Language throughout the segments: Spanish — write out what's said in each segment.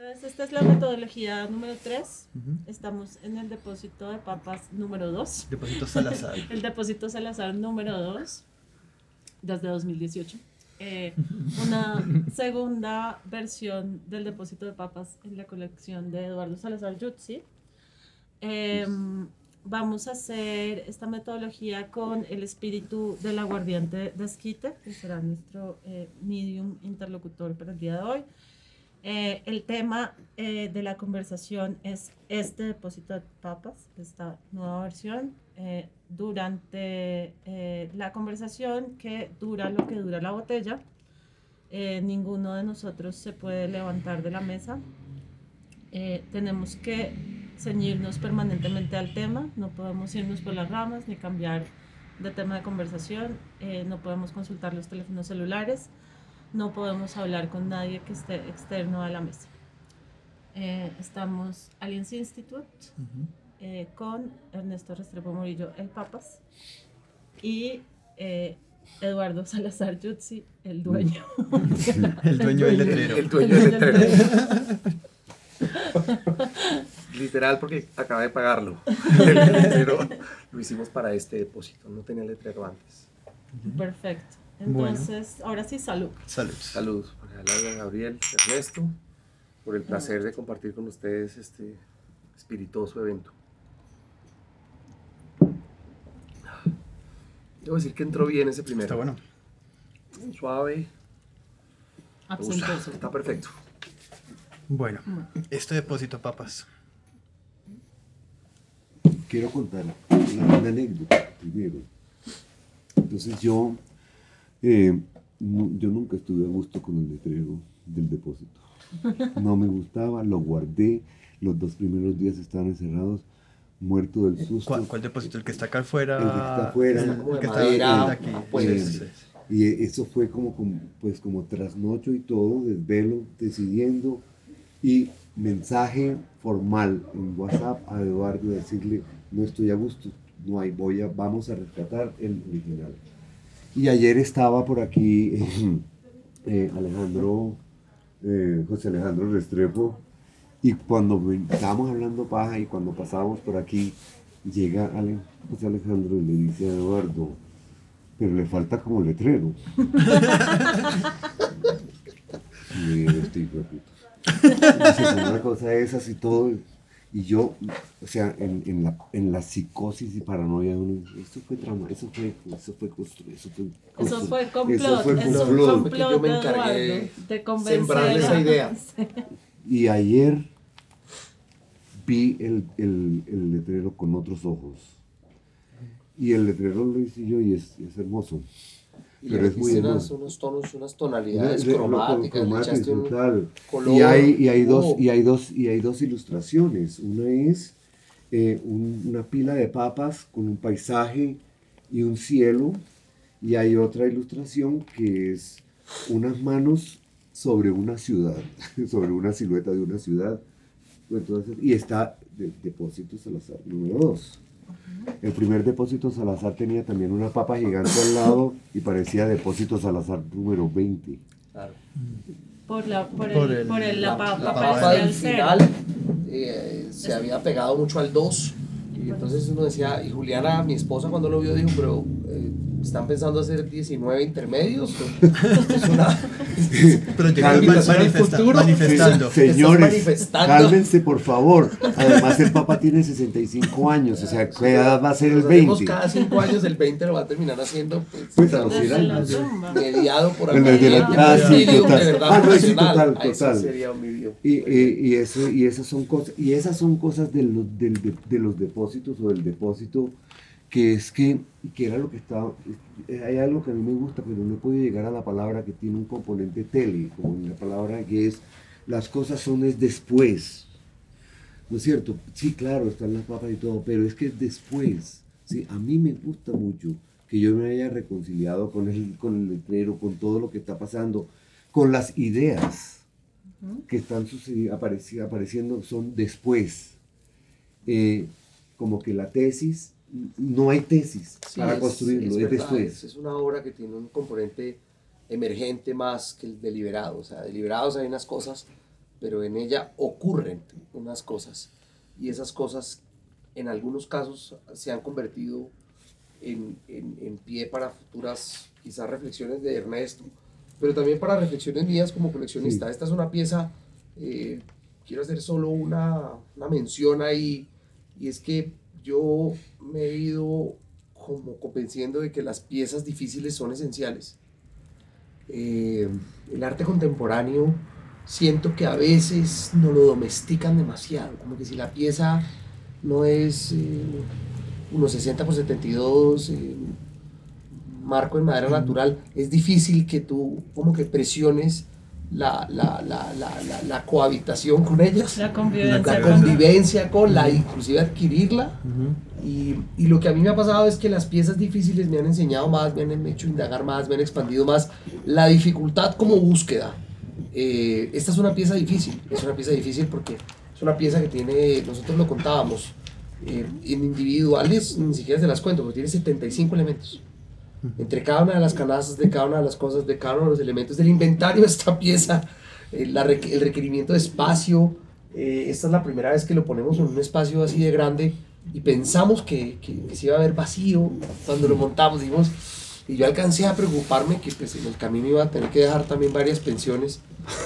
Entonces, esta es la metodología número 3. Estamos en el depósito de papas número 2. Depósito Salazar. El depósito Salazar número 2, desde 2018. Una segunda versión del depósito de papas en la colección de Eduardo Salazar Yutzi. Vamos a hacer esta metodología con el espíritu del aguardiente de esquite, que será nuestro medium interlocutor para el día de hoy. El tema de la conversación es este depósito de papas, esta nueva versión. Durante la conversación, que dura lo que dura la botella, ninguno de nosotros se puede levantar de la mesa. Tenemos que ceñirnos permanentemente al tema, no podemos irnos por las ramas ni cambiar de tema de conversación, no podemos consultar los teléfonos celulares, no podemos hablar con nadie que esté externo a la mesa. Estamos Aliens Institute con Ernesto Restrepo Murillo, el Papas, y Eduardo Salazar Yutzi, el dueño. El dueño del letrero. El dueño del letrero. Literal, porque acabé de pagarlo. El letrero lo hicimos para este depósito, no tenía letrero antes. Perfecto. Entonces, ahora sí, salud. Salud. Saludos para Laura, Gabriel, Ernesto, por el placer de compartir con ustedes este espirituoso evento. Debo decir que entró bien ese primero. Está bueno. Suave. Absentoso. Está perfecto. Bueno, este depósito papas. Quiero contar una anécdota primero. Entonces yo nunca estuve a gusto con el letrero del depósito. No me gustaba, lo guardé. Los 2 primeros días estaban encerrados, muerto del susto. ¿Cuál depósito? ¿El que está acá afuera? El que está afuera. El que está Madera, aquí. pues. Y eso fue como trasnocho y todo, desvelo, decidiendo, y mensaje formal en WhatsApp a Eduardo, decirle: no estoy a gusto, no hay, vamos a rescatar el original. Y ayer estaba por aquí José Alejandro Restrepo, y cuando estábamos hablando paja y cuando pasábamos por aquí, llega José Alejandro y le dice a Eduardo: pero le falta como letrero. Y le digo: estoy repito. Una cosa de esas y todo. Y yo, o sea, en la psicosis y paranoia de uno, eso fue trama, eso fue complot. Porque yo me encargué de sembrar esa idea. Y ayer vi el letrero con otros ojos. Y el letrero lo hice yo y es hermoso. Y pero es muy hermoso. unos tonos, unas tonalidades cromáticas, le echaste un color. Y hay dos ilustraciones. Una es una pila de papas con un paisaje y un cielo, y hay otra ilustración que es unas manos sobre una ciudad, sobre una silueta de una ciudad. Entonces, y está Depósito Salazar número 2. El primer Depósito Salazar tenía también una papa gigante al lado y parecía Depósito Salazar número 20. Claro. La La papa papa del del final se había pegado mucho al 2. Y entonces uno decía, y Juliana, mi esposa, cuando lo vio, dijo: pero ¿están pensando hacer 19 intermedios? Es una... Pero llegaron manifestando. Señores, cálmense por favor. Además el Papa tiene 65 años, o sea, ¿qué edad va a ser el 20? Cada 5 años el 20 lo va a terminar haciendo Pues a los 100 años. mediado por En el de la- un medium de verdad no, sí, profesional. total. Eso sería un medium. Y esas son cosas de los depósitos o del depósito, que era lo que estaba. Hay algo que a mí me gusta, pero no he podido llegar a la palabra que tiene un componente tele, como la palabra que es: las cosas son después. ¿No es cierto? Sí, claro, están las papas y todo, pero es que es después. ¿Sí? A mí me gusta mucho que yo me haya reconciliado con el letrero, con todo lo que está pasando, con las ideas que están apareciendo, son después. Como que la tesis, no hay tesis para construirlo, es después. Es una obra que tiene un componente emergente más que el deliberado. O sea, deliberados hay unas cosas, pero en ella ocurren unas cosas, y esas cosas en algunos casos se han convertido en pie para futuras quizás reflexiones de Ernesto, pero también para reflexiones mías como coleccionista. Sí. Esta es una pieza, quiero hacer solo una mención ahí, y es que yo me he ido como convenciendo de que las piezas difíciles son esenciales. El arte contemporáneo siento que a veces no lo domestican demasiado, como que si la pieza no es unos 60 por 72, marco en madera natural, es difícil que tú como que presiones la cohabitación con ellas, la convivencia con la, inclusive adquirirla. Y lo que a mí me ha pasado es que las piezas difíciles me han enseñado más, me han hecho indagar más, me han expandido más la dificultad como búsqueda. Esta es una pieza difícil porque es una pieza que tiene, nosotros lo contábamos, en individuales ni siquiera se las cuento, porque tiene 75 elementos. Entre cada una de las canastas, de cada una de las cosas, de cada uno de los elementos del inventario de esta pieza, el requerimiento de espacio. Esta es la primera vez que lo ponemos en un espacio así de grande y pensamos que se iba a ver vacío cuando lo montamos, dijimos, y yo alcancé a preocuparme que pues, en el camino iba a tener que dejar también varias pensiones,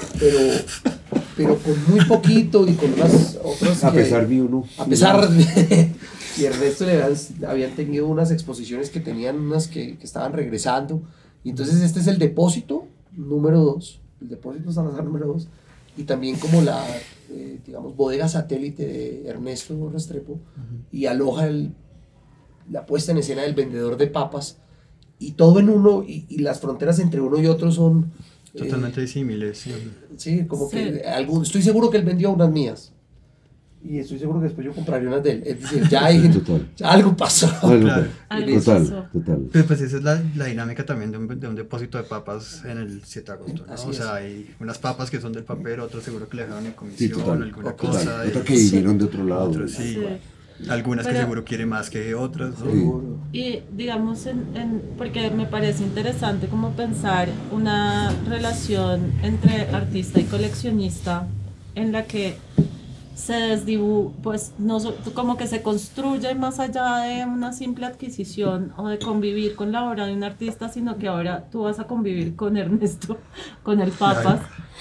pero con muy poquito y con unas otras a pesar mío, ¿no? A pesar de... Y Ernesto habían tenido unas exposiciones que tenían unas que estaban regresando, y entonces este es el depósito número 2, el depósito Salazar número 2, y también como la, digamos, bodega satélite de Ernesto Restrepo, y aloja la puesta en escena del vendedor de papas, y todo en uno, y las fronteras entre uno y otro son... totalmente disímiles. Sí, sí, como sí. Que estoy seguro que él vendió unas mías. Y estoy seguro que después yo compraría unas de él. Es decir, ya algo pasó. Claro. Total. Pero pues esa es la dinámica también de un depósito de papas en el 7 de agosto, ¿no? O sea, hay unas papas que son del papel, otros seguro que le dejaron en comisión, alguna cosa. Otras que vinieron de otro lado. Otros, sí. Algunas que seguro quiere más que otras, ¿no? Sí. Y digamos, porque me parece interesante como pensar una relación entre artista y coleccionista en la que se pues no como que se construye más allá de una simple adquisición o de convivir con la obra de un artista, sino que ahora tú vas a convivir con Ernesto, con el Papas.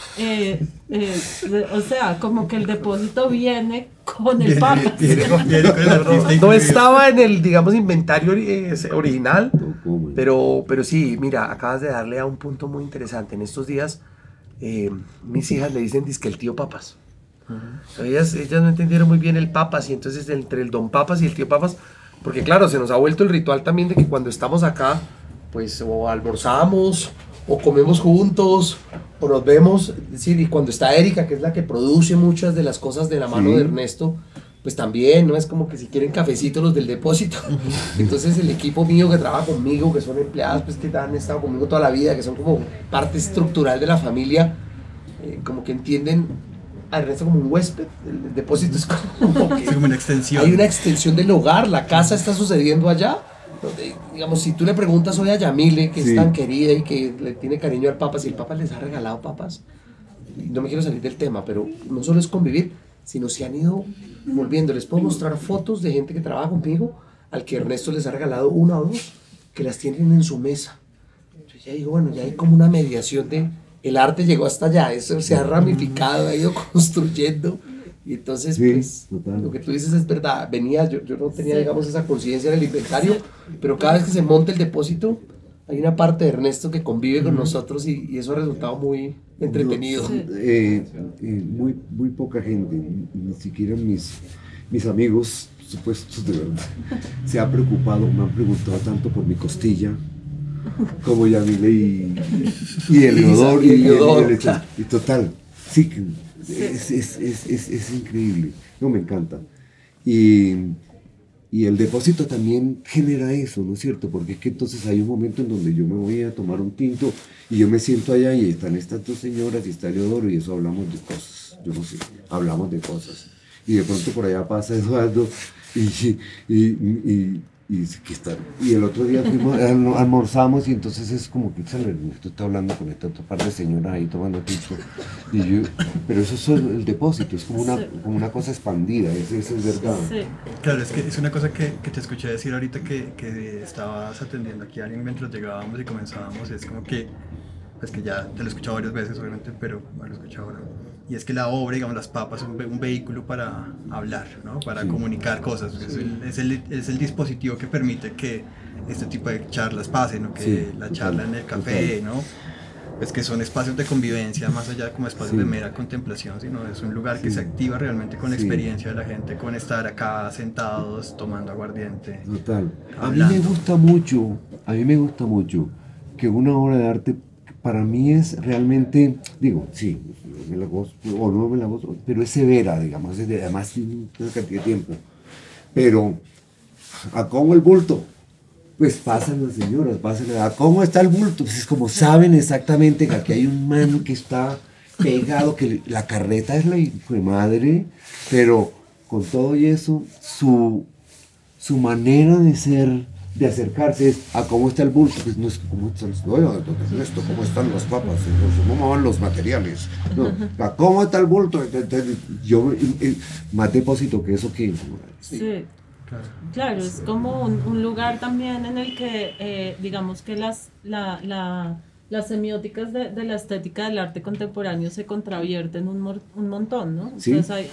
O sea, como que el depósito viene con el Papas. Viene con el artista. No estaba en el, digamos, inventario original, pero sí, mira, acabas de darle a un punto muy interesante. En estos días, mis hijas le dicen dizque el tío Papas. Ellas no entendieron muy bien el Papas, y entonces entre el don Papas y el tío Papas, porque claro, se nos ha vuelto el ritual también de que cuando estamos acá, pues o almorzamos, o comemos juntos, o nos vemos, es decir, y cuando está Erika, que es la que produce muchas de las cosas de la mano de Ernesto, pues también, ¿no? Es como que si quieren cafecito los del depósito. Entonces el equipo mío que trabaja conmigo, que son empleados, pues que han estado conmigo toda la vida, que son como parte estructural de la familia, como que entienden a Ernesto como un huésped. El depósito es como que como una extensión. Hay una extensión del hogar, la casa está sucediendo allá. Donde, digamos, si tú le preguntas hoy a Yamile, que es tan querida y que le tiene cariño al Papa, si el Papa les ha regalado papas, y no me quiero salir del tema, pero no solo es convivir, sino se han ido volviendo. Les puedo mostrar fotos de gente que trabaja conmigo, al que Ernesto les ha regalado una o dos, que las tienen en su mesa. Yo ya digo, bueno, ya hay como una mediación de... El arte llegó hasta allá, eso se ha ramificado, ha ido construyendo, y entonces pues, lo que tú dices es verdad. Venía, yo no tenía, digamos, esa conciencia en el inventario, pero cada vez que se monta el depósito, hay una parte de Ernesto que convive con nosotros, y eso ha resultado muy entretenido. Muy poca gente, ni siquiera mis amigos supuestos de verdad, me han preguntado tanto por mi costilla, como Yamile y el Leodor y total, sí, es increíble, no, me encanta, y el depósito también genera eso, ¿no es cierto? Porque es que entonces hay un momento en donde yo me voy a tomar un tinto y yo me siento allá y están estas dos señoras y está Leodoro, y eso hablamos de cosas, yo no sé, hablamos de cosas, y de pronto por allá pasa Eduardo y Y dice que está. Y el otro día fuimos, almorzamos y entonces es como que esto está hablando con esta otra par de señoras ahí tomando tinto. Y yo, pero eso es el depósito, es como una cosa expandida, eso es verdad. Sí. Claro, es que es una cosa que te escuché decir ahorita que estabas atendiendo aquí a alguien mientras llegábamos y comenzábamos, es como que, pues que ya te lo he escuchado varias veces obviamente, pero lo he escuchado ahora. Y es que la obra, digamos, las papas son un vehículo para hablar, ¿no? Para comunicar cosas. Es el dispositivo que permite que este tipo de charlas pasen, ¿no? Que la charla en el café, ¿no? Pues que son espacios de convivencia, más allá de como espacios de mera contemplación, sino es un lugar que se activa realmente con la experiencia de la gente, con estar acá sentados, tomando aguardiente. Total. Hablando. A mí me gusta mucho que una obra de arte para mí es realmente, digo, sí, me la gozo, o no me la gozo, pero es severa, digamos, además tiene una cantidad de tiempo. Pero, ¿a cómo el bulto? Pues pasan las señoras, ¿a cómo está el bulto? Pues es como saben exactamente que aquí hay un man que está pegado, que la carreta es la hijo de madre, pero con todo y eso, su manera de ser, de acercarse es a cómo está el bulto, pues no es cómo están esto, cómo están las papas, cómo van los materiales, no, a cómo está el bulto. Yo más depósito que eso que Sí. Claro, es como un lugar también en el que digamos que las semióticas de la estética del arte contemporáneo se contravierten un montón, ¿no? Sí. Entonces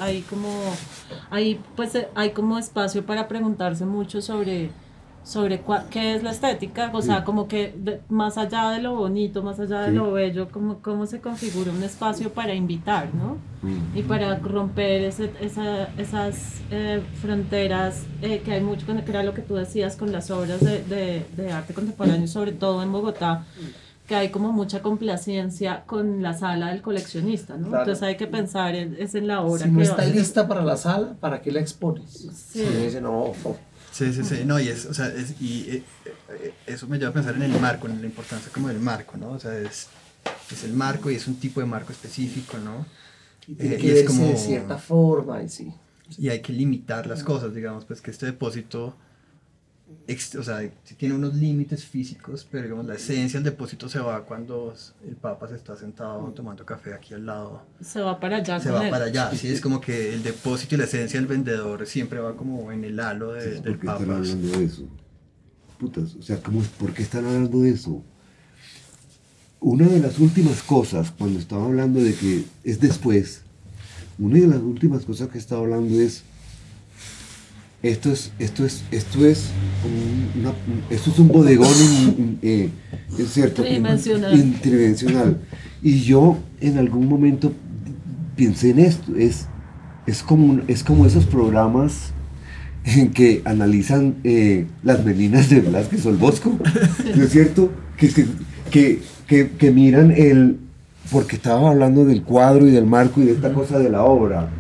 hay como espacio para preguntarse mucho sobre qué es la estética, o sea, como que más allá de lo bonito, más allá de lo bello, cómo se configura un espacio para invitar, ¿no? Y para romper esas fronteras que hay mucho, que era lo que tú decías con las obras de arte contemporáneo, sobre todo en Bogotá, que hay como mucha complacencia con la sala del coleccionista, ¿no? Claro. Entonces hay que pensar en la obra. Si no que está lista para la sala, ¿para qué la expones? Sí. Si me dice, no. Sí, no, y eso me lleva a pensar en el marco, en la importancia como del marco, ¿no? O sea, es el marco y es un tipo de marco específico, ¿no? Y tiene que y es verse como, de cierta forma, y sí. Y hay que limitar las cosas, digamos, pues que este depósito, o sea, tiene unos límites físicos, pero digamos, la esencia del depósito se va cuando el Papa se está sentado tomando café aquí al lado. Se va para allá. Se va para allá, sí, es como que el depósito y la esencia del vendedor siempre va como en el halo del ¿Por qué Papa. están hablando de eso? Putas, o sea, ¿por qué están hablando de eso? Una de las últimas cosas, cuando estaba hablando de que es después, una de las últimas cosas que estaba hablando es esto es un bodegón es cierto, tridimensional. Y yo en algún momento pensé en esto, es como esos programas en que analizan las meninas de Velázquez o el Bosco, ¿no es cierto? Que miran porque estaba hablando del cuadro y del marco y de esta cosa de la obra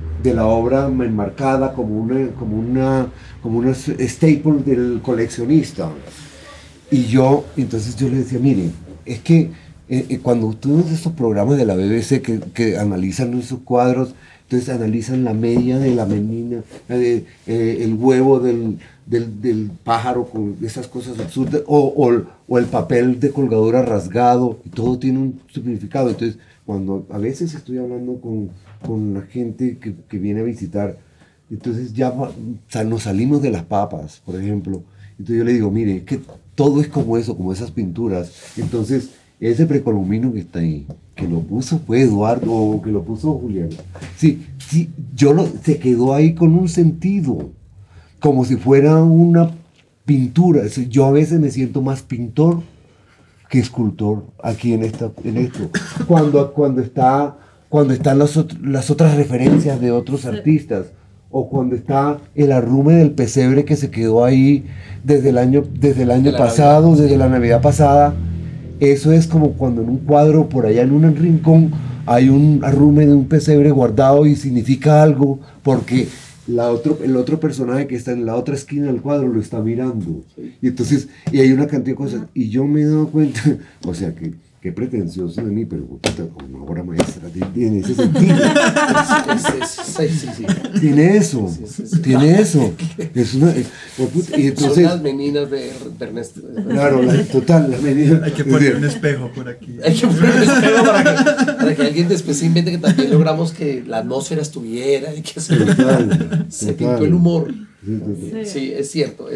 enmarcada como una staple del coleccionista. Y entonces yo le decía, mire, es que cuando tú ves estos programas de la BBC que analizan esos cuadros, entonces analizan la media de la menina, el huevo del pájaro con esas cosas absurdas, o el papel de colgadura rasgado, y todo tiene un significado. Entonces, cuando a veces estoy hablando con la gente que viene a visitar, entonces ya nos salimos de las papas, por ejemplo. Entonces yo le digo, mire, es que todo es como eso, como esas pinturas. Entonces, ese precolombino que está ahí, que lo puso fue Eduardo, o que lo puso Julián. Sí, se quedó ahí con un sentido, como si fuera una pintura. Yo a veces me siento más pintor que escultor aquí en esto. Cuando están las otras referencias de otros artistas, o cuando está el arrume del pesebre que se quedó ahí desde el año pasado, desde la Navidad pasada. Eso es como cuando en un cuadro por allá en un rincón hay un arrume de un pesebre guardado y significa algo porque el otro personaje que está en la otra esquina del cuadro lo está mirando. Y entonces, y hay una cantidad de cosas. Y yo me he dado cuenta, o sea, qué pretencioso de mí, pero puta, como una obra maestra en ese sentido. sí. Tiene eso, tiene eso. Es una, y Son entonces, las meninas de Ernesto. claro, total, la medida. Hay que poner un espejo por aquí. Hay que poner un espejo para que alguien después se invente que también logramos que la atmósfera estuviera y que se pintó el humor. Sí, es cierto.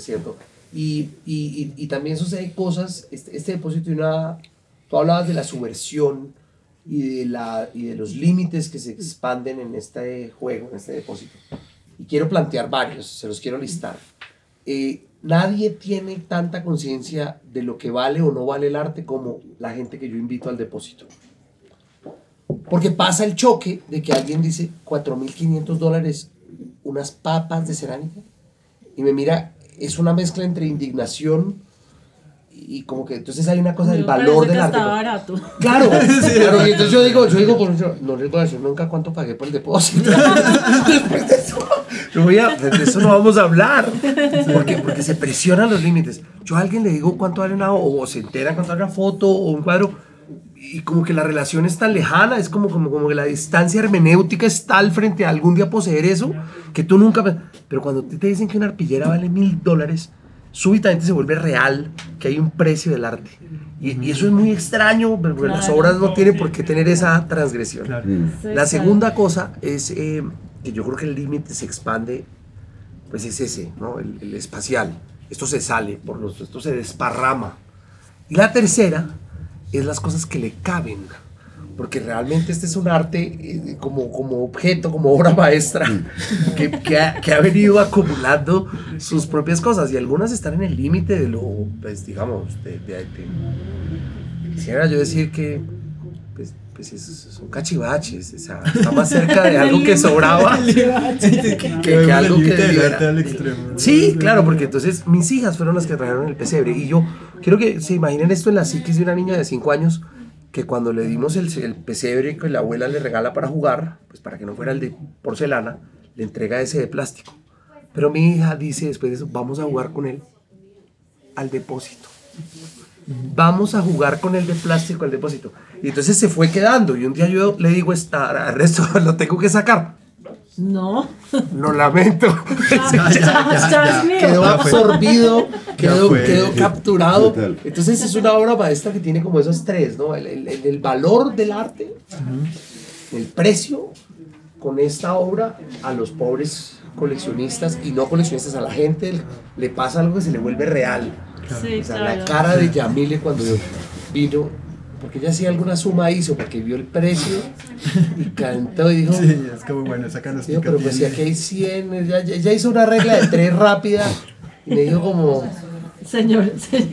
Y también suceden cosas, este depósito tú hablabas de la subversión y de los límites que se expanden en este juego, en este depósito. Y quiero plantear varios, se los quiero listar. Nadie tiene tanta conciencia de lo que vale o no vale el arte como la gente que yo invito al depósito. Porque pasa el choque de que alguien dice $4.500 unas papas de cerámica y me mira, es una mezcla entre indignación y como que entonces hay una cosa del valor del arte. Está barato. Claro, claro, y entonces yo digo, por ejemplo, no les voy a decir nunca cuánto pagué por el depósito. Después de eso, de eso no vamos a hablar, porque se presionan los límites. Yo a alguien le digo cuánto vale o se entera cuánto vale una foto o un cuadro, y como que la relación es tan lejana, es como que la distancia hermenéutica es tal frente a algún día poseer eso, que tú nunca... Pero cuando te dicen que una arpillera vale $1.000, súbitamente se vuelve real que hay un precio del arte. Y eso es muy extraño, porque claro, las obras no tienen por qué tener esa transgresión. Claro. La segunda cosa es que yo creo que el límite se expande, pues es ese, ¿no? El espacial. Esto se sale, esto se desparrama. Y la tercera es las cosas que le caben, porque realmente este es un arte como objeto, como obra maestra, que ha venido acumulando sus propias cosas, y algunas están en el límite de lo, pues digamos, quisiera yo decir que son cachivaches, o sea, está más cerca de algo que sobraba que algo que libera. Sí, claro, porque entonces mis hijas fueron las que trajeron el pesebre, y yo quiero que se imaginen esto en la psiquis de una niña de 5 años, que cuando le dimos el pesebre que la abuela le regala para jugar, pues para que no fuera el de porcelana, le entrega ese de plástico. Pero mi hija dice después de eso, vamos a jugar con él al depósito. Vamos a jugar con el de plástico al depósito. Y entonces se fue quedando, y un día yo le digo al resto, lo tengo que sacar. No. Lo lamento. Ya. Quedó absorbido, quedó capturado. Entonces es una obra maestra que tiene como esos tres, ¿no? El valor del arte, el precio con esta obra a los pobres coleccionistas y no coleccionistas, a la gente le pasa algo que se le vuelve real. Sí, o sea, claro. La cara de Yamile cuando vino, porque ella hacía alguna suma hizo, porque vio el precio y cantó y dijo, sí, es como bueno, esa cara sí, pero pues si aquí hay 100, ella hizo una regla de 3 rápida y me dijo como, señor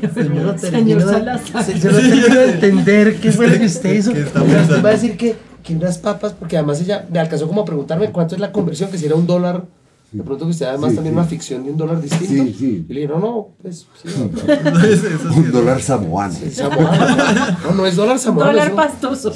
Salazar, yo no termino de entender qué fue lo que usted hizo. Usted va a decir que unas papas, porque además ella me alcanzó como a preguntarme cuánto es la conversión, que si era $1. De pronto que usted además también una ficción de $1 distinto. Y le dije, no, pues sí. $1 samoano. No es $1 samoano. Dólar pastoso.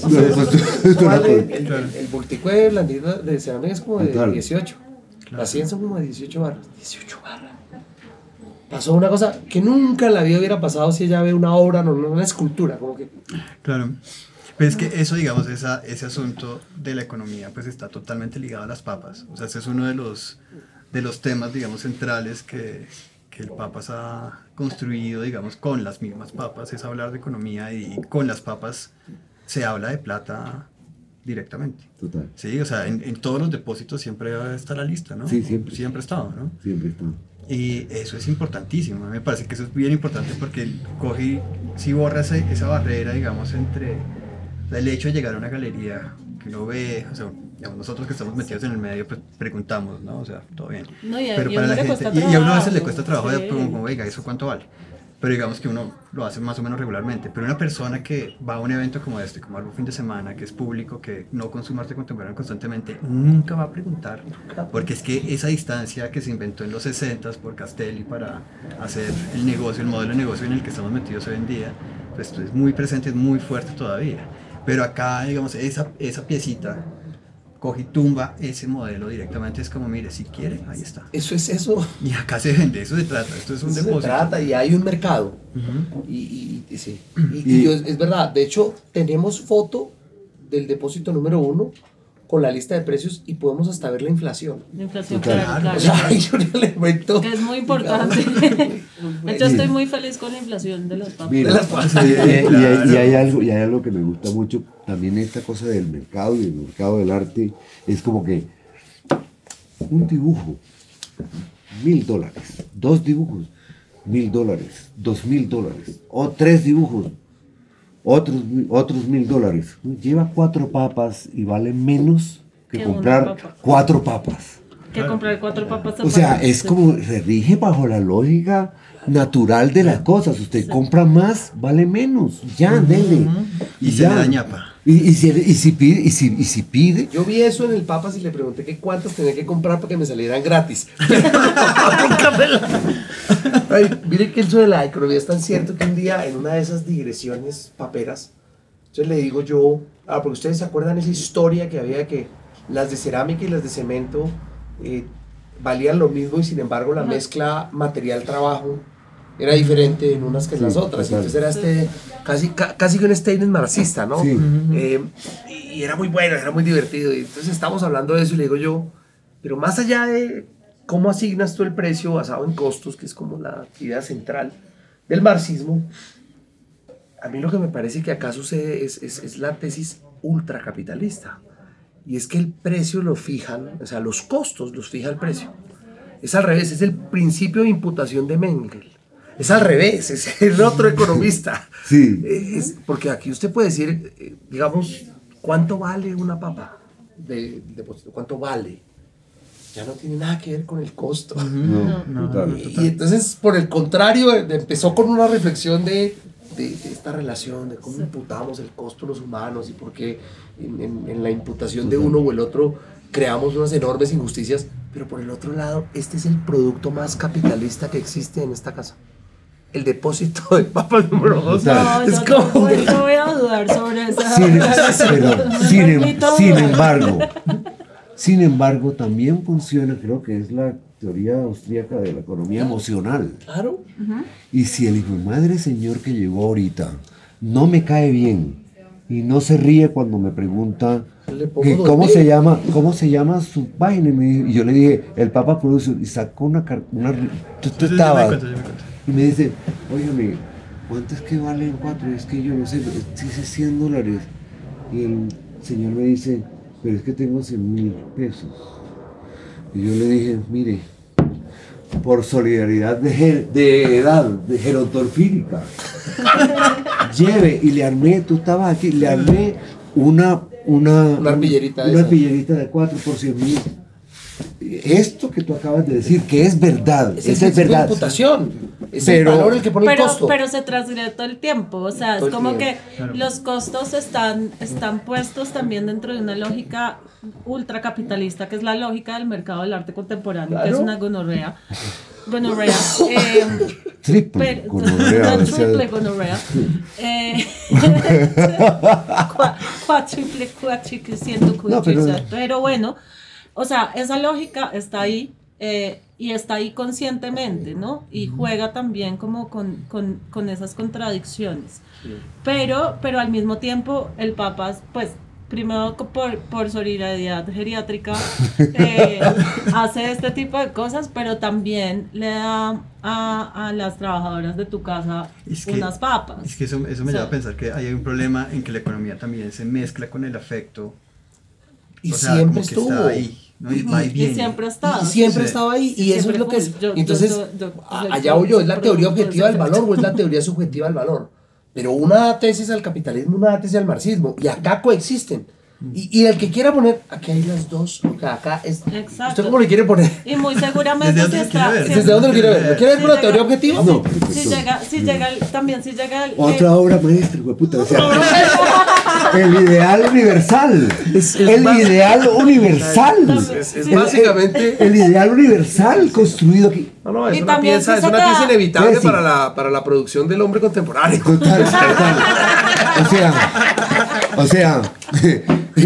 El bultico de blandita de cerámica es como de 18. Las 100 son como de 18 barras. 18 barras. Pasó una cosa que nunca en la vida hubiera pasado si ella ve una obra, no una escultura, como que... Claro. Pero es que eso, digamos, ese asunto de la economía, pues está totalmente ligado a las papas. O sea, ese es uno de los temas, digamos, centrales que el Papas ha construido, digamos, con las mismas papas, es hablar de economía, y con las papas se habla de plata directamente. Total. Sí, o sea, en todos los depósitos siempre está la lista, ¿no? Sí, siempre. Siempre ha estado, ¿no? Siempre está. Y eso es importantísimo, me parece que eso es bien importante, porque coge, si borra esa barrera, digamos, entre el hecho de llegar a una galería que uno ve, o sea, digamos, nosotros que estamos metidos en el medio, pues preguntamos, ¿no? O sea, todo bien. No, pero para la gente, y a uno a veces le cuesta trabajo, sí, como, oiga, ¿eso cuánto vale? Pero digamos que uno lo hace más o menos regularmente. Pero una persona que va a un evento como este, como algún fin de semana, que es público, que no consume arte contemporáneo constantemente, nunca va a preguntar. Porque es que esa distancia que se inventó en los 60s por Castelli para hacer el negocio, el modelo de negocio en el que estamos metidos hoy en día, pues es muy presente, es muy fuerte todavía. Pero acá, digamos, esa piecita coge y tumba ese modelo directamente, es como, mire, si quiere, ahí está. Eso es eso. Y acá se vende, eso se trata, esto es un depósito. Se trata y hay un mercado. Y sí. Y es verdad, de hecho, tenemos foto del depósito número 1 con la lista de precios y podemos hasta ver la inflación. La inflación, Total. claro. O sea, hay un elemento Que es muy importante. Yo estoy muy feliz con la inflación de las papas. Mira, de las papas. y hay algo que me gusta mucho, también esta cosa del mercado y del mercado del arte, es como que un dibujo, $1,000, 2 dibujos, $1,000, $2,000, o 3 dibujos, otros $1,000. Lleva 4 papas y vale menos que Que una comprar papa. 4 papas. Que comprar 4 papas O sea, separadas. es como, se rige bajo la lógica natural de las cosas. Usted compra más, vale menos. Ya, dele. Y se le da ñapa. Y si pide, Yo vi eso en el Papas y le pregunté que cuántas tenía que comprar para que me salieran gratis. Ay, mire que eso de la economía es tan cierto que un día en una de esas digresiones paperas, entonces le digo yo, porque ustedes se acuerdan esa historia que había que las de cerámica y las de cemento valían lo mismo y sin embargo la mezcla material-trabajo era diferente en unas que en las otras. total. Entonces era casi que un statement marxista, ¿no? Sí. Y era muy bueno, era muy divertido. Y entonces estamos hablando de eso y le digo yo, pero más allá de cómo asignas tú el precio basado en costos, que es como la idea central del marxismo, a mí lo que me parece que acá sucede es la tesis ultracapitalista. Y es que el precio lo fijan, o sea, los costos los fija el precio. Es al revés, es el principio de imputación de Mengel. Es al revés, es el otro economista. Sí. Porque aquí usted puede decir, digamos, ¿cuánto vale una papa? De depósito, ¿cuánto vale? Ya no tiene nada que ver con el costo. no, total. Y entonces, por el contrario, empezó con una reflexión de esta relación, de cómo imputamos el costo a los humanos y por qué en la imputación de uno o el otro creamos unas enormes injusticias, pero por el otro lado, este es el producto más capitalista que existe en esta casa. El depósito de papas número 2. No, Es yo como... no voy a dudar sobre esa. Sin embargo, también funciona, creo que es la teoría austríaca de la economía emocional. Claro. Y si el hijo de madre señor que llegó ahorita no me cae bien y no se ríe cuando me pregunta Le pongo que dormir. cómo se llama su página, y yo le dije, el Papa Produce, y sacó una tú estabas, y me dice, óigame, ¿cuánto es que valen 4? Es que yo no sé, dice $100. Y el señor me dice, pero es que tengo 100,000 pesos. Y yo le dije, mire, por solidaridad de edad, de gerontorfílica, lleve, y le armé, tú estabas aquí, le armé una arpillerita de una esas. arpillerita de 4 por 100,000. Esto que tú acabas de decir, que es verdad, Es el esa es principio de verdad. imputación. Es Pero- el valor el que pone el costo. Pero se transgrede todo el tiempo, o sea, Todo es el como tiempo. que los costos están puestos también dentro de una lógica ultracapitalista, que es la lógica del mercado del arte contemporáneo, que es Claro. una gonorrea. Triple Pero, gonorrea, una o sea, triple gonorrea. Cuatriple, siento No, pero- pero bueno, o sea, esa lógica está ahí y está ahí conscientemente, ¿no? Y juega también como con esas contradicciones. Pero al mismo tiempo, el Papa, pues, primero por solidaridad geriátrica, hace este tipo de cosas, pero también le da a las trabajadoras de tu casa Es que- unas papas. Es que eso me O sea, lleva a pensar que hay un problema en que la economía también se mezcla con el afecto. Y O sea, siempre como que estuvo. está ahí, ¿no? Y va y Y viene. siempre ha estado. Y siempre Sí. estaba ahí. Y Sí, eso es siempre lo que fue. es. Yo- Entonces, yo- allá voy yo. ¿Es la por- teoría por objetiva ese del valor o es la teoría subjetiva del valor? Pero una da tesis al capitalismo, una da tesis al marxismo. Y acá coexisten. Y el que quiera poner, aquí hay las dos. O sea, acá es. Exacto. ¿Usted cómo le quiere poner? Y muy seguramente ¿Desde si dónde lo está. quiere ver? si- ¿Desde dónde lo quiere ver? ¿Lo quiere ver si por la llega- teoría objetiva? No. Si llega el, Otra obra maestra, hueputa. O sea, el ideal universal. El ideal universal. Es básicamente. El ideal universal construido aquí. No, es Y una también pieza, se es una saca- pieza inevitable Sí, sí. para la producción del hombre contemporáneo. Total. O sea,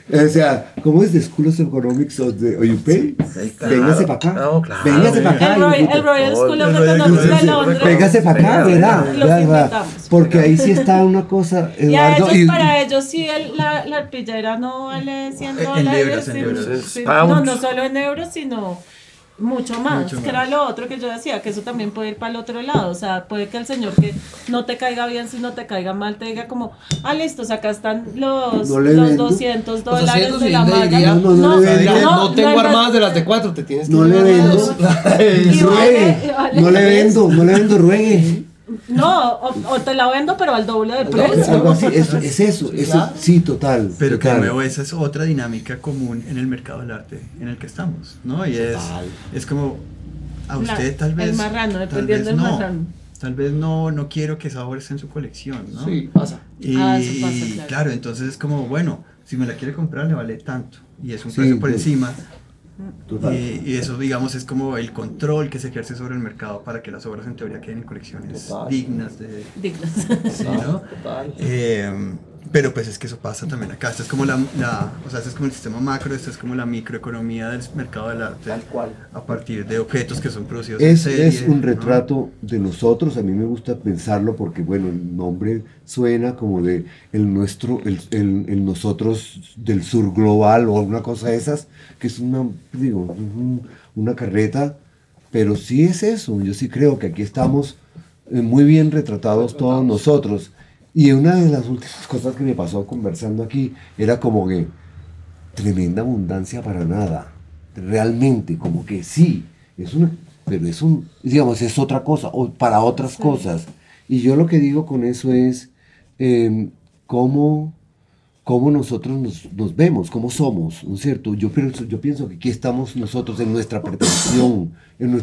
O sea, ¿cómo es the School of Economics of the UP? Sí, claro. Véngase para acá. No, claro. Véngase para acá. El Royal School of el Royal Economics de School, Londres. Véngase para acá, verá. Los verá. invitamos. Porque ahí sí está una cosa, Y a Eduardo. ellos, para ellos sí la arpillera no vale 100 En dólares. libras, en sí, libras. sí, Pounds. no solo en euros, sino mucho más. Mucho Que era más. lo otro que yo decía, que eso también puede ir para el otro lado. O sea, puede que el señor que no te caiga bien, si no te caiga mal, te diga como, listos, acá están los No le vendo. 200 Los dólares 200 de y la le malla. diría, no le vendo. No tengo no, armadas de las de 4, te tienes que No le llevar vendo. dos. Y Ruegue. vale No le tres. vendo, ruegue. No, o te la vendo, pero al doble de precio. Algo así, es eso, Sí, claro. sí, total. Pero de total. nuevo, esa es otra dinámica común en el mercado del arte en el que estamos, ¿no? Y Total. es como, a usted tal vez... El marrano, tal dependiendo vez del no, marrano. Tal vez no quiero que esa obra esté en su colección, ¿no? Sí, pasa. Y Eso pasa, claro. entonces es como, bueno, si me la quiere comprar le vale tanto. Y es un Sí, precio por sí. encima. Total. Y eso, digamos, es como el control que se ejerce sobre el mercado para que las obras en teoría queden en colecciones Total. dignas de... Dignas. Sí, ¿no? Total. Pero pues es que eso pasa también acá. Esto es como o sea, esto es como el sistema macro, esto es como la microeconomía del mercado del arte. Tal cual. A partir de objetos que son producidos en serie. Es un ¿no? retrato de nosotros, a mí me gusta pensarlo porque, bueno, el nombre suena como de el nosotros del sur global o alguna cosa de esas, que es una carreta, pero sí es eso, yo sí creo que aquí estamos muy bien retratados todos nosotros. Y una de las últimas cosas que me pasó conversando aquí era como que tremenda abundancia para nada, realmente, como que sí, pero digamos, es otra cosa, o para otras cosas. Y yo lo que digo con eso es cómo nosotros nos vemos, cómo somos, ¿no es cierto? Yo pienso que aquí estamos nosotros en nuestra pretensión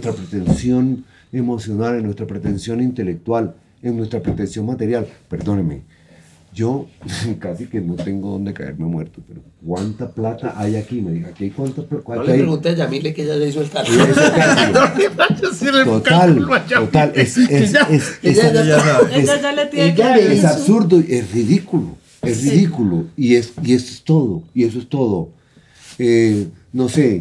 emocional, en nuestra pretensión intelectual, en nuestra pretensión material. Perdóneme, yo casi que no tengo dónde caerme muerto, pero ¿cuánta plata hay aquí? Me diga, ¿aquí hay cuánta No plata le hay? pregunté a Yamile que ella le hizo el cálculo. Ella hizo el cálculo. Total, Ella ya sabe. Ella ya le tiene ella que es absurdo, es ridículo, y eso es todo, no sé,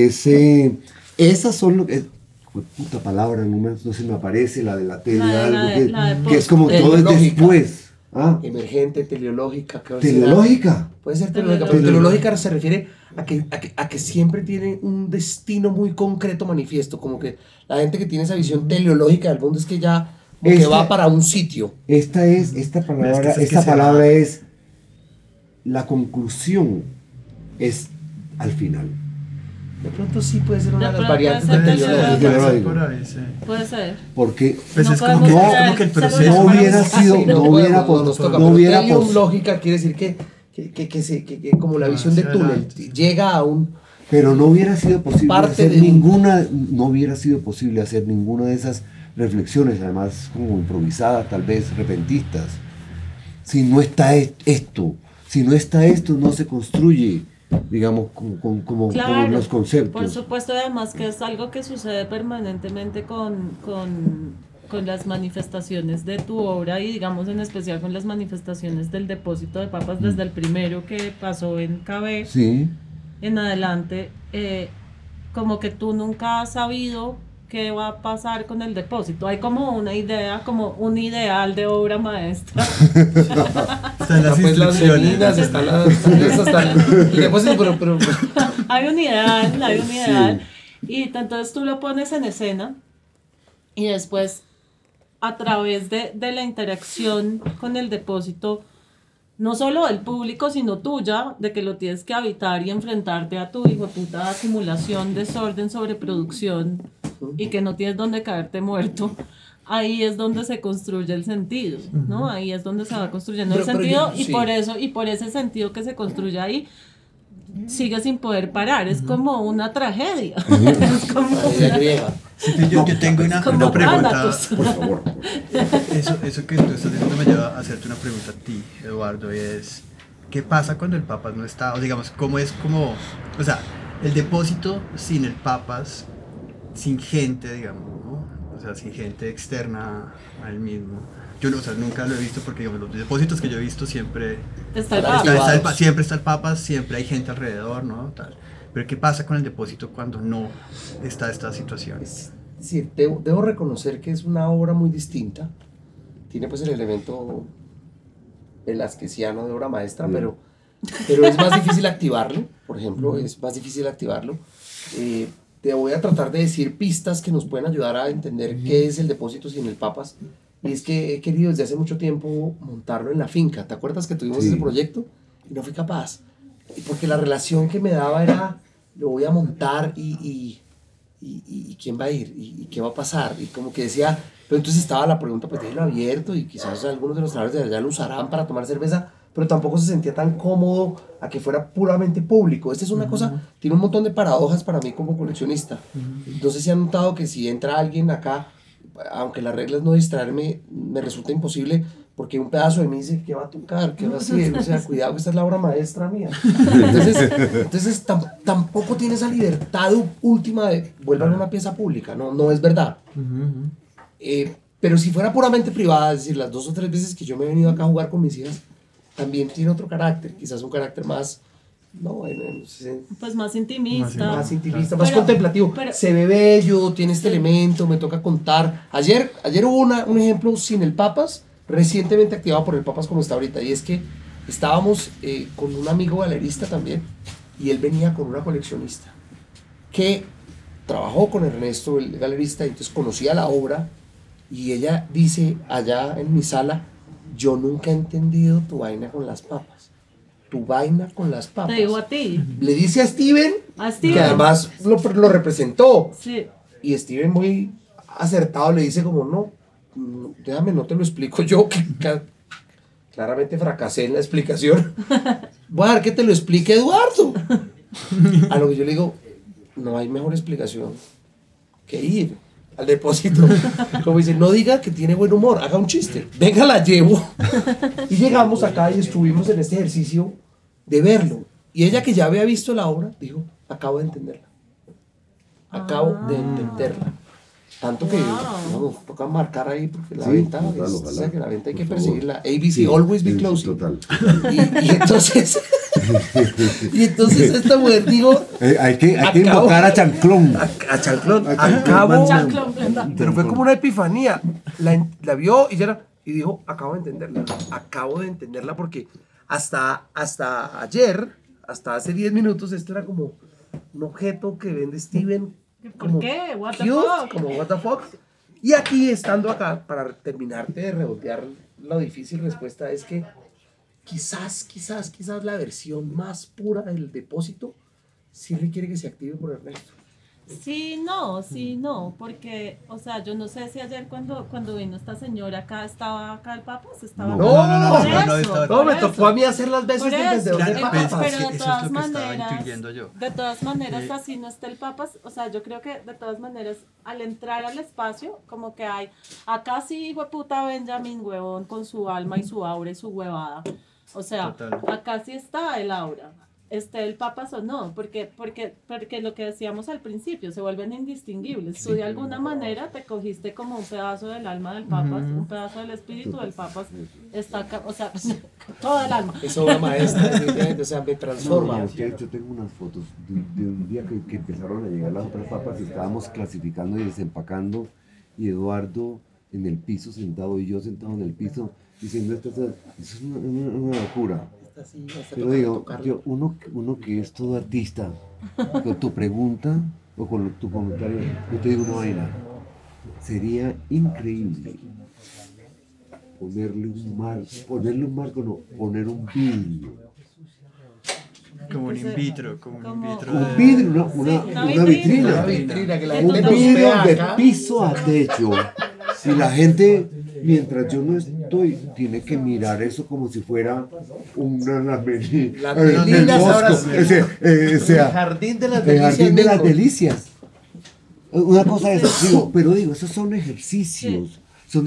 esas son lo que, puta palabra, no se me aparece, la de la tele, la de que es como todo es Teleológica. después, Emergente, teleológica. teleológica, Puede ser teleológica, pero teleológica se refiere a que siempre tiene un destino muy concreto manifiesto, como que la gente que tiene esa visión teleológica del mundo es que ya como que va para un sitio. esta palabra es la conclusión, es al final. De pronto sí puede ser una de De las pronto variantes puede de ser teleológica. teleológica. Por ahí, sí. Puede ser. Porque Pues No es como podemos que, creer, como que el solo proceso... no hubiera sido, Sí, no hubiera podemos, nos toca, no pero hubiera teleológica quiere decir que como la visión de Hacia túnel adelante. llega a un pero no hubiera sido posible Parte hacer de un- no hubiera sido posible hacer ninguna de esas reflexiones, además como improvisadas, tal vez repentistas, si no está esto, no se construye, digamos, como Claro, los por conceptos. supuesto, además que es algo que sucede permanentemente con las manifestaciones de tu obra y digamos en especial con las manifestaciones del depósito de papas desde el primero que pasó en KB Sí, en adelante, como que tú nunca has sabido qué va a pasar con el depósito. Hay como una idea, como un ideal de obra maestra. Están las pues las instrucciones. meninas, están el depósito, pero Hay un ideal. Y entonces tú lo pones en escena y después a través de la interacción con el depósito, no solo del público, sino tuya, de que lo tienes que habitar y enfrentarte a tu hijo de puta acumulación, desorden, sobreproducción y que no tienes donde caerte muerto. Ahí es donde se construye el sentido, ¿no? Ahí es donde se va construyendo el Pero sentido yo- sí. y por ese sentido que se construye ahí, sigue sin poder parar. Es como una tragedia. Es como la griega. Sí, yo tengo una como pregunta. Thanatos. por favor. Eso que tú estás diciendo me lleva a hacerte una pregunta a ti, Eduardo, y es ¿qué pasa cuando el Papas no está? O digamos, o sea, el depósito sin el Papas, sin gente, digamos, ¿no? O sea, sin gente externa a él mismo, yo no, o sea, nunca lo he visto porque digamos, los depósitos que yo he visto siempre Está el Está- Papa. siempre está el Papa, siempre hay gente alrededor, ¿no? Tal. Pero ¿qué pasa con el depósito cuando no está esta situación? Es decir, debo reconocer que es una obra muy distinta. Tiene pues el elemento velazqueciano de obra maestra, pero es más difícil activarlo, por ejemplo, es más difícil activarlo. Te voy a tratar de decir pistas que nos pueden ayudar a entender qué es el depósito sin el Papas. Y es que he querido desde hace mucho tiempo montarlo en la finca. ¿Te acuerdas que tuvimos ese proyecto? Y no fui capaz. Y porque la relación que me daba era, lo voy a montar y quién va a ir y qué va a pasar. Y como que decía, pero entonces estaba la pregunta, pues déjelo abierto y quizás algunos de los trabajadores de allá lo usarán para tomar cerveza, pero tampoco se sentía tan cómodo a que fuera puramente público. Esta es una cosa, tiene un montón de paradojas para mí como coleccionista. Entonces se ha notado que si entra alguien acá, aunque la regla es no distraerme, me resulta imposible porque un pedazo de mí dice, ¿qué va a tocar? ¿Qué va a hacer? O sea, cuidado que esta es la obra maestra mía. Entonces tampoco tiene esa libertad última de vuelvan a una pieza pública, no es verdad. Pero si fuera puramente privada, es decir, las 2 o 3 veces que yo me he venido acá a jugar con mis hijas, también tiene otro carácter, quizás un carácter más, no sé, Pues más intimista. más intimista, más Pero- contemplativo. pero- Se ve bello, tiene este elemento, me toca contar. Ayer hubo un ejemplo sin el Papas, recientemente activado por el Papas como está ahorita, y es que estábamos con un amigo galerista también, y él venía con una coleccionista que trabajó con Ernesto, el galerista, y entonces conocía la obra, y ella dice allá en mi sala, yo nunca he entendido tu vaina con las papas. Tu vaina con las papas. Te digo a ti. Le dice a Steven, A Steven. que además lo representó. Sí. Y Steven muy acertado le dice como, no, déjame, no te lo explico yo, que claramente fracasé en la explicación. Voy a dejar que te lo explique Eduardo. A lo que yo le digo, no hay mejor explicación que ir al depósito. Como dice, no diga que tiene buen humor, haga un chiste. Venga, la llevo. Y llegamos acá y estuvimos en este ejercicio de verlo. Y ella que ya había visto la obra, dijo, acabo de entenderla. Acabo de entenderla. Tanto que no, toca marcar ahí porque la Sí, venta, total, es, ojalá. o sea, que la venta hay que Por favor. perseguirla. ABC, Sí, always be sí, closing. total. Y entonces, y entonces esta mujer dijo, Hay que Acabo- invocar a Chanclón. a Chanclón, A Chanclón, acabo, Chanclón, ¿verdad? pero fue como una epifanía. La vio y dijo, acabo de entenderla. Acabo de entenderla porque hasta ayer, hasta hace 10 minutos, esto era como un objeto que vende Steven. ¿Por Como qué? What the cute, fuck? como what the fuck. Y aquí, estando acá, para terminarte de redondear la difícil respuesta, es que quizás la versión más pura del depósito sí requiere que se active por Ernesto. Sí, no, porque, o sea, yo no sé si ayer cuando vino esta señora acá, ¿estaba acá el Papa? ¿Se estaba No. acá? No, Por estaba- eso, No, me por tocó eso. a mí hacer las veces Por del eso, vendedor de Claro, papas. pues, pero que de eso es todas lo que estaba maneras, intuyendo yo. de todas maneras, Eh, así no está el Papas, o sea, yo creo que de todas maneras, al entrar al espacio, como que hay, acá sí, hijo de puta Benjamin, huevón, con su alma y su aura y su huevada, o sea, Total. acá sí está el aura, el Papas o no, porque lo que decíamos al principio, se vuelven indistinguibles, tú de alguna manera te cogiste como un pedazo del alma del Papas, un pedazo del espíritu del Papas, está acá, o sea, todo el alma. Es obra maestra, definitivamente, o sea, me No, transforma. yo tengo unas fotos de un día que empezaron a llegar las otras papas y estábamos clasificando y desempacando y Eduardo en el piso sentado y yo sentado en el piso diciendo esto es una locura. Esta sí, esta Pero toca digo, tocarla. uno que es todo artista, con tu pregunta o con tu comentario, yo te digo una vaina, sería increíble ponerle un marco, no, poner un vidrio. Como un in Entonces, vitro, como un in como- vitro. Un vidrio, una una vitrina. vitrina. Una vitrina que la De gente Un total- nos vidrio vea de acá. piso a techo. Si la gente, mientras yo no estoy, tiene que mirar eso como si fuera una Las el delicias ahora bosco, sí. o sea, El jardín de las el delicias. jardín de las Nico. delicias. Una cosa es, pero digo, esos son ejercicios,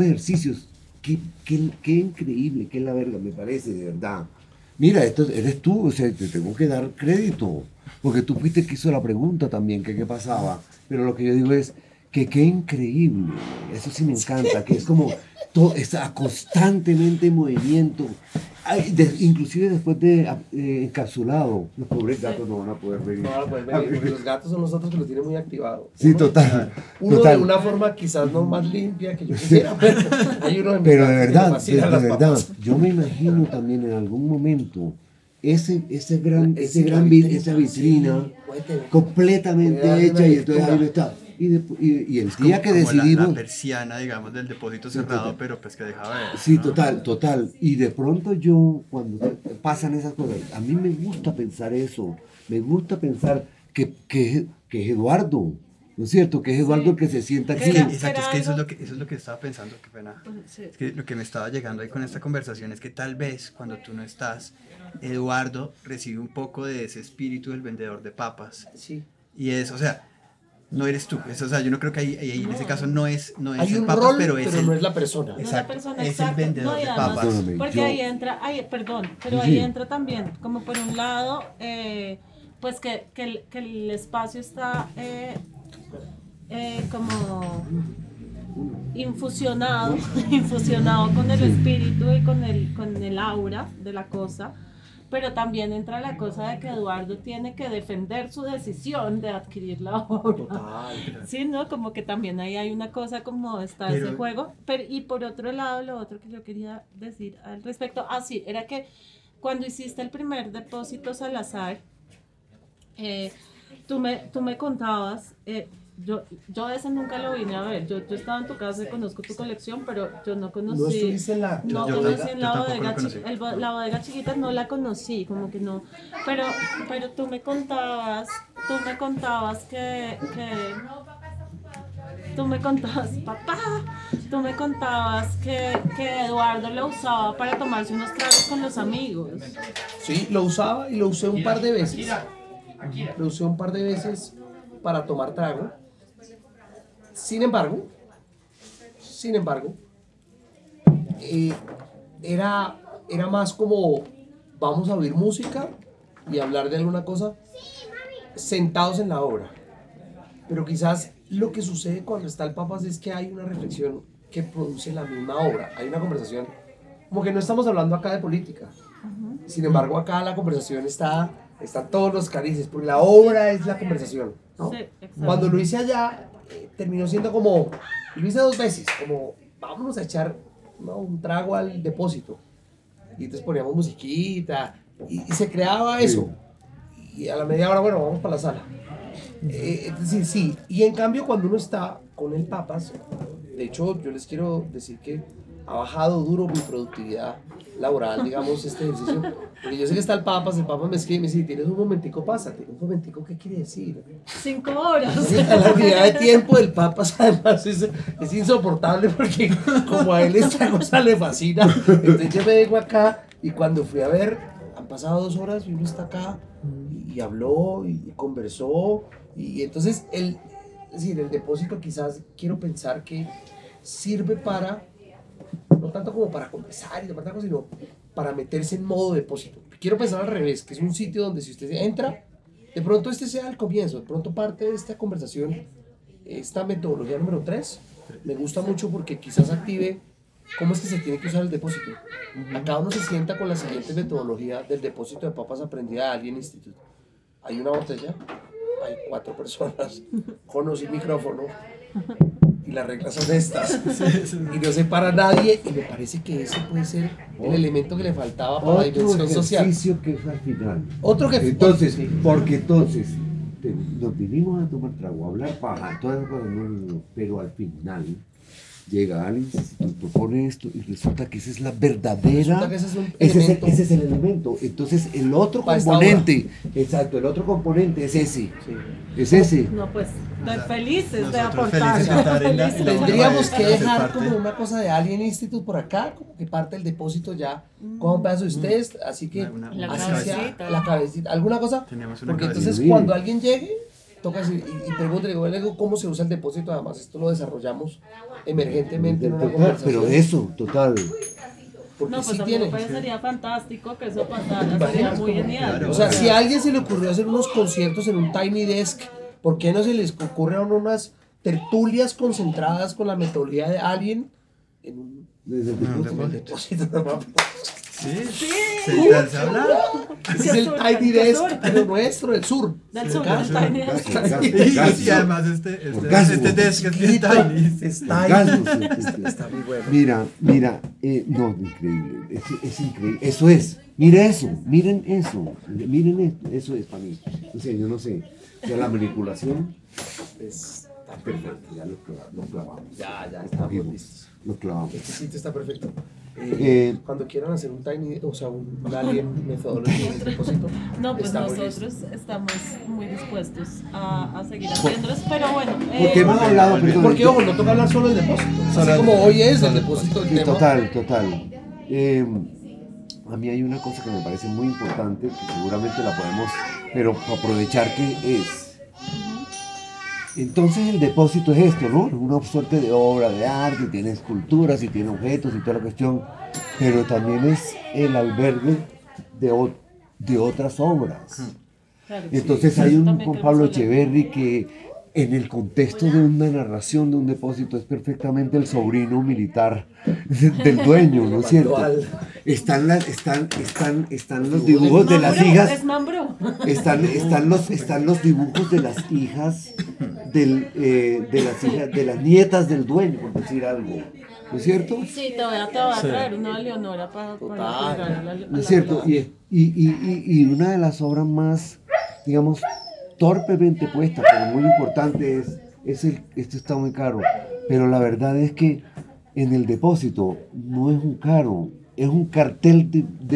Qué increíble, qué la verga, me parece, de verdad. Mira, esto eres tú, o sea, te tengo que dar crédito, porque tú fuiste el que hizo la pregunta también, que qué pasaba. Pero lo que yo digo es, que qué increíble, eso sí me encanta, que es como todo está constantemente en movimiento. Inclusive después de encapsulado, los pobres gatos no van a poder venir. No van a poder venir, porque los gatos son los otros que lo tienen muy activado. Sí, total. Uno total. de una forma quizás no más limpia que yo quisiera, pero hay uno Pero de mis gatos que le verdad, fascinan de las verdad, papas. yo me imagino también en algún momento esa vitrina Puede tener- completamente puede darle hecha una y entonces ahí no está. Y el Es día que como decidimos... la persiana, digamos, del depósito cerrado, total. pero pues que deja ver. Sí, ¿no? total. Y de pronto yo, cuando pasan esas cosas, a mí me gusta pensar eso. Me gusta pensar que es Eduardo, ¿no es cierto? Que es Eduardo el que se sienta aquí. Exacto, es que eso es lo que estaba pensando, qué pena. Sí. Es que lo que me estaba llegando ahí con esta conversación es que tal vez cuando tú no estás, Eduardo recibe un poco de ese espíritu del vendedor de papas. Sí. Y es, o sea, no eres tú. O sea, yo no creo que ahí en ese caso no es Hay el un papas, rol, pero es el... no es la persona. No es la Exacto, persona es el exacta. vendedor No, y de además, papas. Perdóname, porque yo- ahí entra, pero Sí. ahí entra también, como por un lado, pues que el espacio está como infusionado con el espíritu y con el aura de la cosa. Pero también entra la cosa de que Eduardo tiene que defender su decisión de adquirir la obra. Total. Sí, ¿no? Como que también ahí hay una cosa como está Pero- ese juego. Y por otro lado, lo otro que yo quería decir al respecto, sí, era que cuando hiciste el primer depósito Salazar, tú me contabas, yo ese nunca lo vine a ver. Yo estaba en tu casa y conozco tu colección, pero yo no conocí. No estuviste en la... No Yo conocí tampoco en la lo bodega conocí. chiquita, la bodega chiquita no la conocí, como que no. Pero tú me contabas que tú me contabas, papá, tú me contabas que Eduardo lo usaba para tomarse unos tragos con los amigos. Sí, lo usaba y lo usé un par de veces. Lo usé un par de veces para tomar trago. Sin embargo, era más como vamos a oír música y hablar de alguna cosa sentados en la obra. Pero quizás lo que sucede cuando está el Papas es que hay una reflexión que produce la misma obra. Hay una conversación, como que no estamos hablando acá de política. Sin embargo, acá la conversación están todos los carices, porque la obra es la conversación, ¿no? Sí, exacto. Cuando lo hice allá, terminó siendo como, lo hice 2 veces, como vámonos a echar, ¿no?, un trago al depósito. Y entonces poníamos musiquita y se creaba eso. Y a la media hora, bueno, vamos para la sala. Es decir, sí. Y en cambio, cuando uno está con el Papas, de hecho, yo les quiero decir que ha bajado duro mi productividad laboral, digamos, este ejercicio. Porque yo sé que está el Papas me escribe y me dice, tienes un momentico, pásate. Un momentico, ¿qué quiere decir? 5 horas. La unidad de tiempo del Papas además es insoportable porque como a él esta cosa le fascina. Entonces yo me vengo acá y cuando fui a ver, han pasado 2 horas y uno está acá y habló y conversó. Y entonces es decir, el depósito quizás quiero pensar que sirve para, no tanto como para conversar y tomar algo, sino para meterse en modo depósito. Quiero pensar al revés, que es un sitio donde si usted entra, de pronto este sea el comienzo, de pronto parte de esta conversación, esta metodología número 3, me gusta mucho porque quizás active cómo es que se tiene que usar el depósito. Acá uno se sienta con la siguiente metodología del depósito de papas aprendida de Alien Institute. Hay una botella, hay 4 personas, conos y micrófono, y las reglas son estas, y no se para nadie, y me parece que ese puede ser el elemento que le faltaba para la Otro dimensión social. ejercicio que es al final. Otro que Entonces, sí. porque entonces nos vinimos a tomar trago, a hablar paja, todas esas cosas, no, pero al final llega alguien, propone esto y resulta que esa es la verdadera, Resulta que ese es un ese elemento. es el elemento. Entonces el otro Para esta componente, exacto, el otro componente es ese, Sí. es ese. No, pues, felices de Nosotros aportar. felices de estar en la- en la- Tendríamos que hacer dejar parte. como una cosa de Alien Institute por acá, como que parte del depósito ya, con un pedazo de ustedes, así que La así sea cabecita. la cabecita, alguna cosa, Teníamos una porque cabecita. entonces cuando alguien llegue, toca decir, y pregúntele, digo, ¿cómo se usa el depósito? Además, esto lo desarrollamos emergentemente en una Total, conversación. pero eso, total. Porque No, pues sí a mí tiene. me parecería fantástico que eso pasara, sería Imagínate muy cómo- genial. claro. O sea, si a alguien se le ocurrió hacer unos conciertos en un Tiny Desk, ¿por qué no se les ocurren unas tertulias concentradas con la metodología de Alien en un Desde el depósito. Sí, se habla. Ese es el Tiny Desk pero nuestro, del sur. Del sur, Acá. del Tiny Desk. Y además este desk es bien tiny. Está muy bueno. Mira, no, increíble, es increíble, eso es, mira eso, miren eso, eso es para mí, o sea, yo no sé, o sea, la manipulación está perfecta, ya lo clavamos. Ya estamos listos. Lo clavamos. Este sitio está perfecto. Cuando quieran hacer un tiny, o sea, un alien metodología en el depósito. No, pues estamos nosotros estamos muy dispuestos a seguir haciéndolos, pero bueno. Porque hemos hablado, perdón, Porque, ojo, no toca hablar solo del depósito. Así como hoy es el depósito del sí, tema. total. A mí hay una cosa que me parece muy importante, que seguramente la podemos, pero aprovechar que es. Entonces el depósito es esto, ¿no? Una suerte de obra de arte, tiene esculturas y tiene objetos y toda la cuestión, pero también es el albergue de otras obras. Claro, Entonces sí, hay un también Juan queremos Pablo hablar. Echeverry que en el contexto de una narración de un depósito es perfectamente el sobrino militar del dueño, ¿no es cierto? Están los dibujos de las hijas. Es Mambrú. Están los dibujos de las hijas de las nietas del dueño, por decir algo. ¿No es cierto? Sí, te voy a traer una Leonora para jugar a la ¿No es cierto? Y una de las obras más, digamos, torpemente puesta, pero muy importante esto está muy caro, pero la verdad es que en el depósito no es un caro, es un cartel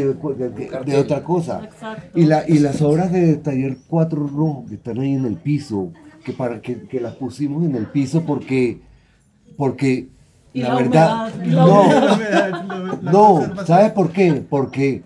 de otra cosa. Exacto. Y las obras de Taller 4 Rojo que están ahí en el piso, que las pusimos en el piso porque Y la la verdad, humedad, no, ¿sabes por qué? Porque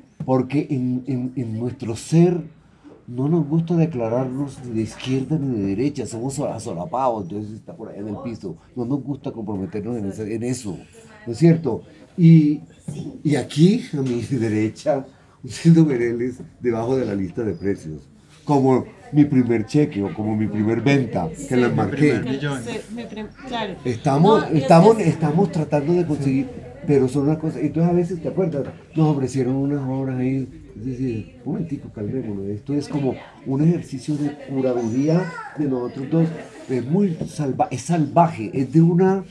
en nuestro ser no nos gusta declararnos ni de izquierda ni de derecha, somos asolapados, entonces está por allá en el piso, no nos gusta comprometernos en eso, ¿no es cierto? Y aquí, a mi derecha, un Cildo Mereles debajo de la lista de precios, como mi primer cheque o como mi primer venta, que la marqué. Claro. Estamos tratando de conseguir, pero son una cosa, entonces a veces, ¿te acuerdas? Nos ofrecieron unas obras ahí, es decir, un momentico, calmémonos, esto es como un ejercicio de curaduría de nosotros dos, es salvaje, es de un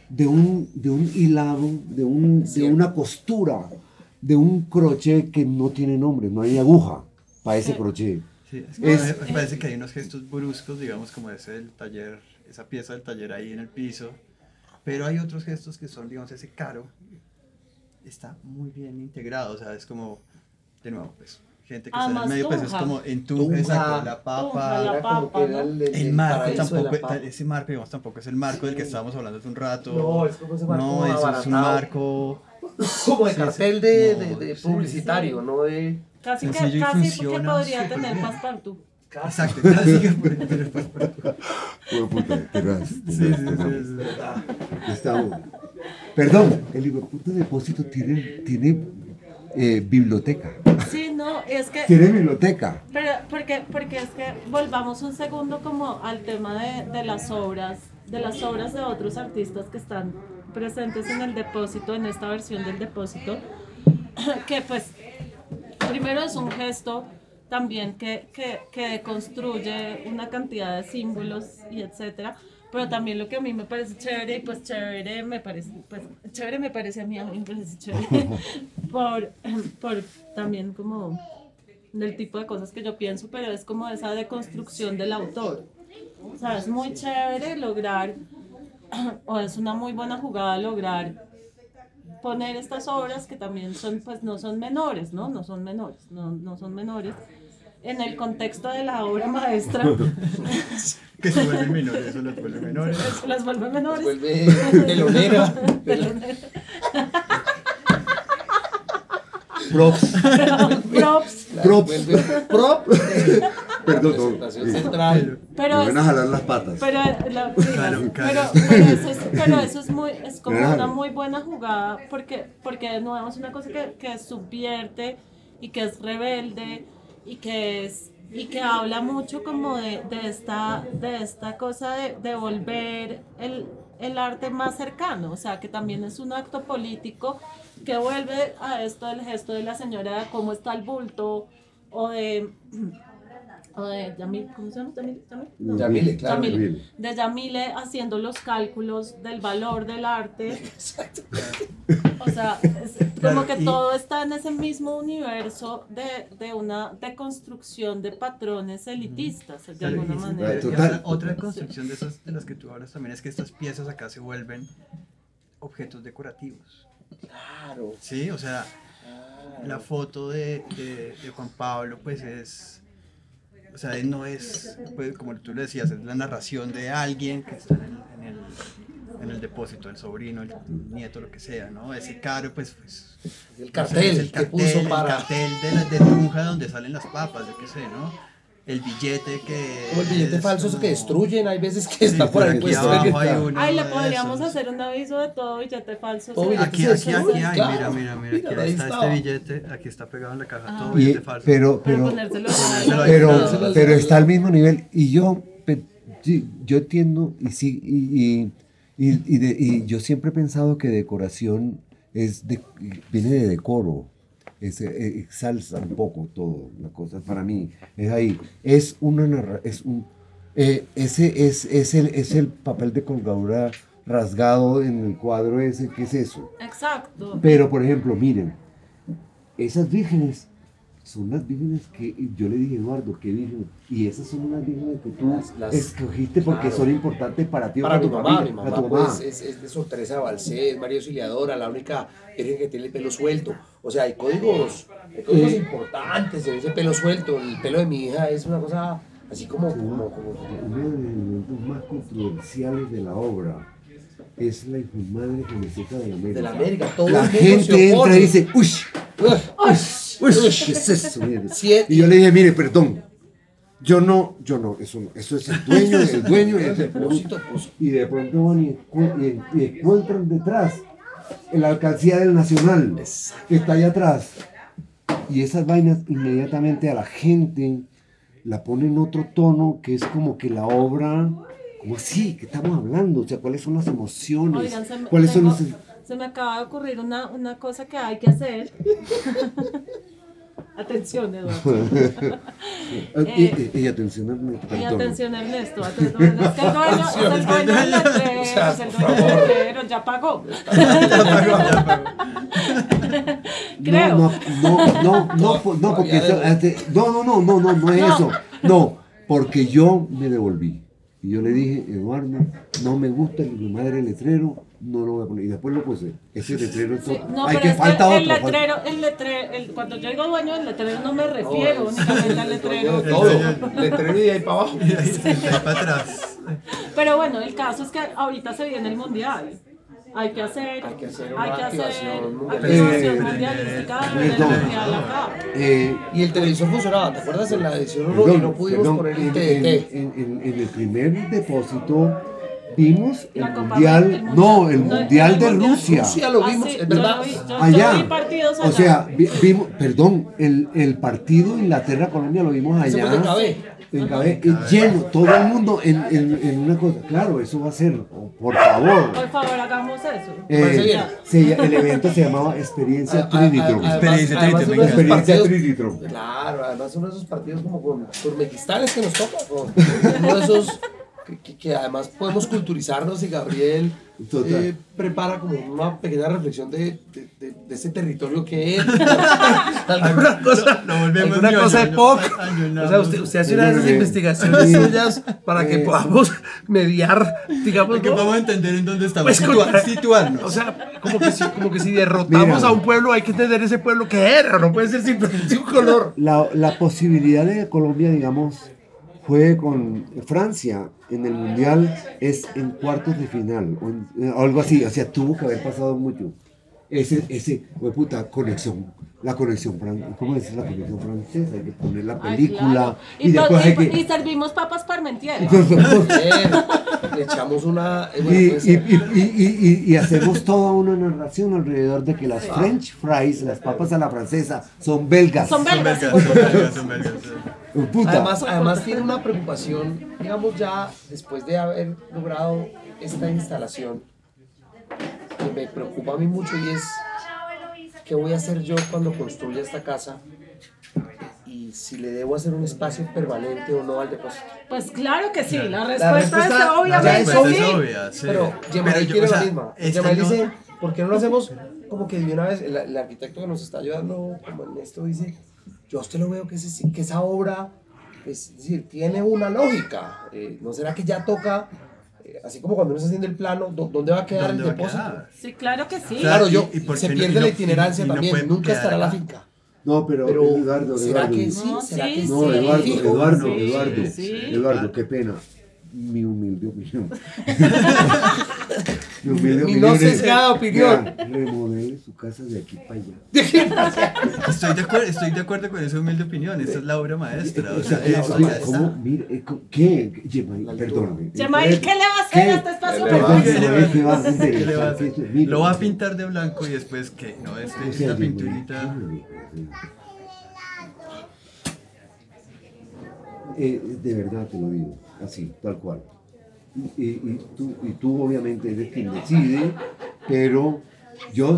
hilado, de una costura, de un crochet que no tiene nombre, no hay aguja para ese crochet. Sí, me parece que hay unos gestos bruscos, digamos, como ese del taller, esa pieza del taller ahí en el piso, pero hay otros gestos que son, digamos, ese caro está muy bien integrado, o sea, es como, de nuevo, pues, gente que está en el medio, pues es como en tu, exacto, la papa, la papa, el marco tampoco, ese marco, digamos, tampoco es el marco del que estábamos hablando hace un rato. No, es como ese marco no, eso es un marco como de cartel de publicitario, no de... Casi que sencillo y funciona podría súper tener bien. passepartout. Exacto, casi que por el pastor. Sí. Estamos. Perdón, el hijueputa depósito tiene biblioteca. Sí, no, es que... Tiene biblioteca. Pero porque es que volvamos un segundo como al tema de las obras de otros artistas que están presentes en el depósito, en esta versión del depósito, que pues primero es un gesto también que construye una cantidad de símbolos y etcétera, pero también lo que a mí me parece chévere, y pues chévere me parece a mí me parece chévere, por también como del tipo de cosas que yo pienso, pero es como esa deconstrucción del autor. O sea, es muy chévere lograr, o es una muy buena jugada lograr poner estas obras que también son, pues no son menores, no son menores, en el contexto de la obra maestra. Que se vuelven menores, eso los vuelve menores. Eso las vuelve menores. Se vuelve telonera. Props. Perdón, Presentación central. Pero me van a jalar las patas. Pero eso es muy, es como una muy buena jugada, porque de nuevo es una cosa que subvierte y que es rebelde y que es y que habla mucho como de esta cosa de volver el arte más cercano, o sea, que también es un acto político que vuelve a esto del gesto de la señora, de cómo está el bulto, o de Yamile, ¿cómo se llama? No. Yamile, claro. Yamile. De Yamile haciendo los cálculos del valor del arte. Exacto. O sea, es como que todo está en ese mismo universo de una deconstrucción de patrones elitistas, de alguna manera. Otra construcción de esas de las que tú hablas también es que estas piezas acá se vuelven objetos decorativos. Claro. Sí, o sea, la foto de Juan Pablo pues es... O sea, no es, pues, como tú le decías, es la narración de alguien que está en el depósito, el sobrino, el nieto, lo que sea, ¿no? Ese caro, pues el cartel, el que puso para... El cartel de Tunja donde salen las papas, yo qué sé, ¿no? El billete que... Como el billete falso como... que destruyen, hay veces que está por ahí puesto. Ay, le podríamos hacer un aviso de todo billete falso. Aquí hay, claro. mira, aquí está este billete, aquí está pegado en la caja, todo billete falso. Pero está al mismo nivel, y yo entiendo, y yo siempre he pensado que decoración viene de decoro. Exalza un poco todo la cosa, para mí es ahí, es el papel de colgadura rasgado en el cuadro ese, ¿qué es eso? Exacto. Pero por ejemplo, miren, esas vírgenes son las vírgenes que yo le dije, Eduardo, ¿qué vírgenes? Y esas son unas vírgenes que tú escogiste porque son importantes para ti o para tu mi mamá. familia. Mi mamá pues, es de Sor Teresa de Balsés, María Auxiliadora, la única virgen que tiene el pelo suelto. O sea, hay códigos importantes en ese pelo suelto. El pelo de mi hija es una cosa así como... Uno de los elementos más controversiales de la obra es la madre genética de la América. De la América, todo la el mundo gente se opone. entra y dice, uy, ¿qué es eso? Y yo le dije, mire, perdón, yo no, eso es el dueño es el propósito. Y de pronto van y encuentran detrás la alcancía del Nacional, que está allá atrás. Y esas vainas inmediatamente a la gente la ponen en otro tono, que es como que la obra, como así, ¿qué estamos hablando? O sea, ¿cuáles son las emociones? Oigan, se me acaba de ocurrir una cosa que hay que hacer. Atención, Eduardo. Y atención, Ernesto. Y atención, Ernesto. Es que el dueño del letrero, es el dueño del letrero, ya pagó. Creo. No, porque no es eso. No, porque yo me devolví. Y yo le dije, Eduardo, no me gusta mi madre letrero, no lo voy a poner. Y después lo puse. Ese letrero, hay que falta otro. El letrero, cuando yo digo dueño del letrero, no me refiero únicamente al letrero. Todo, letrero y de ahí para abajo. Y ahí para atrás. Pero bueno, el caso es que ahorita se viene el mundial. Hay que hacer una activación mundialística del mundial acá. Y el televisor funcionaba, ¿te acuerdas? En la edición 1 y no pudimos poner el TDT. En el primer depósito vimos el mundial de Rusia. Rusia lo vimos, es verdad. Allá. O sea, vimos, el partido Inglaterra-Colombia lo vimos allá. Eso fue de Cabé. En Cabé, lleno, todo el mundo en una cosa. Claro, eso va a ser, por favor. Por favor, hagamos eso. El evento se llamaba Experiencia Trinitron. Experiencia Trinitron. Claro, además uno de esos partidos como con Turmequistán que nos toca. Uno de esos que además podemos culturizarnos y Gabriel prepara como una pequeña reflexión de ese territorio que es. Alguna cosa de poco. O sea, usted hace una de esas investigaciones suyas para que podamos mediar, digamos. Que podamos entender en dónde estamos, situarnos. O sea, como que si derrotamos a un pueblo, hay que entender ese pueblo que era, no puede ser simplemente un color. La posibilidad de Colombia, digamos, fue con Francia en el mundial, es en cuartos de final o algo así, o sea, tuvo que haber pasado mucho. La conexión francesa, ¿cómo es la conexión francesa? Hay que poner la película. Claro. Y después y servimos papas parmentier. le echamos una... Y, bueno, puede ser. y hacemos toda una narración alrededor de que las French fries, las papas a la francesa, son belgas. Son belgas. Son belgas. Puta. Además tiene una preocupación, digamos ya después de haber logrado esta instalación, que me preocupa a mí mucho y es qué voy a hacer yo cuando construya esta casa y si le debo hacer un espacio permanente o no al depósito. Pues claro que sí, la respuesta respuesta es ya obviamente es sí. obvia. Sí. Pero Gemail yo, tiene o sea, la misma. esta Gemail no- dice, ¿por qué no lo hacemos como que de una vez? El arquitecto que nos está ayudando como en esto dice, yo a usted lo veo que esa obra, es decir, tiene una lógica. ¿No será que ya toca, así como cuando uno está haciendo el plano, dónde va a quedar ¿Dónde el va a depósito? quedar? Sí, claro que sí. Claro, ¿Y por se qué no- pierde y no- la itinerancia y no también, puede nunca quedar estará la acá? finca. No, pero Eduardo, ¿será Eduardo. que sí? No, ¿Será sí, que No, sí. Eduardo, fijo? Eduardo, Sí, Eduardo, sí. Eduardo, qué pena. Mi humilde opinión. Mi no sesgada opinión. Vea, remodele su casa de aquí para allá. Estoy de acuerdo con esa humilde opinión. Esta es la obra maestra. O sea, Es eso que, ya está. ¿cómo? Mire, ¿qué? Gemail, perdóname. Gemail, ¿qué le va a hacer a este espacio? ¿Qué le va a Perdón, hacer? Gemail, ¿qué va a hacer? ¿Qué le va a hacer? Mire, Lo va a pintar de blanco y después, ¿qué? No, o sea, esta Gemail, pinturita. De verdad te lo digo, así, tal cual. Y tú obviamente eres quien decide, pero yo,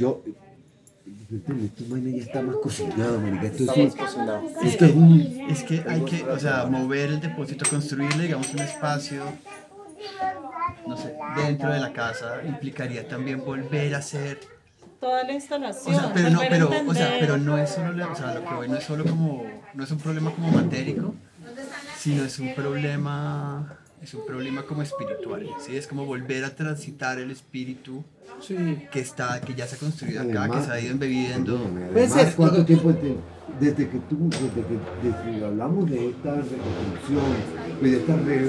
esta vaina ya está más cocinada, marica. Esto Estamos cocinados. Es que hay que, o sea, mover el depósito, construirle, digamos, un espacio, no sé, dentro de la casa, implicaría también volver a hacer. Toda la O instalación. sea, pero no, volver a entender. pero no es solo, o sea, lo que voy no es solo como, no es un problema como matérico, sino es un problema como espiritual, ¿sí? Es como volver a transitar el espíritu Sí. que ya se ha construido acá, que se ha ido embebiendo. Puede ser. ¿Cuánto tiempo desde que hablamos de esta reconstrucción, pues de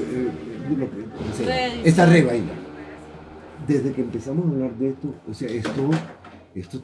esta revaina, desde que empezamos a hablar de esto, o sea, esto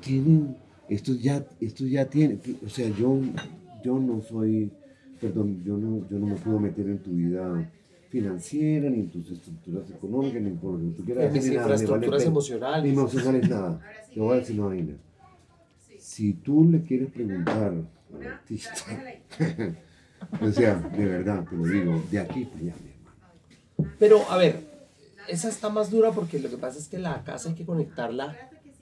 ya tiene, o sea, yo no soy, perdón, yo no me puedo meter en tu vida financiera, ni en tus estructuras económicas, ni por lo que tú quieras En mis decir, nada, me vale infraestructuras pena. emocionales. Ni emocionales, nada. Te voy a decir una vaina. Si tú le quieres preguntar al artista, o sea, de verdad, te lo digo, de aquí para allá, mi hermano. Pero, a ver, esa está más dura porque lo que pasa es que la casa hay que conectarla.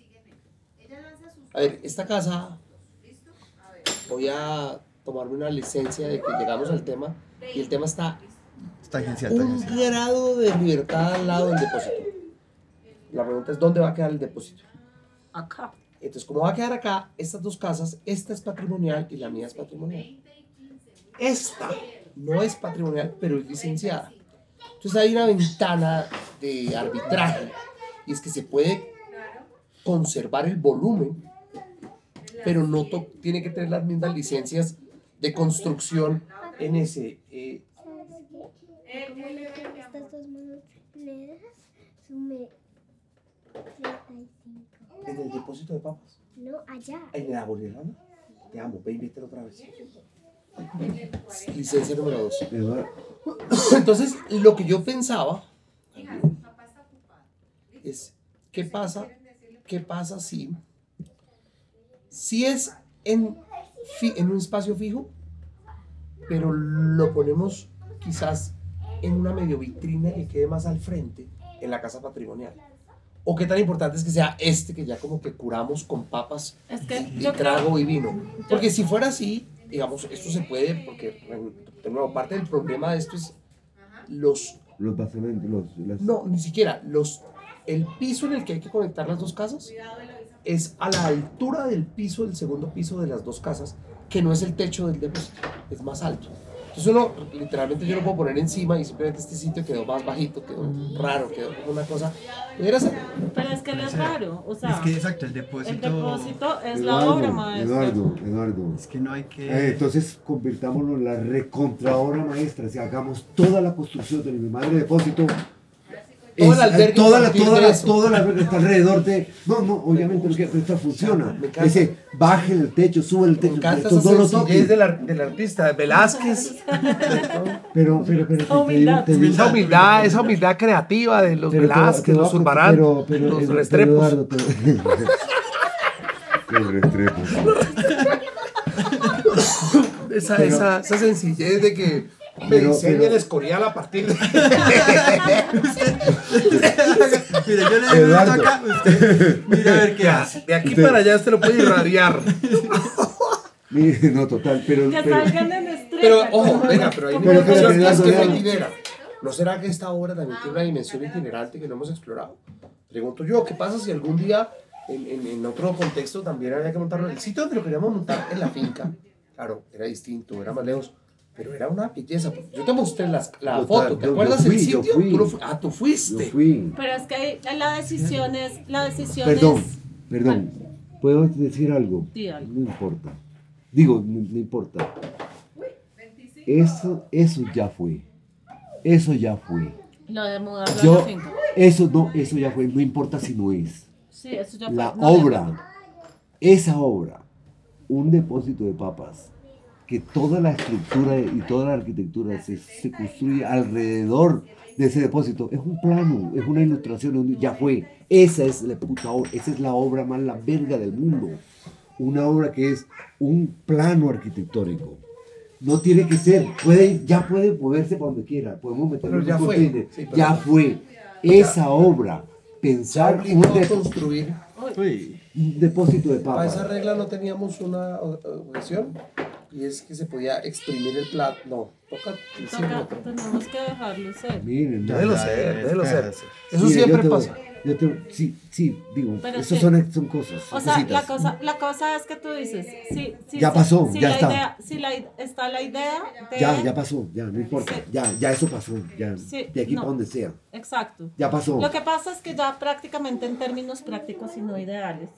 A ver, esta casa, voy a tomarme una licencia de que llegamos al tema y el tema está Tangencial, un tangencial. grado de libertad al lado del depósito. La pregunta es, ¿dónde va a quedar el depósito? Acá. Entonces, como va a quedar acá, estas dos casas, esta es patrimonial y la mía es patrimonial. Esta no es patrimonial, pero es licenciada. Entonces hay una ventana de arbitraje y es que se puede conservar el volumen, pero no tiene que tener las mismas licencias de construcción en ese... Estas dos monedas sume 35. en el depósito de papas. No, allá. En la bolivariana. Te amo, ve y mételo otra vez. Licencia número 2. Eduardo, Entonces, lo que yo pensaba es, ¿qué pasa si es en un espacio fijo, pero lo ponemos quizás en una medio vitrina que quede más al frente en la casa patrimonial? ¿O qué tan importante es que sea que ya como que curamos con papas Es que y yo trago creo, y vino? Porque si fuera así, digamos, esto se puede, porque de nuevo, parte del problema de esto es los basamentos, no, ni siquiera, el piso en el que hay que conectar las dos casas es a la altura del piso, del segundo piso de las dos casas, que no es el techo del depósito, es más alto. Entonces literalmente yo lo puedo poner encima y simplemente este sitio quedó más bajito, quedó raro, quedó como una cosa. Pudiera ser. pero es que no es raro, o sea, Es que exacto, el el depósito es la obra maestra. Eduardo. es que no hay que Entonces convirtámoslo en la recontra obra maestra, si hagamos toda la construcción de mi madre depósito todo el albergue toda a la partir de eso. toda la está alrededor de. No, obviamente no quiero, pero esto funciona. Me encanta. Dice, bajen el techo, suben el Me techo. encanta Esto esa no lo sencillez toquen. del artista, Velázquez. Pero humildad. Esa humildad creativa de los Velázquez, los Zurbarán, los Restrepo. Eduardo, los Restrepo. Esa sencillez de que me Pero- diseña pero- el Escorial a partir de... Mire, yo le digo esto Eduardo. acá, usted mira a ver qué hace. De aquí para allá usted lo puede irradiar. Mire, no, total, pero. Que pero- salgan en estrella. Pero, ojo, como- venga, pero hay como una Pero, cosa que es que Eduardo, no itinera. ¿No será que esta obra también tiene una dimensión itinerante que no hemos explorado? Pregunto yo, ¿qué pasa si algún día, en otro contexto, también había que montarlo? El sitio donde lo queríamos montar, en la finca, claro, era distinto, era más lejos, pero era una belleza. Yo te mostré la Total, foto, ¿te yo acuerdas fui, del yo sitio? fui. Tú tú Yo fuiste. fui. Pero es que la decisión es. Perdón. ¿Puedo decir algo? Di algo. No importa. Digo, no importa. Eso ya fue. Eso ya fue. Lo de mudarlo a la Yo, finca. eso ya fue. No importa si no es. Sí, eso ya fue. La No, de obra, acuerdo. esa obra, un depósito de papas, que toda la estructura y toda la arquitectura se construye alrededor de ese depósito, es un plano, es una ilustración, ya fue. Esa es la puta obra, esa es la obra más la verga del mundo. Una obra que es un plano arquitectónico. No tiene que ser, ya puede moverse para donde quiera, podemos meterlo Pero en ya un fue. container. Sí, pero Ya ya. fue. Esa obra, pensar Obligó a un construir. Uy, depósito de Para esa papas. regla no teníamos una objeción, y es que se podía exprimir el plato. No, toca decirlo. Tenemos que dejarlo ser. Miren, no. Déjelo Ya, ser, ya, déjelo ser. espérate. Eso Mire, siempre yo te- pasa. Sí, digo, Pero eso sí. son cosas. O son sea, cositas. la cosa es que tú dices, Ya pasó, ya la está. Idea, está la idea de... Ya pasó, ya, no importa. Sí. Ya eso pasó, ya. Sí, De aquí no. para donde sea. Exacto. Ya pasó. Lo que pasa es que ya prácticamente en términos prácticos y no ideales,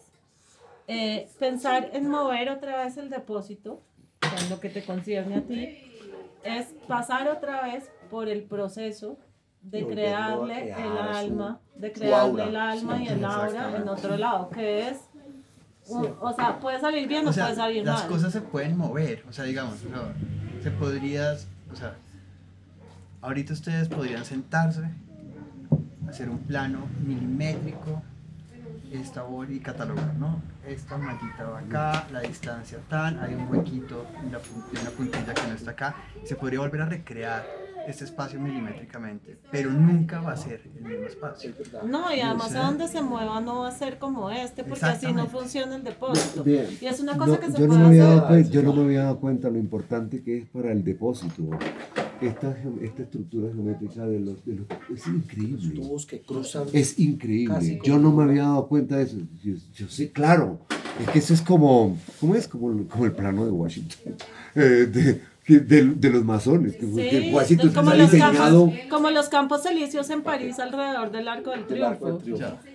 pensar en mover otra vez el depósito, o sea, en lo que te concierne a ti, es pasar otra vez por el proceso de Y volverlo a crearle crear el alma, de su crearle aura. el alma Sí, y el aura en exactamente. otro lado, que es, o sea, puede salir bien o, o sea, puede salir las mal. cosas se pueden mover, o sea, digamos, se podría, o sea, ahorita ustedes podrían sentarse, hacer un plano milimétrico, esta obra y catalogar, ¿no? Esta mallita va acá, la distancia tan, hay un huequito, una puntilla que no está acá, se podría volver a recrear este espacio milimétricamente, pero nunca va a ser el mismo espacio. Es verdad. No, y además Sí. a donde se mueva no va a ser como este, porque así no Exactamente. funciona el depósito. Bien. Y es una cosa No, que se yo, no puede me había hacer. dado cuenta, yo no me había dado cuenta lo importante que es para el depósito. Esta estructura geométrica es increíble. Tubos que cruzan. Es increíble. Casi como- Yo no me había dado cuenta de eso. Yo sé, claro. Es que eso es como, ¿cómo es? Como el plano de Washington. De los masones. Que Washington Sí, como está los, diseñado. campos, como los campos elíseos en París alrededor del Arco del Del Arco Triunfo. del Triunfo.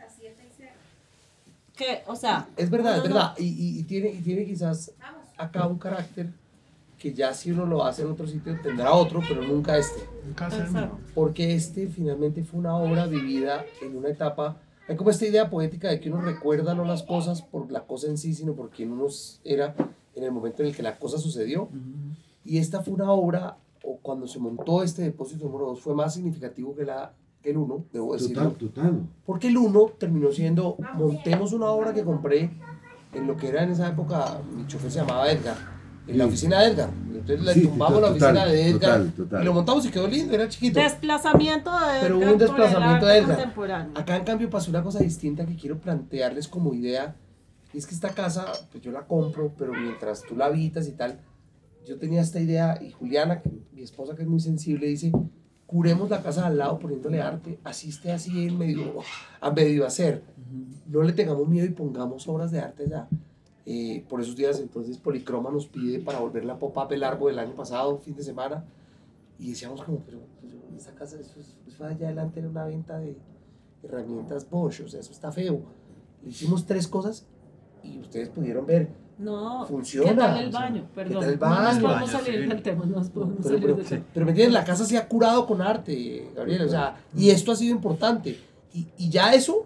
Que, o sea, Es verdad, es no, no, verdad. Y tiene quizás acá un carácter que ya si uno lo hace en otro sitio tendrá otro, pero nunca este. Nunca va a ser el Exacto. mismo. Porque este finalmente fue una obra vivida en una etapa. Hay como esta idea poética de que uno recuerda no las cosas por la cosa en sí, sino por quien uno era en el momento en el que la cosa sucedió. Y esta fue una obra, o cuando se montó este depósito número 2, fue más significativo que el 1, debo decirlo. Total. Porque el 1 terminó siendo, montemos una obra que compré en lo que era en esa época, mi chofer se llamaba Edgar, en la Sí. oficina de Edgar. Entonces le Sí, tumbamos la total, oficina de Edgar total. y lo montamos y quedó lindo, era chiquito. desplazamiento de Pero hubo Edgar un desplazamiento por el de arte Edgar. contemporáneo. Acá en cambio pasó una cosa distinta que quiero plantearles como idea. Y es que esta casa, pues yo la compro, pero mientras tú la habitas y tal, yo tenía esta idea y Juliana, mi esposa que es muy sensible, dice, curemos la casa de al lado poniéndole arte, así esté así en medio, a medio hacer. No le tengamos miedo y pongamos obras de arte allá. Por esos días entonces Policroma nos pide para volver la pop-up el largo del año pasado, fin de semana, y decíamos como, pero esta casa, eso allá adelante era una venta de herramientas Bosch, o sea, eso está feo. Le hicimos 3 cosas y ustedes pudieron ver No, Funciona, ¿qué tal el o sea, baño? ¿qué Perdón, tal el no nos baño? podemos Baño, salir sí. del tema, no nos podemos Pero, salir pero, del tema. pero ¿me entiendes? La casa se ha curado con arte, Gabriel, o sea, y esto ha sido importante. Y ya eso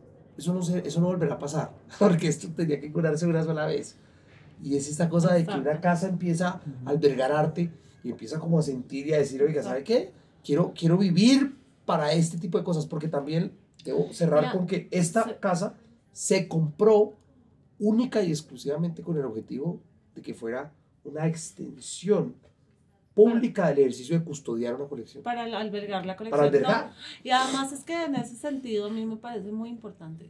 no volverá a pasar, porque esto tenía que curarse una sola vez. Y es esta cosa de que una Exacto. casa empieza a albergar arte y empieza como a sentir y a decir, oiga, ¿sabe qué? Quiero vivir para este tipo de cosas, porque también debo cerrar Mira, con que esta se- casa se compró única y exclusivamente con el objetivo de que fuera una extensión pública del ejercicio de custodiar una colección. Para albergar la Para colección. albergar. No, y además es que en ese sentido a mí me parece muy importante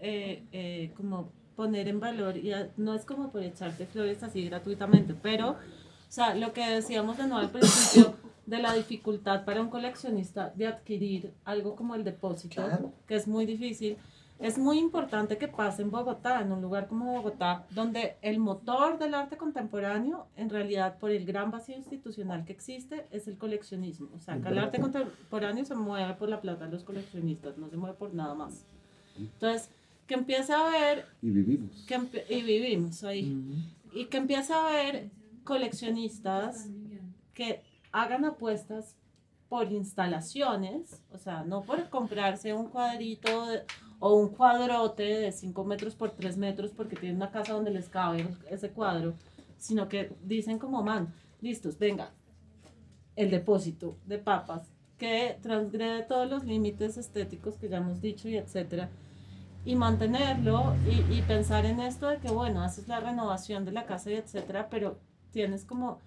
como poner en valor, no es como por echarte flores así gratuitamente, pero, o sea, lo que decíamos de nuevo al principio de la dificultad para un coleccionista de adquirir algo como el depósito, Claro. que es muy difícil. Es muy importante que pase en Bogotá, en un lugar como Bogotá, donde el motor del arte contemporáneo, en realidad, por el gran vacío institucional que existe, es el coleccionismo. O sea, que el arte contemporáneo se mueve por la plata de los coleccionistas, no se mueve por nada más. Entonces, que empiece a haber, Y vivimos. y vivimos ahí, y que empiece a haber coleccionistas que hagan apuestas por instalaciones, o sea, no por comprarse un cuadrito o un cuadrote de 5 metros por 3 metros porque tienen una casa donde les cabe ese cuadro, sino que dicen como, man, listos, venga, el depósito de papas que transgrede todos los límites estéticos que ya hemos dicho y etcétera, y mantenerlo y pensar en esto de que, bueno, haces la renovación de la casa y etcétera, pero tienes como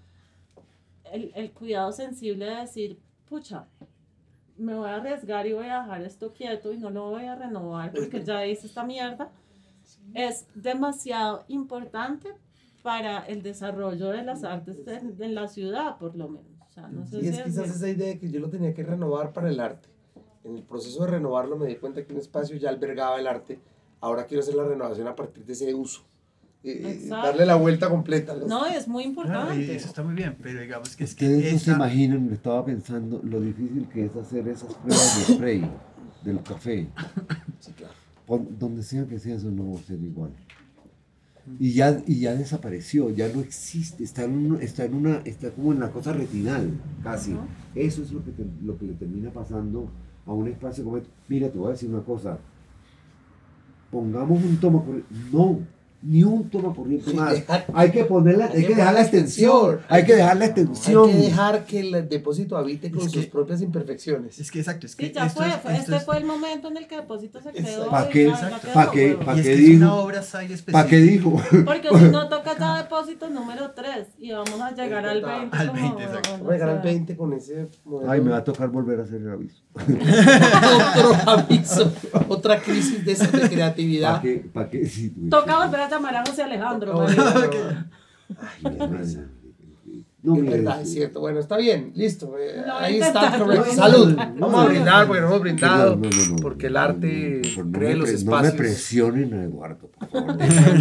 el cuidado sensible de decir, pucha, me voy a arriesgar y voy a dejar esto quieto y no lo voy a renovar porque ya hice esta mierda, es demasiado importante para el desarrollo de las artes en la ciudad, por lo menos. O sea, no sé Y si es quizás esa idea de que yo lo tenía que renovar para el arte. En el proceso de renovarlo me di cuenta que un espacio ya albergaba el arte. Ahora quiero hacer la renovación a partir de ese uso. Exacto. Darle la vuelta completa. No, es muy Claro, y importante. eso está muy bien, pero digamos que es que Ustedes no se esta- imaginan, estaba pensando, lo difícil que es hacer esas pruebas de spray del café. Sí, claro. Donde sea que sea, eso no va a ser igual. Y ya desapareció, ya no existe, está como en la cosa retinal, casi. Ujú. Eso es lo que le termina pasando a un espacio como este. Mira, te voy a decir una cosa. Pongamos un toma corriente. No, ni un toma corriente más. Hay que dejar la extensión. Hay que dejar la extensión. Hay que dejar que el depósito habite con Es que- sus propias imperfecciones. Es que exacto, es que Sí, ya esto fue, es, este fue el momento en el que Depósito se quedó. ¿Pa' y qué? ya quedó, ¿Pa' qué? huevón. ¿Pa' y es qué que es dijo? una obra side específica. ¿Para qué dijo? Porque si no toca ya Depósito número 3 y vamos a llegar al 20. Al como, 20, exacto. huevón, Vamos a llegar o al sea, 20 con ese modelo. Ay, me va a tocar volver a hacer el aviso. Otro aviso, otra crisis de esa de creatividad. ¿Para qué? Sí, güey. Toca volver a llamar a José Alejandro. Toca marica. volver a- Ay, mi madre. No, es mira, verdad, es cierto. Bueno, está bien, listo. Lo Ahí voy a está, intentar, correcto. lo voy a Salud. intentar. Vamos a brindar porque no hemos brindado. No. Porque el arte No cree me los No me espacios. presionen a Eduardo, por favor.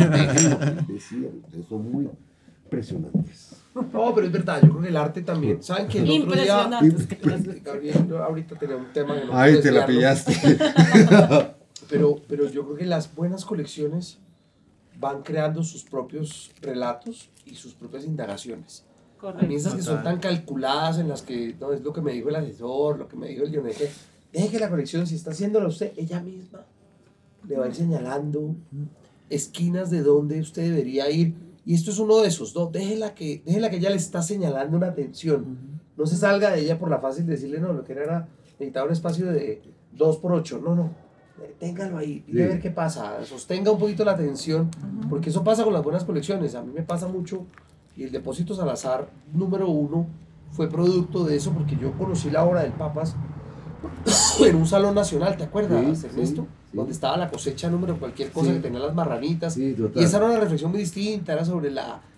Ustedes son muy impresionantes. No, pero es verdad, yo creo que el arte también. ¿Saben que el otro día... Impresionante. Gabriel, yo ahorita tenía un tema que no Ay, puedo te la desviarlo, pillaste. pero yo creo que las buenas colecciones van creando sus propios relatos y sus propias indagaciones. A mí Correcto. esas que son Total. tan calculadas en las que, no, es lo que me dijo el asesor, lo que me dijo el guionista, deje que la colección, si está haciéndola usted, ella misma le va a ir señalando esquinas de donde usted debería ir. Y esto es uno de esos, ¿no? Déjela que ella le está señalando una atención. No se salga de ella por la fácil de decirle, no, lo que era necesitaba un espacio de 2x8. No. Téngalo ahí, y Sí. a ver qué pasa. Sostenga un poquito la atención, porque eso pasa con las buenas colecciones. A mí me pasa mucho, y el Depósito Salazar número 1 fue producto de eso, porque yo conocí la obra del Papas en un salón nacional, ¿te acuerdas, Sí, Ernesto? sí. Donde estaba la cosecha número cualquier cosa Sí. que tenía las marranitas. Sí, total. Y esa era una reflexión muy distinta, era sobre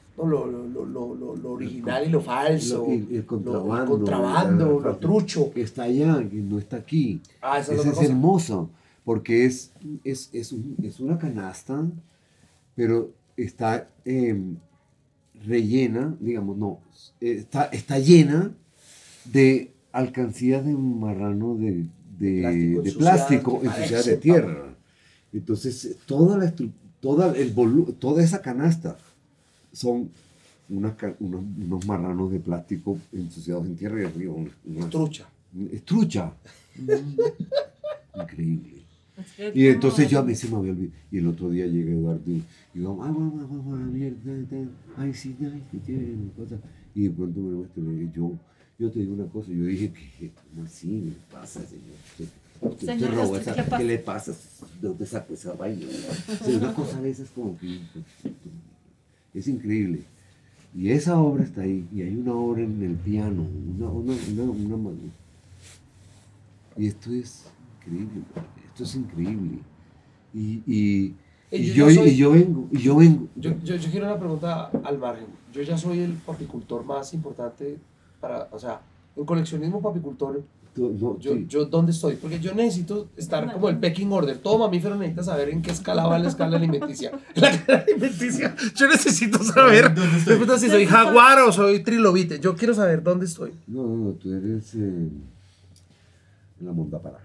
lo original y lo falso, El contrabando. contrabando, lo trucho. Que está allá, que no está aquí. Ah, esa es Ese otra es cosa. hermoso, porque es una canasta, pero está rellena, digamos, no, está llena de alcancías de marrano de plástico ensuciadas de tierra. Entonces, toda esa canasta son unos marranos de plástico ensuciados en tierra y arriba Trucha. es trucha. Increíble. Es que Y entonces como- yo a mí se me había olvidado. Y el otro día llega Eduardo y digo, ay, vamos a la mierda, ay, sí, ay, que tiene cosas. Y de pronto me muestra, yo te digo una cosa, yo dije, ¿cómo así? ¿Qué le pasa, señor? Usted Señor, robó ¿usted esa, qué ¿qué le pasa? ¿De dónde sacó esa vaina? O sea, una cosa de esas como que es increíble. Y esa obra está ahí, y hay una obra en el piano, una mano. Y esto es increíble, esto es increíble. Y yo vengo. Yo quiero una pregunta al margen. Yo ya soy el papicultor más importante o sea, en coleccionismo papicultor, Sí. yo ¿dónde estoy? Porque yo necesito estar como el pecking order. Todo mamífero necesita saber en qué escala va la escala alimenticia. La escala alimenticia, yo necesito saber. ¿Dónde estoy? Pregunta si soy jaguar o soy trilobite. Yo quiero saber dónde estoy. No, tú eres en la Mondapara.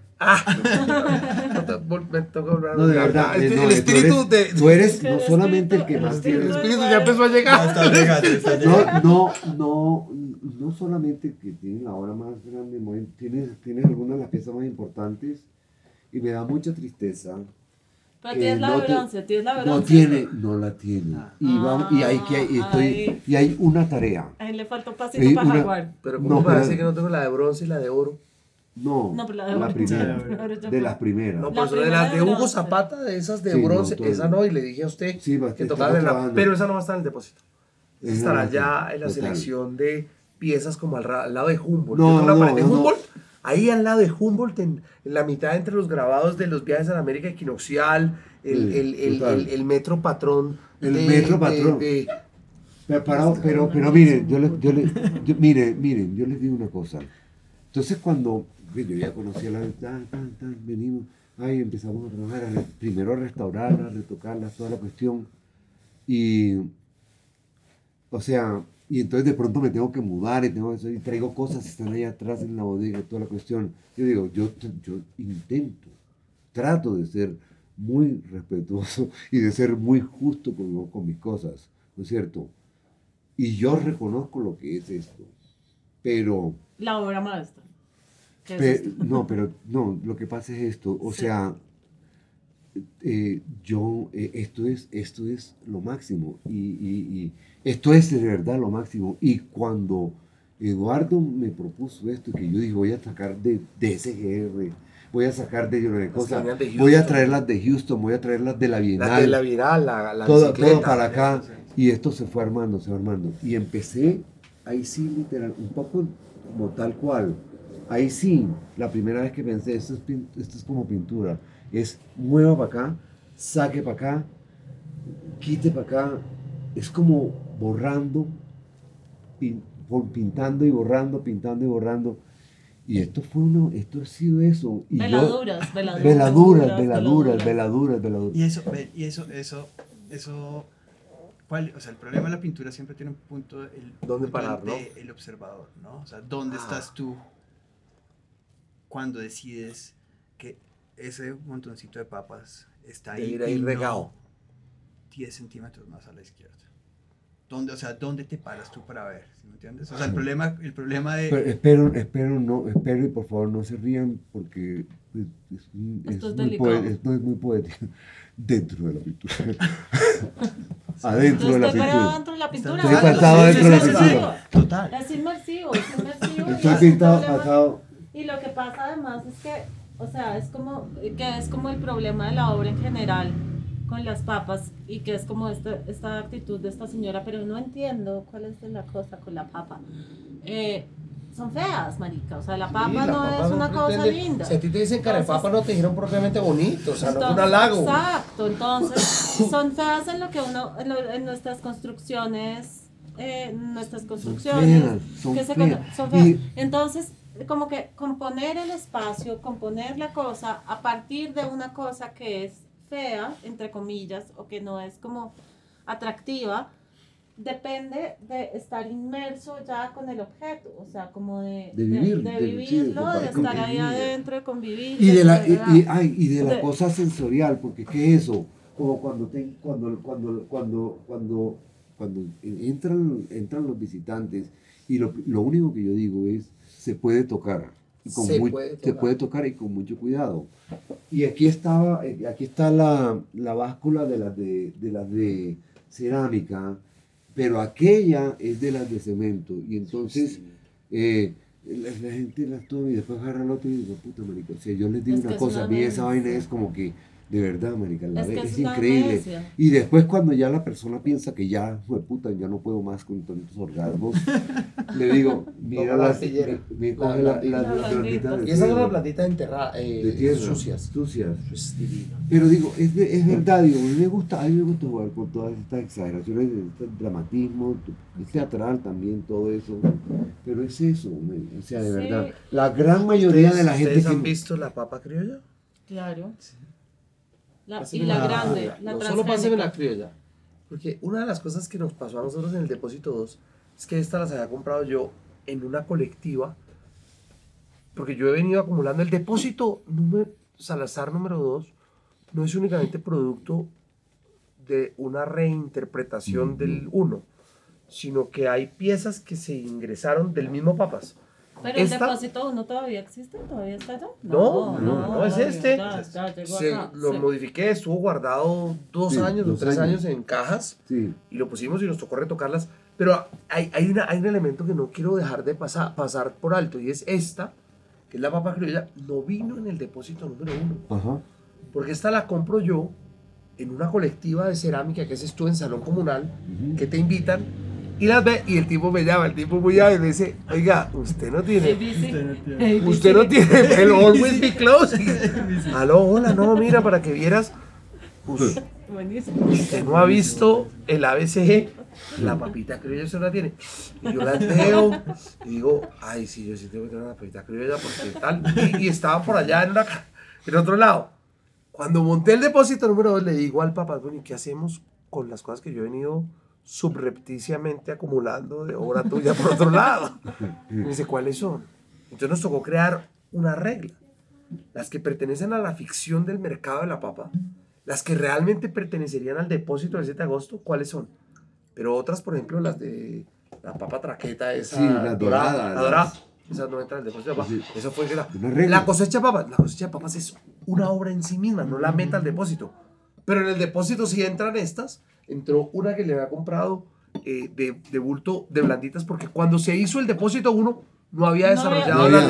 Me toca volver No, de verdad. El espíritu de... Tú eres no solamente el que más El tiene. espíritu ya empezó a Ya llegar. está llegando, está llegando. No solamente que tiene la obra más grande, tienes algunas de las piezas más importantes y me da mucha tristeza. Pero tienes la de bronce, tienes la de No bronce. no la tiene. Ah. Y hay una tarea. A él le faltó pasito Hay para una- jaguar. Pero No, ¿cómo me pero- parece que no tengo la de bronce y la de oro? No, No, pero la la de primera. bronce. De las primeras. No, La por eso de primera las de de Hugo bronce. Zapata, de esas de Sí, no, bronce, todo. esa no, y le dije a usted Sí, que estamos tocara trabajando. pero esa no va a estar en el depósito. Esa Esa estará no, ya en la total. selección de piezas como al lado de Humboldt. No, Yo tengo una no, pared de no, no. Humboldt, ahí al lado de Humboldt, en la mitad entre los grabados de los viajes a la América equinoccial, total. el metro patrón. El metro patrón. Pero miren, miren, yo les digo una cosa. Entonces cuando yo ya conocía la venimos, empezamos a trabajar, primero a restaurarla, a retocarla, toda la cuestión. Y, o sea, y entonces de pronto me tengo que mudar y traigo cosas que están ahí atrás en la bodega, toda la cuestión. Yo digo, yo trato de ser muy respetuoso y de ser muy justo con mis cosas, ¿no es cierto? Y yo reconozco lo que es esto, pero La obra maestra. ¿Qué es esto? no, lo que pasa es esto, o Sí. sea, esto es lo máximo y esto es de verdad lo máximo. Y cuando Eduardo me propuso esto, que yo dije, voy a sacar de SGR, voy a sacar de que cosas, venían de voy a Houston. traerlas de Houston, voy a traerlas de la La Bienal, de la viral, la todo bicicleta. para acá. Y esto se fue armando. Y empecé, ahí sí, literal, un poco como tal cual. Ahí sí, la primera vez que pensé, esto es como pintura. Es mueva para acá, saque para acá, quite para acá. Es como borrando, pintando y borrando, pintando y borrando. Y esto ha sido eso. Y Veladuras. veladuras. Y eso, ¿cuál? O sea, el problema de la pintura siempre tiene un punto, ¿Dónde punto parar, no? el observador, ¿no? O sea, ¿dónde estás tú cuando decides que ese montoncito de papas está ahí Debe ir ahí y regado. no 10 centímetros más a la izquierda? ¿Dónde te paras tú para ver? ¿Sí me entiendes? O sea, el problema de... Espero y por favor no se rían porque Esto es muy delicado. esto es muy poético. Dentro de la pintura. Adentro de la Usted para pintura. dentro de la pintura. Estoy hágalo, plantado sí, dentro de la sí, sí, pintura. sí. Total. Es inmersivo. y Estoy es un pintado, problema. atado. Y lo que pasa además es que, o sea, es como el problema de la obra en general con las papas y que es como esta actitud de esta señora, pero no entiendo cuál es la cosa con la papa. Son feas, marica, o sea, la papa Sí, la no papa es una cosa pretende- linda. Si a ti te dicen Entonces- carepapa, no te dijeron propiamente bonito, o sea, no fue un Entonces, halago. Exacto, entonces son feas en lo que en nuestras construcciones, Son que se feas. son feas. Y- Entonces, como que componer el espacio, componer la cosa a partir de una cosa que es fea, entre comillas, o que no es como atractiva, depende de estar inmerso ya con el objeto, o sea, como de vivir, de sí, vivirlo, de compartir. estar ahí adentro, de convivir. Y de la, ¿verdad? y de la De- cosa sensorial, porque ¿qué es eso? Como cuando cuando entran los visitantes, y lo único que yo digo es, se puede tocar. Y se puede tocar y con mucho cuidado. Y aquí está la báscula de las de cerámica, pero aquella es de las de cemento. Y entonces la gente las toma y después agarra el otro y digo, puta marica, o sea, yo les digo una cosa, a mí esa vaina es como que, de verdad, marica, es increíble. Y después cuando ya la persona piensa que ya, puta, ya no puedo más con tantos orgasmos, le digo, mira la artillera. Y esas son las plantitas enterradas, de tierra, sucias. Es divino. Pero digo, es verdad, digo, a mí me gusta jugar con todas estas exageraciones, este dramatismo, es teatral también, todo eso. Pero es eso, o sea, de verdad. La gran mayoría de la gente ¿Ustedes han visto la papa criolla? Claro. Páseme Y la grande, la no, transgénica. solo páseme la criolla. Porque una de las cosas que nos pasó a nosotros en el Depósito 2 es que estas las había comprado yo en una colectiva. Porque yo he venido acumulando el Depósito Salazar número 2. No es únicamente producto de una reinterpretación del 1, sino que hay piezas que se ingresaron del mismo Papas. Pero el Depósito 1 todavía existe, todavía está allá. No, es este. Ya llegó acá. Lo modifiqué, estuvo guardado 2 años o 3 años en cajas y lo pusimos y nos tocó retocarlas. Pero hay un elemento que no quiero dejar de pasar por alto, y es esta, que es la papa criolla, no vino en el Depósito número 1. Ajá. Porque esta la compro yo en una colectiva de cerámica que haces tú en salón comunal, que te invitan. Y las ve, y el tipo me llama, el tipo muy hábil, me dice, oiga, usted no tiene el Always Be Close. Aló, hola, no, mira, para que vieras, usted no ha visto el ABC, la papita criolla se la tiene. Y yo la veo y digo, ay, sí, yo sí tengo que tener una papita criolla porque tal. Y estaba por allá en otro lado. Cuando monté el Depósito número 2, le digo al papá, bueno, ¿y qué hacemos con las cosas que yo he venido subrepticiamente acumulando de obra tuya por otro lado? Y me dice, ¿cuáles son? Entonces nos tocó crear una regla. Las que pertenecen a la ficción del mercado de la papa, las que realmente pertenecerían al Depósito del 7 de agosto, ¿cuáles son? Pero otras, por ejemplo, las de la papa traqueta, esa la dorada. La dorada. Esas no entran al Depósito de papa. Sí. Eso fue la cosecha de papas es una obra en sí misma, no la meta al depósito. Pero en el Depósito sí entran estas. Entró una que le había comprado de bulto de blanditas, porque cuando se hizo el Depósito 1 no había desarrollado no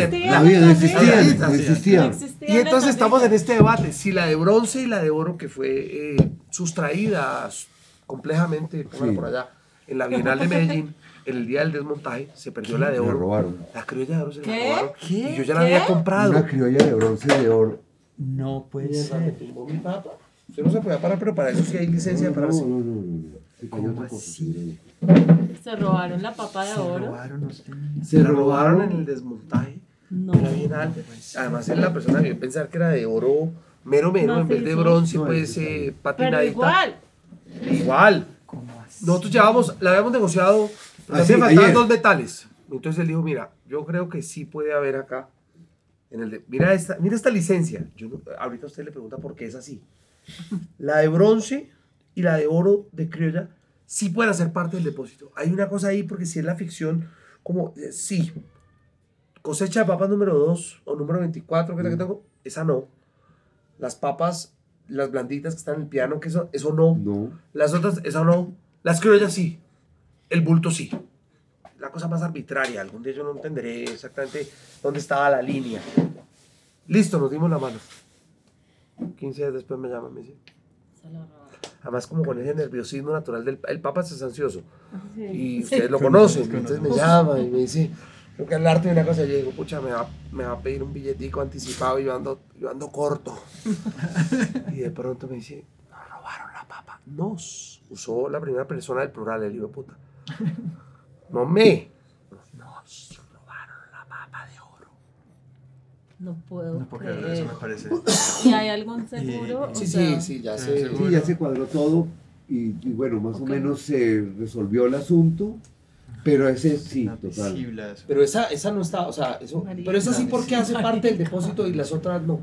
existían. Y entonces estamos en este debate, si la de bronce y la de oro, que fue sustraída complejamente por allá en la Bienal de Medellín, en el día del desmontaje, se perdió la de oro. La robaron. La criolla de oro se la ¿Qué? robaron. ¿Qué? Y yo ya la había comprado. Una criolla de bronce de oro. No puede Esa me ser. tumbó mi papa. Usted no se podía parar, pero para eso sí hay licencia de pararse. No. Se cayó otra cosa. Se robaron la papa de oro. Robaron, Se la robaron en el desmontaje. No. Era bien alta. Además, era la persona que pensar que era de oro mero, No, en vez sí, de sí. bronce, No, pues Pero patinadita. igual. Igual. ¿Cómo así? Nosotros la habíamos negociado, pero Así, también faltaban ayer. 2 metales. Entonces él dijo, mira, yo creo que sí puede haber acá, mira esta licencia. Ahorita usted le pregunta por qué es así. La de bronce y la de oro de criolla sí pueden hacer parte del depósito. Hay una cosa ahí, porque si es la ficción, como, sí, cosecha de papas número 2 o número 24, que es la que tengo, esa no. Las papas, las blanditas que están en el piano, que eso no. No. Las otras, eso no. Las criollas sí. El bulto sí. La cosa más arbitraria. Algún día yo no entenderé exactamente dónde estaba la línea. Listo, nos dimos la mano. 15 días después me llama, me dice. Se la robaron. Además, como con ese nerviosismo natural el Papa es ansioso. Sí. Y ustedes lo conocen. Entonces me llama y me dice, tengo que hablarte de una cosa. Yo digo, pucha, me va a pedir un billetico anticipado y yo ando corto. Y de pronto me dice, nos robaron la papa. Nos. Usó la primera persona del plural, el hijo de puta. Nos robaron la papa de oro. No puedo No puedo creer, creer. eso me parece. ¿Y hay algún seguro? O Sí, sea, ya sé. sé. Sí, ya se cuadró todo y bueno, más o menos se resolvió el asunto, pero ese sí, total. Invisible eso. Pero esa no está, o sea, eso. Pero esa sí, ¿por qué hace parte del depósito y las otras no?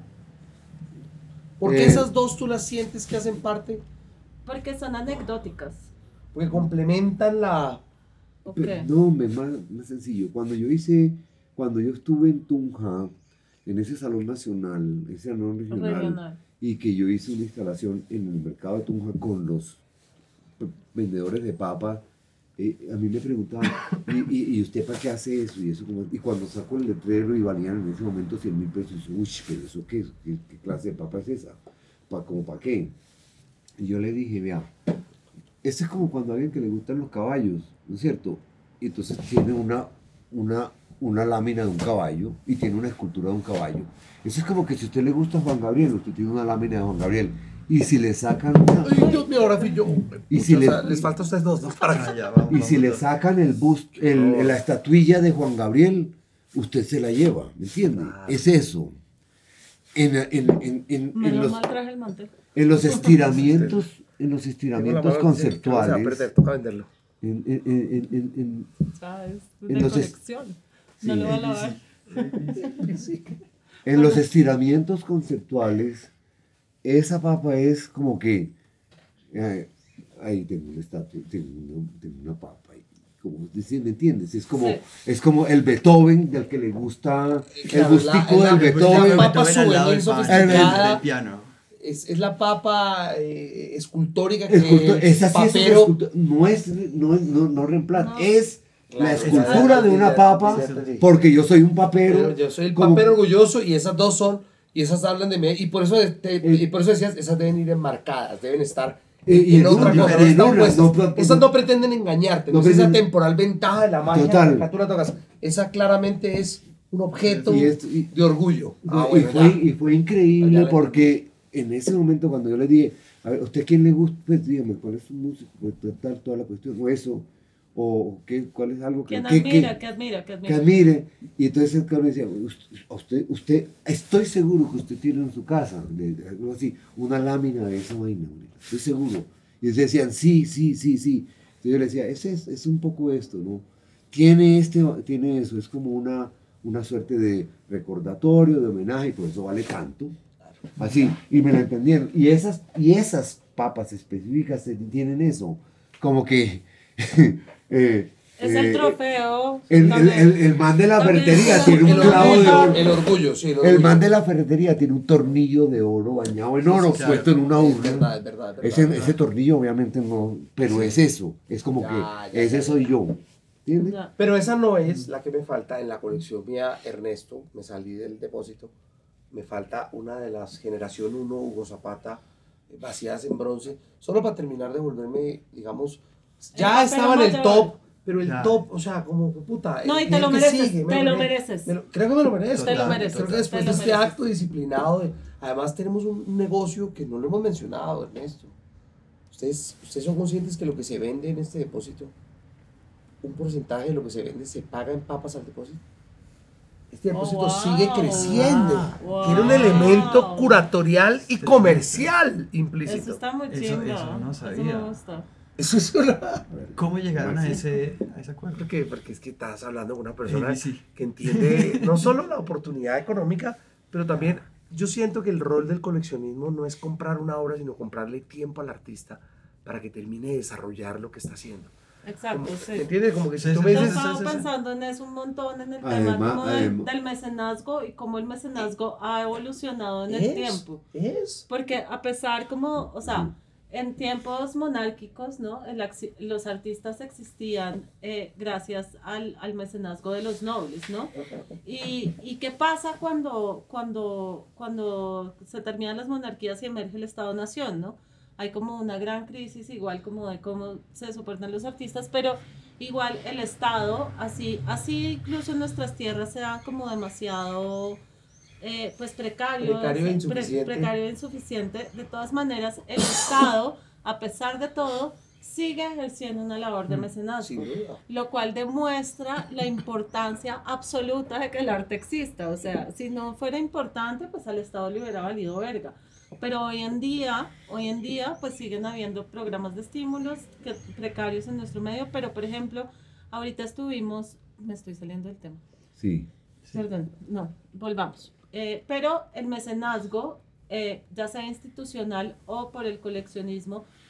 ¿Por qué esas dos tú las sientes que hacen parte? Porque son anecdóticas. porque complementan la... Ok. No, más sencillo. Cuando yo estuve en Tunja, en ese salón nacional, ese salón regional, y que yo hice una instalación en el mercado de Tunja con los vendedores de papas, a mí me preguntaban, ¿y usted para qué hace eso? Y cuando saco el letrero y valían en ese momento 100.000 pesos, uy, pero eso qué clase de papa es esa, ¿como para qué? Y yo le dije, vea, esto es como cuando a alguien que le gustan los caballos, ¿no es cierto? Y entonces tiene una lámina de un caballo y tiene una escultura de un caballo. Eso es como que si a usted le gusta Juan Gabriel, usted tiene una lámina de Juan Gabriel. Y si le sacan una... Ay, Dios mío, ahora fui yo. Y si O le- sea, les falta a ustedes dos, ¿no? Para que... Y si le sacan el la estatuilla de Juan Gabriel, usted se la lleva, ¿me entiende? Es eso. Menos mal traje el mantel. En los estiramientos Tengo la mano, se va a conceptuales, perder, toca venderlo. ¿Sabes? En De los colección. No lo va a lavar. en los estiramientos conceptuales, esa papa es como que, ahí tengo una estatua, tengo una papa, ahí, como, ¿me entiendes? Sí. Es como el Beethoven del que le gusta, el Claro, gustico del la Beethoven. papa al lado souvenir del sofisticada. del piano. Es la papa escultórica que Esa sí es papero... escultura, no reemplaza, No. es Claro, la escultura de una sí, papa, sí. porque yo soy un papero. Pero yo soy el como- papero orgulloso y esas dos son, y esas hablan de mí, y por eso decías, esas deben ir enmarcadas, deben estar Y en otra no, cosa, en no están una, puestas. Esas no pretenden engañarte, no es esa pretenden- temporal ventaja de la magia Total. de la caricatura tocas. Esa claramente es un objeto Y de orgullo. y fue increíble Ya le porque en ese momento cuando yo le dije, a ver, ¿usted quién le gusta? Pues dígame, ¿cuál es su música? Pues tal, toda la cuestión, o eso, o qué, cuál es algo ¿Quién que admira? ¿Qué admira? ¿Qué que admira? admire. Y entonces el cabrón decía, usted, estoy seguro que usted tiene en su casa, algo así, una lámina de esa vaina, estoy seguro. Y ellos decían, sí. Entonces yo le decía, es un poco esto, ¿no? Tiene eso, es como una suerte de recordatorio, de homenaje, y por eso vale tanto. Así, y me lo entendieron. Y esas papas específicas tienen eso, como que... Es el trofeo. El man de la También ferretería es tiene un el clavo de oro. El orgullo, sí. El man de la ferretería tiene un tornillo de oro bañado en oro, claro. puesto en una Es urna. verdad. Ese tornillo obviamente no, pero es eso, es como Ya, que ese soy yo. ¿Entiendes? Ya. Pero esa no es la que me falta en la colección mía, Ernesto. Me salí del depósito. Me falta una de las generación 1 Hugo Zapata vacías en bronce. Solo para terminar de volverme, digamos, ya El estaba en papel el mayor. top, pero el Ya. top, o sea, como puta. No, y el te lo que mereces, sigue, te lo mereces. creo que me lo merezco. Te lo mereces, Creo que después te de lo este mereces. acto disciplinado, además tenemos un negocio que no lo hemos mencionado, Ernesto. Ustedes son conscientes que lo que se vende en este depósito, un porcentaje de lo que se vende se paga en papas al depósito. Este depósito wow. sigue creciendo. Wow. Tiene un elemento curatorial y comercial implícito. Eso está muy Eso chingo. no Eso sabía. me gusta. Eso es una... ¿Cómo llegaron a ese acuerdo? Porque es que estás hablando con una persona ABC. que entiende no solo la oportunidad económica, pero también yo siento que el rol del coleccionismo no es comprar una obra, sino comprarle tiempo al artista para que termine de desarrollar lo que está haciendo. Exacto, Como- sí. ¿Me entiendes? Como que si Sí, tú sí, me Yo sí, dices... estaba pensando en eso un montón en el tema Además- como además- del mecenazgo y cómo el mecenazgo ha evolucionado en el tiempo. Porque a pesar como, o sea, en tiempos monárquicos, ¿no? Los artistas existían gracias al mecenazgo de los nobles, ¿no? ¿Y qué pasa cuando se terminan las monarquías y emerge el Estado-Nación, ¿no? Hay como una gran crisis, igual como de cómo se soportan los artistas, pero igual el Estado, así incluso en nuestras tierras sea como demasiado pues precario Precario e insuficiente. precario e insuficiente. De todas maneras, el Estado, a pesar de todo, sigue ejerciendo una labor de mecenazgo, Sin duda. lo cual demuestra la importancia absoluta de que el arte exista. O sea, si no fuera importante, pues al Estado le hubiera valido verga. Pero hoy en día, pues siguen habiendo programas de estímulos precarios en nuestro medio, pero por ejemplo, ahorita me estoy saliendo del tema. Sí. Perdón, no, volvamos. Pero el mecenazgo, ya sea institucional o por el coleccionismo,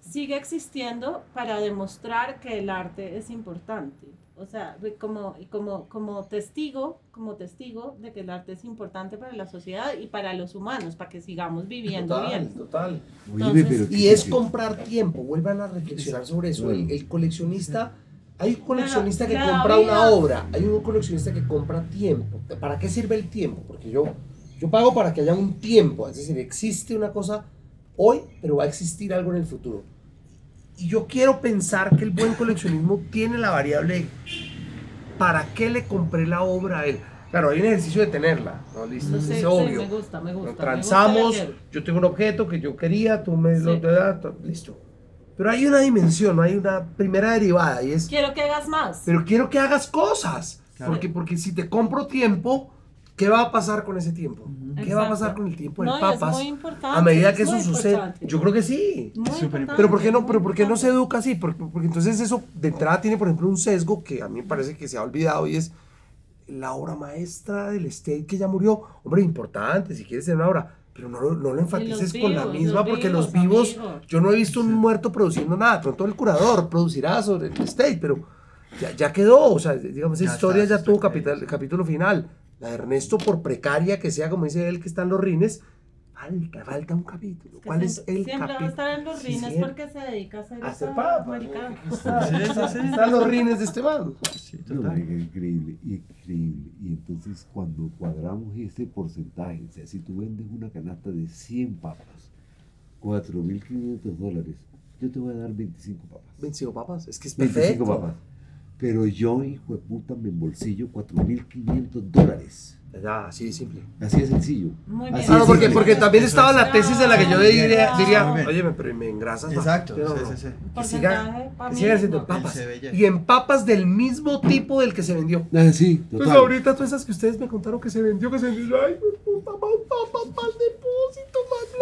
sigue existiendo para demostrar que el arte es importante. O sea, como testigo de que el arte es importante para la sociedad y para los humanos, para que sigamos viviendo bien. Total. Oye, pero Y es comprar tiempo, vuelvan a reflexionar sobre eso. El coleccionista, hay un coleccionista que La compra vida. una obra, hay un coleccionista que compra tiempo. ¿Para qué sirve el tiempo? Porque yo pago para que haya un tiempo, es decir, existe una cosa hoy, pero va a existir algo en el futuro. Y yo quiero pensar que el buen coleccionismo tiene la variable ¿para qué le compré la obra a él? Claro, hay un ejercicio de tenerla, ¿no? Listo, Sí, es sí, obvio. me gusta. Nos transamos, yo tengo un objeto que yo quería, tú me lo das, listo. Pero hay una dimensión, ¿no? Hay una primera derivada y es, Quiero que hagas más. pero quiero que hagas cosas. Claro. Porque si te compro tiempo, ¿qué va a pasar con ese tiempo? ¿Qué va a pasar Exacto. con el tiempo del No, y Papas? es muy importante, A medida que es eso muy sucede, importante. yo creo que sí. Muy Súper importante, Pero ¿por muy qué no se importante. educa así? Porque entonces eso de entrada tiene, por ejemplo, un sesgo que a mí me parece que se ha olvidado y es la obra maestra del State que ya murió. Hombre, importante, si quieres tener una obra, pero no lo enfatices con la vivos, misma, los porque los vivos, vivos, amigo. yo no he visto un muerto produciendo nada. Pronto el curador producirá sobre el State, pero ya quedó. O sea, digamos, esa Ya historia está, ya tuvo está capítulo final. La de Ernesto, por precaria que sea, como dice él, que está en los rines, falta un capítulo. ¿Cuál es el Siempre va a capítulo? estar en los Sí, rines siempre. porque se dedica a hacer A hacer esa papas. maricada. Están los rines de este man. Sí, No, total. marica, increíble, increíble. Y entonces cuando cuadramos ese porcentaje, o sea, si tú vendes una canasta de 100 papas, $4.500, yo te voy a dar 25 papas. 25 papas, es que es 25 perfecto. papas. Pero yo, hijo de puta, me embolsillo $4.500. Ya, así de simple. Así de sencillo. Muy Así bien. de Ah, no, porque, simple. porque también Eso estaba es. la tesis en la que yo Muy diría, bien. oye, pero me engrasas más. Exacto, Pero sí, no, sí, sí. que siga, Porcentaje, pa' que mí, siga siendo no. papas. Se ve ya. Y en papas del mismo tipo del que se vendió. Sí, Pues total. ahorita todas esas que ustedes me contaron que se vendió, ay, puta, más papas, más depósito,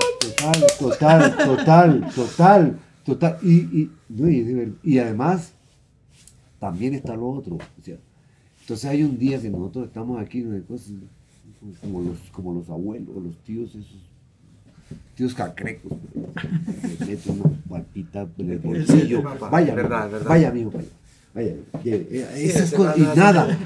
más blanco. Total. No, y es de ver- y además, también está lo otro. O sea, entonces hay un día que nosotros estamos aquí, ¿no? Cosas, como los abuelos, los tíos, esos tíos cacrecos, que meten una palpita en el bolsillo. papá, Vaya, verdad. vaya, mijo, vaya. Esas ese cosas, y man hace- nada.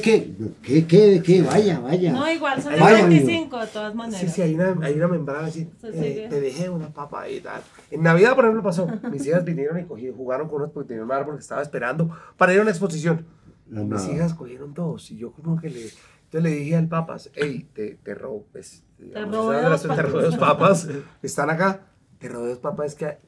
¿Qué? Vaya. No, igual son el Vaya, amigo. 25 de todas maneras. Sí, hay una membrana así. Se sigue. Te dejé una papa y tal. En Navidad, por ejemplo, pasó. Mis hijas vinieron y jugaron con unas porque tenían un árbol que estaba esperando para ir a una exposición. No, Mis nada. hijas cogieron dos y yo como que entonces le dije al papas, hey, te robo, pues, digamos, robé esa dos te papas. robé dos papas, están acá, te robé dos papas, es que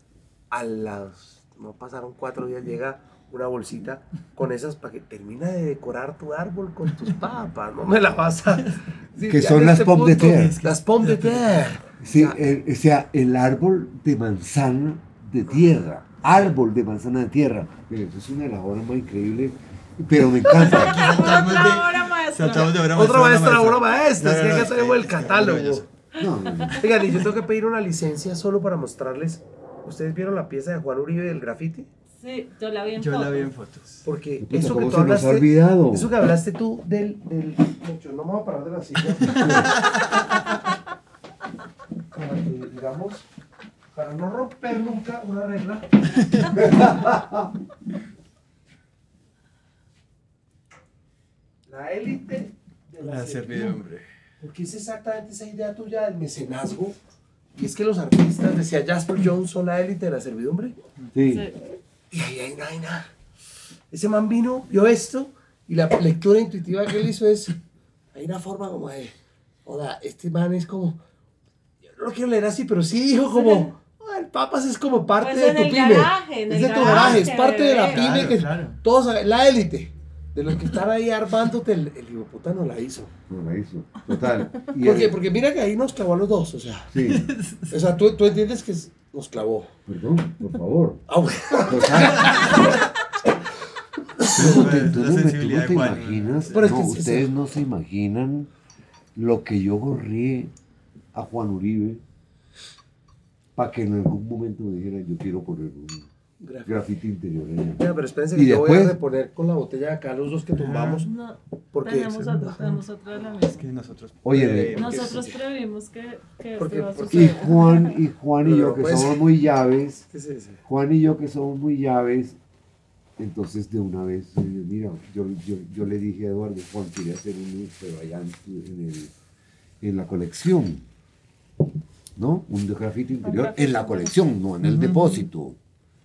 no pasaron 4 días, llega una bolsita con esas para que termina de decorar tu árbol con tus papas, no me la vas a... Sí, Que ya son en las este pommes de punto, terre. Las pommes de terre. Sí, o sea, el árbol de manzana de tierra. Árbol de manzana de tierra. Mira, eso es una de las obras más increíbles, pero me encanta. Saltamos de- Otra obra maestra. saltamos de obra Otra maestra, obra No, maestra, es que acá tenemos el es catálogo. maravilloso. No. Oigan, y yo tengo que pedir una licencia solo para mostrarles. ¿Ustedes vieron la pieza de Juan Uribe del graffiti? Sí, yo la vi en Yo la vi en fotos. fotos. Porque Puta, eso que ¿cómo tú se nos ha hablaste, olvidado? eso que hablaste tú del yo no me voy a parar de la silla. Para que, digamos, para no romper nunca una regla. La élite de La servidumbre. Porque es exactamente esa idea tuya del mecenazgo. Y es que los artistas, decía Jasper Jones, son la élite de la servidumbre. Sí. Sí. Y ahí hay nada. Ese man vino, vio esto, y la lectura intuitiva que él hizo es, hay una forma como de, hola, este man es como, yo no lo quiero leer así, pero sí dijo como, el Papas es como parte Pues de en tu el pyme. garaje, en Es el de tu garaje, garaje, es parte de la bebé. pyme Claro, que claro. todos saben, la élite. De los que están ahí armándote, el hijo puta no la hizo. No la hizo. Total. Y ¿Por qué? Porque mira que ahí nos clavó a los dos, o sea. Sí. O sea, tú entiendes que nos clavó. Perdón, por favor. Ah, bueno. Total. Tú La no sensibilidad te de Juan. imaginas, Pero es no, que ustedes no se imaginan lo que yo gorrié a Juan Uribe para que en algún momento me dijera yo quiero poner Grafiti interior. Mira, pero espérense ¿Y que yo voy a después? reponer con la botella de acá los dos que tumbamos. No, Porque tenemos otro de la Es misma. que nosotros... Oye, Nosotros previmos que Porque- esto va a porque- Y suceder. Juan y Pero yo no que puede somos ser. muy llaves, ¿Qué es ese? Juan y yo que somos muy llaves, entonces de una vez, mira, yo le dije a Eduardo, Juan quería hacer un pero allá en la colección, ¿no? Un grafiti interior grafiti en la colección, no en el depósito.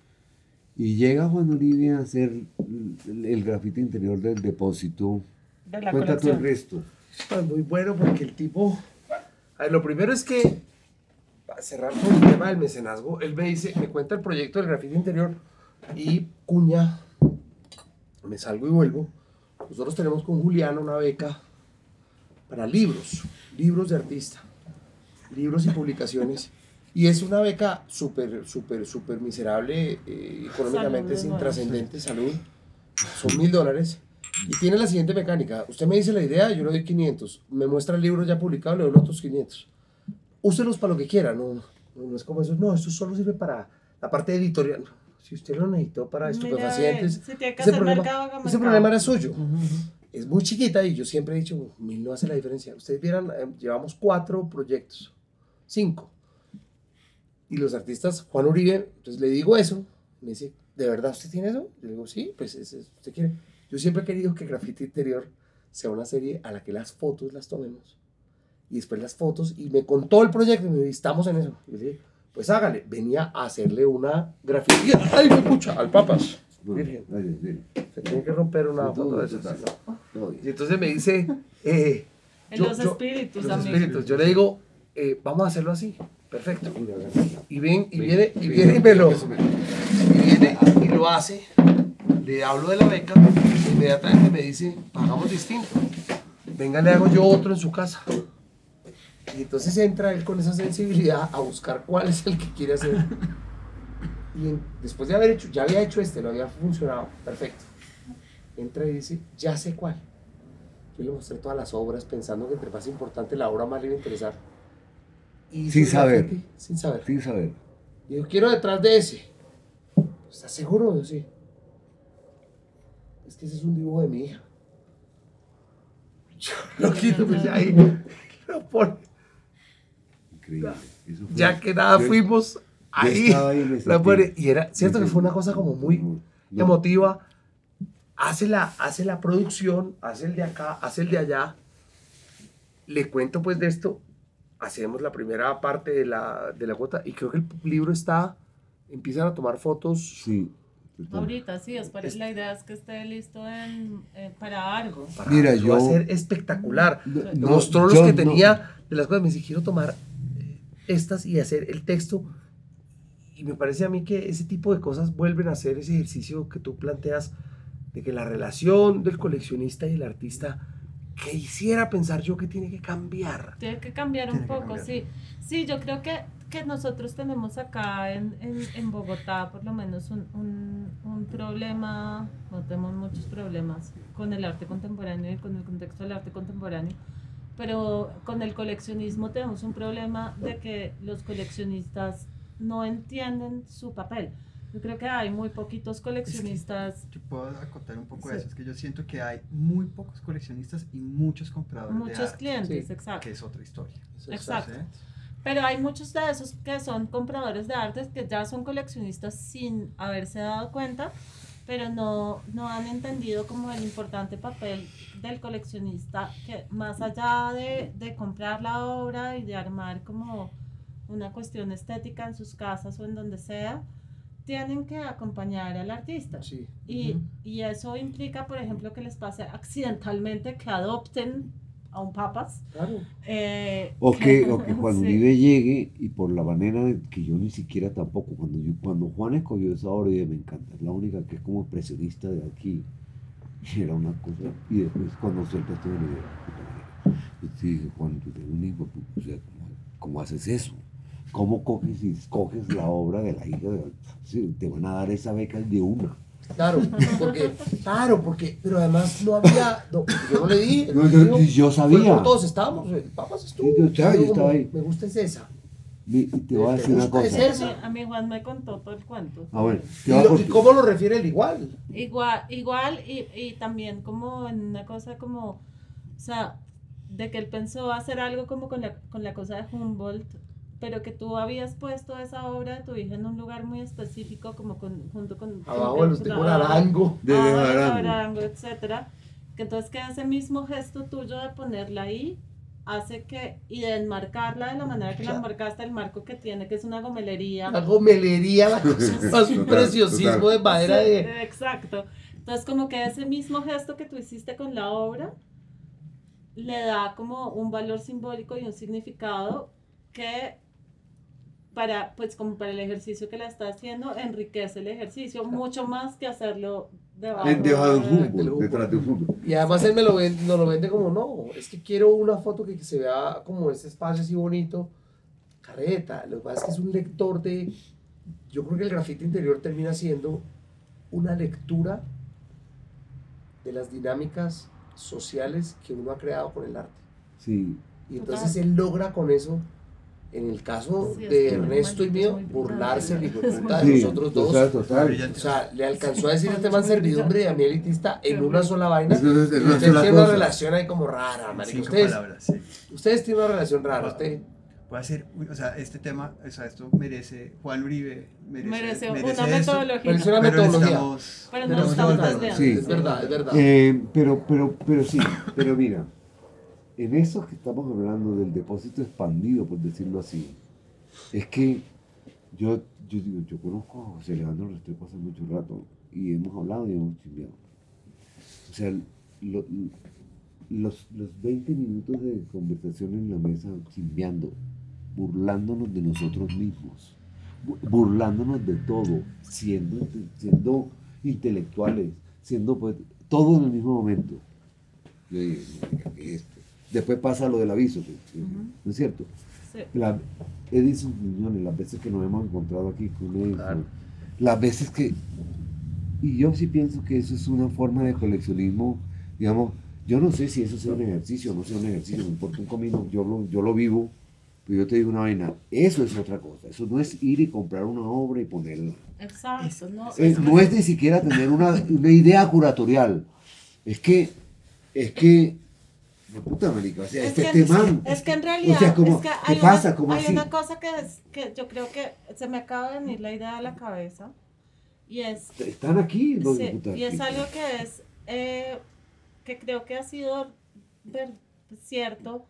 Y llega Juan Uribe a hacer el grafiti interior del depósito. De la Cuenta tú el colección. resto. Ah, muy bueno porque el tipo... A ver, lo primero es que, para cerrar con el tema del mecenazgo, él me cuenta el proyecto del grafiti interior y cuña, me salgo y vuelvo. Nosotros tenemos con Juliana una beca para libros de artista, libros y publicaciones. Y es una beca súper miserable, económicamente es Salud, intrascendente, salud. Son $1.000. Y tiene la siguiente mecánica. Usted me dice la idea, yo le doy 500. Me muestra el libro ya publicado, le doy los otros 500. Úselos para lo que quiera. No es como eso. No, esto solo sirve para la parte editorial. Si usted lo necesitó para Mira, estupefacientes, si tiene que ese, hacer problema, mercado, haga ese mercado. problema era suyo. Es muy chiquita y yo siempre he dicho, 1.000 no hace la diferencia. Ustedes vieran, llevamos 4 proyectos, 5. Y los artistas, Juan Uribe, entonces le digo eso, me dice, ¿de verdad usted tiene eso? Yo digo, sí, pues usted quiere. Yo siempre he querido que Grafiti Interior sea una serie a la que las fotos las tomemos. Y después las fotos, y me contó el proyecto, y me dijo, estamos en eso. Y yo le dije, pues hágale. Venía a hacerle una grafiti. ¡Ay, me pucha! Al Papas. Virgen. Se tiene que romper una foto de esas. ¿No? Y entonces me dice, Los espíritus, los amigo. espíritus. Yo le digo, vamos a hacerlo así. Perfecto. Y viene y me lo. Y viene y lo hace. Le hablo de la beca. Inmediatamente me dice, pagamos distinto. Venga, le hago yo otro en su casa. Y entonces entra él con esa sensibilidad a buscar cuál es el que quiere hacer. Y después de haber hecho, ya había hecho lo había funcionado, perfecto. Entra y dice, ya sé cuál. Yo le mostré todas las obras pensando que entre más importante la obra más le iba a interesar. Y Sin hizo saber. grafiti, sin saber. Sin saber. Y yo quiero detrás de ese. ¿Estás seguro? Yo sí. Es que ese es un dibujo de mi hija. Yo lo quito, pues ahí lo pone. Increíble. Eso fue- Ya que nada yo- fuimos, yo ahí estaba ahí y me la sentí- pone. Y era cierto me que fue una sentí- cosa como muy No. emotiva. Hace la producción, hace el de acá, hace el de allá. Le cuento pues de esto. Hacemos la primera parte de la cuota y creo que el libro empiezan a tomar fotos Sí. total. Ahorita, sí, la idea es que esté listo para algo. para Mira, eso va a yo- ser espectacular. No, Me no, mostró los yo que no- tenía de las cosas. Me dice, quiero tomar estas y hacer el texto. Y me parece a mí que ese tipo de cosas vuelven a hacer ese ejercicio que tú planteas de que la relación del coleccionista y el artista, que hiciera pensar yo que tiene que cambiar. Tiene que cambiar un Tiene que poco, cambiar. sí. Sí, yo creo que nosotros tenemos acá en Bogotá por lo menos un problema, no tenemos muchos problemas con el arte contemporáneo y con el contexto del arte contemporáneo, pero con el coleccionismo tenemos un problema de que los coleccionistas no entienden su papel. Yo creo que hay muy poquitos coleccionistas, Yo puedo acotar un poco Sí. eso, es que yo siento que hay muy pocos coleccionistas y muchos compradores de muchos arte, clientes, sí, exacto. que es otra historia. Exacto. ¿Sí? Pero hay muchos de esos que son compradores de artes que ya son coleccionistas sin haberse dado cuenta, pero no han entendido como el importante papel del coleccionista, que más allá de comprar la obra y de armar como una cuestión estética en sus casas o en donde sea, tienen que acompañar al artista. Sí. Y eso implica, por ejemplo, que les pase accidentalmente que adopten a un papas. Claro. O que Juan Sí. Uribe llegue y por la manera que yo ni siquiera tampoco, cuando Juan escogió esa obra, me encanta, es la única que es como expresionista de aquí, y era una cosa, y después cuando suelta esto de la idea, yo te dije, Juan, tú eres un hijo, o sea, ¿cómo haces eso? ¿Cómo coges y escoges la obra de la hija? Sí, te van a dar esa beca de una. Claro, porque, pero además no había, yo no le di. No, yo sabía. Todos estábamos, el Papas estuvo. Sí, yo estaba Yo como, ahí. Me gusta es esa. Te voy a decir una gusta? cosa. ¿Es eso? A mí Juan me contó todo el cuento. Bueno, ¿Y cómo lo refiere el igual? Igual y también como en una cosa como, o sea, de que él pensó hacer algo como con la cosa de Humboldt, pero que tú habías puesto esa obra de tu hija en un lugar muy específico, como junto con... Abajo de los de Arango. De Arango, etcétera. Que entonces que ese mismo gesto tuyo de ponerla ahí hace que, y de enmarcarla de la manera que la enmarcaste, el marco que tiene, que es una gomelería. La gomelería, la cosa es más un preciosismo de madera Sí, de... exacto. Entonces como que ese mismo gesto que tú hiciste con la obra le da como un valor simbólico y un significado que para, pues como para el ejercicio que la está haciendo, enriquece el ejercicio mucho más que hacerlo debajo Detrás de un del fútbol, detrás de un fútbol. Y además él nos lo vende como, no, es que quiero una foto que se vea como ese espacio así bonito. Carreta, lo que pasa es que es un lector de... Yo creo que el grafiti interior termina siendo una lectura de las dinámicas sociales que uno ha creado con el arte. Sí. Y entonces él logra con eso, en el caso Sí, es de que Ernesto y mío, es muy burlarse el hijo de brillante. puta de Sí, nosotros dos. total. O sea, le alcanzó a decir este man servidumbre y a mí elitista en una sola vaina. Es una Usted sola tiene una cosa. relación ahí como rara, marica. 5 palabras, sí. Ustedes tienen una relación rara, usted. Puede ser, o sea, este tema, o sea, esto merece, Juan Uribe Merece una esto, metodología. Merece una pero metodología. necesitamos... Pero no estamos verdad, desviando. Sí. Es verdad, es verdad. Pero sí, pero mira, en eso que estamos hablando del depósito expandido, por decirlo así, es que yo digo, yo conozco a José Alejandro Restrepo hace mucho rato y hemos hablado y hemos chimbeado. O sea, los 20 minutos de conversación en la mesa chimbeando, burlándonos de nosotros mismos, burlándonos de todo, siendo intelectuales, siendo pues, todo en el mismo momento. Yo digo, ¿qué es esto? Después pasa lo del aviso, pues, ¿no es cierto? Sí. Edison Quiñones, las veces que nos hemos encontrado aquí con Edison, Claro. las veces que... Y yo sí pienso que eso es una forma de coleccionismo, digamos, yo no sé si eso sea un ejercicio o no sea un ejercicio, me importa un comino, yo lo vivo, pero yo te digo una vaina, eso es otra cosa, eso no es ir y comprar una obra y ponerla. Exacto, ¿no? No es ni siquiera tener una idea curatorial, es que, no, puta marica, o sea, Es este que, man, es que en realidad, o sea, como, es que ¿qué pasa? ¿Cómo hay así? una cosa que yo creo que se me acaba de venir la idea a la cabeza y es, Están aquí los sí, diputados. y es algo que es, que creo que ha sido cierto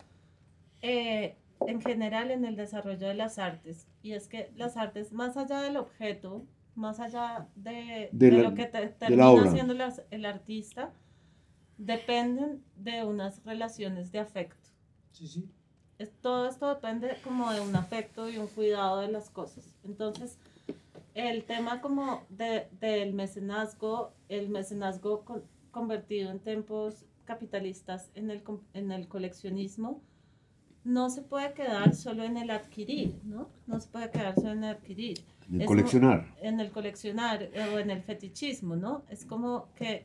en general en el desarrollo de las artes, y es que las artes, más allá del objeto, más allá de lo que termina obra. haciendo el artista, dependen de unas relaciones de afecto. Sí, sí. Todo esto depende como de un afecto y un cuidado de las cosas. Entonces, el tema como del mecenazgo, el mecenazgo convertido en tiempos capitalistas en el coleccionismo, no se puede quedar solo en el adquirir, ¿no? No se puede quedar solo en el adquirir. En el coleccionar. En el coleccionar o en el fetichismo, ¿no? Es como que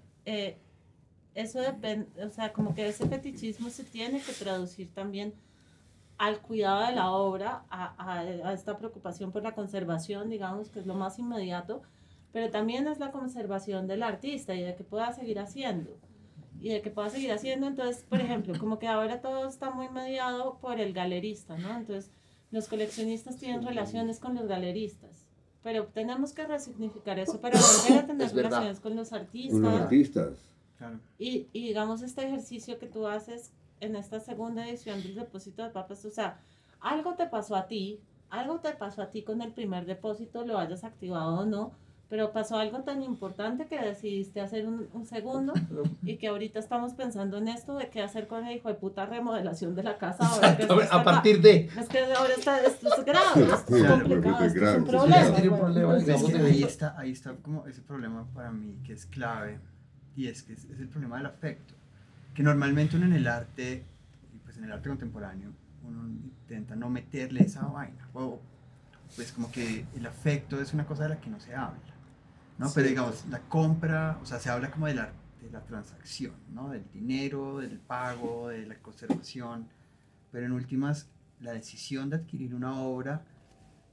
eso depende, o sea, como que ese fetichismo se tiene que traducir también al cuidado de la obra, a esta preocupación por la conservación, digamos, que es lo más inmediato, pero también es la conservación del artista y de que pueda seguir haciendo. Y de que pueda seguir haciendo, entonces, por ejemplo, como que ahora todo está muy mediado por el galerista, ¿no? Entonces, los coleccionistas tienen relaciones con los galeristas, pero tenemos que resignificar eso para volver a tener Es verdad. relaciones con los artistas. Con los artistas. Claro. Y digamos, este ejercicio que tú haces en esta segunda edición del depósito de papas, o sea, algo te pasó a ti con el primer depósito, lo hayas activado o no, pero pasó algo tan importante que decidiste hacer un segundo y que ahorita estamos pensando en esto de qué hacer con el hijo de puta remodelación de la casa. Ahora que esto A partir de... Es que ahora esto es grave, esto es Claro, complicado, porque es esto es grave, un sí, problema. tiene un problema, Bueno, Pues es digamos, que ahí está como ese problema para mí que es clave, y es que es el problema del afecto, que normalmente uno en el arte, y pues en el arte contemporáneo, uno intenta no meterle esa vaina, o pues como que el afecto es una cosa de la que no se habla, ¿no? Sí. Pero digamos, la compra, o sea, se habla como de la transacción, ¿no? Del dinero, del pago, de la conservación, pero en últimas, la decisión de adquirir una obra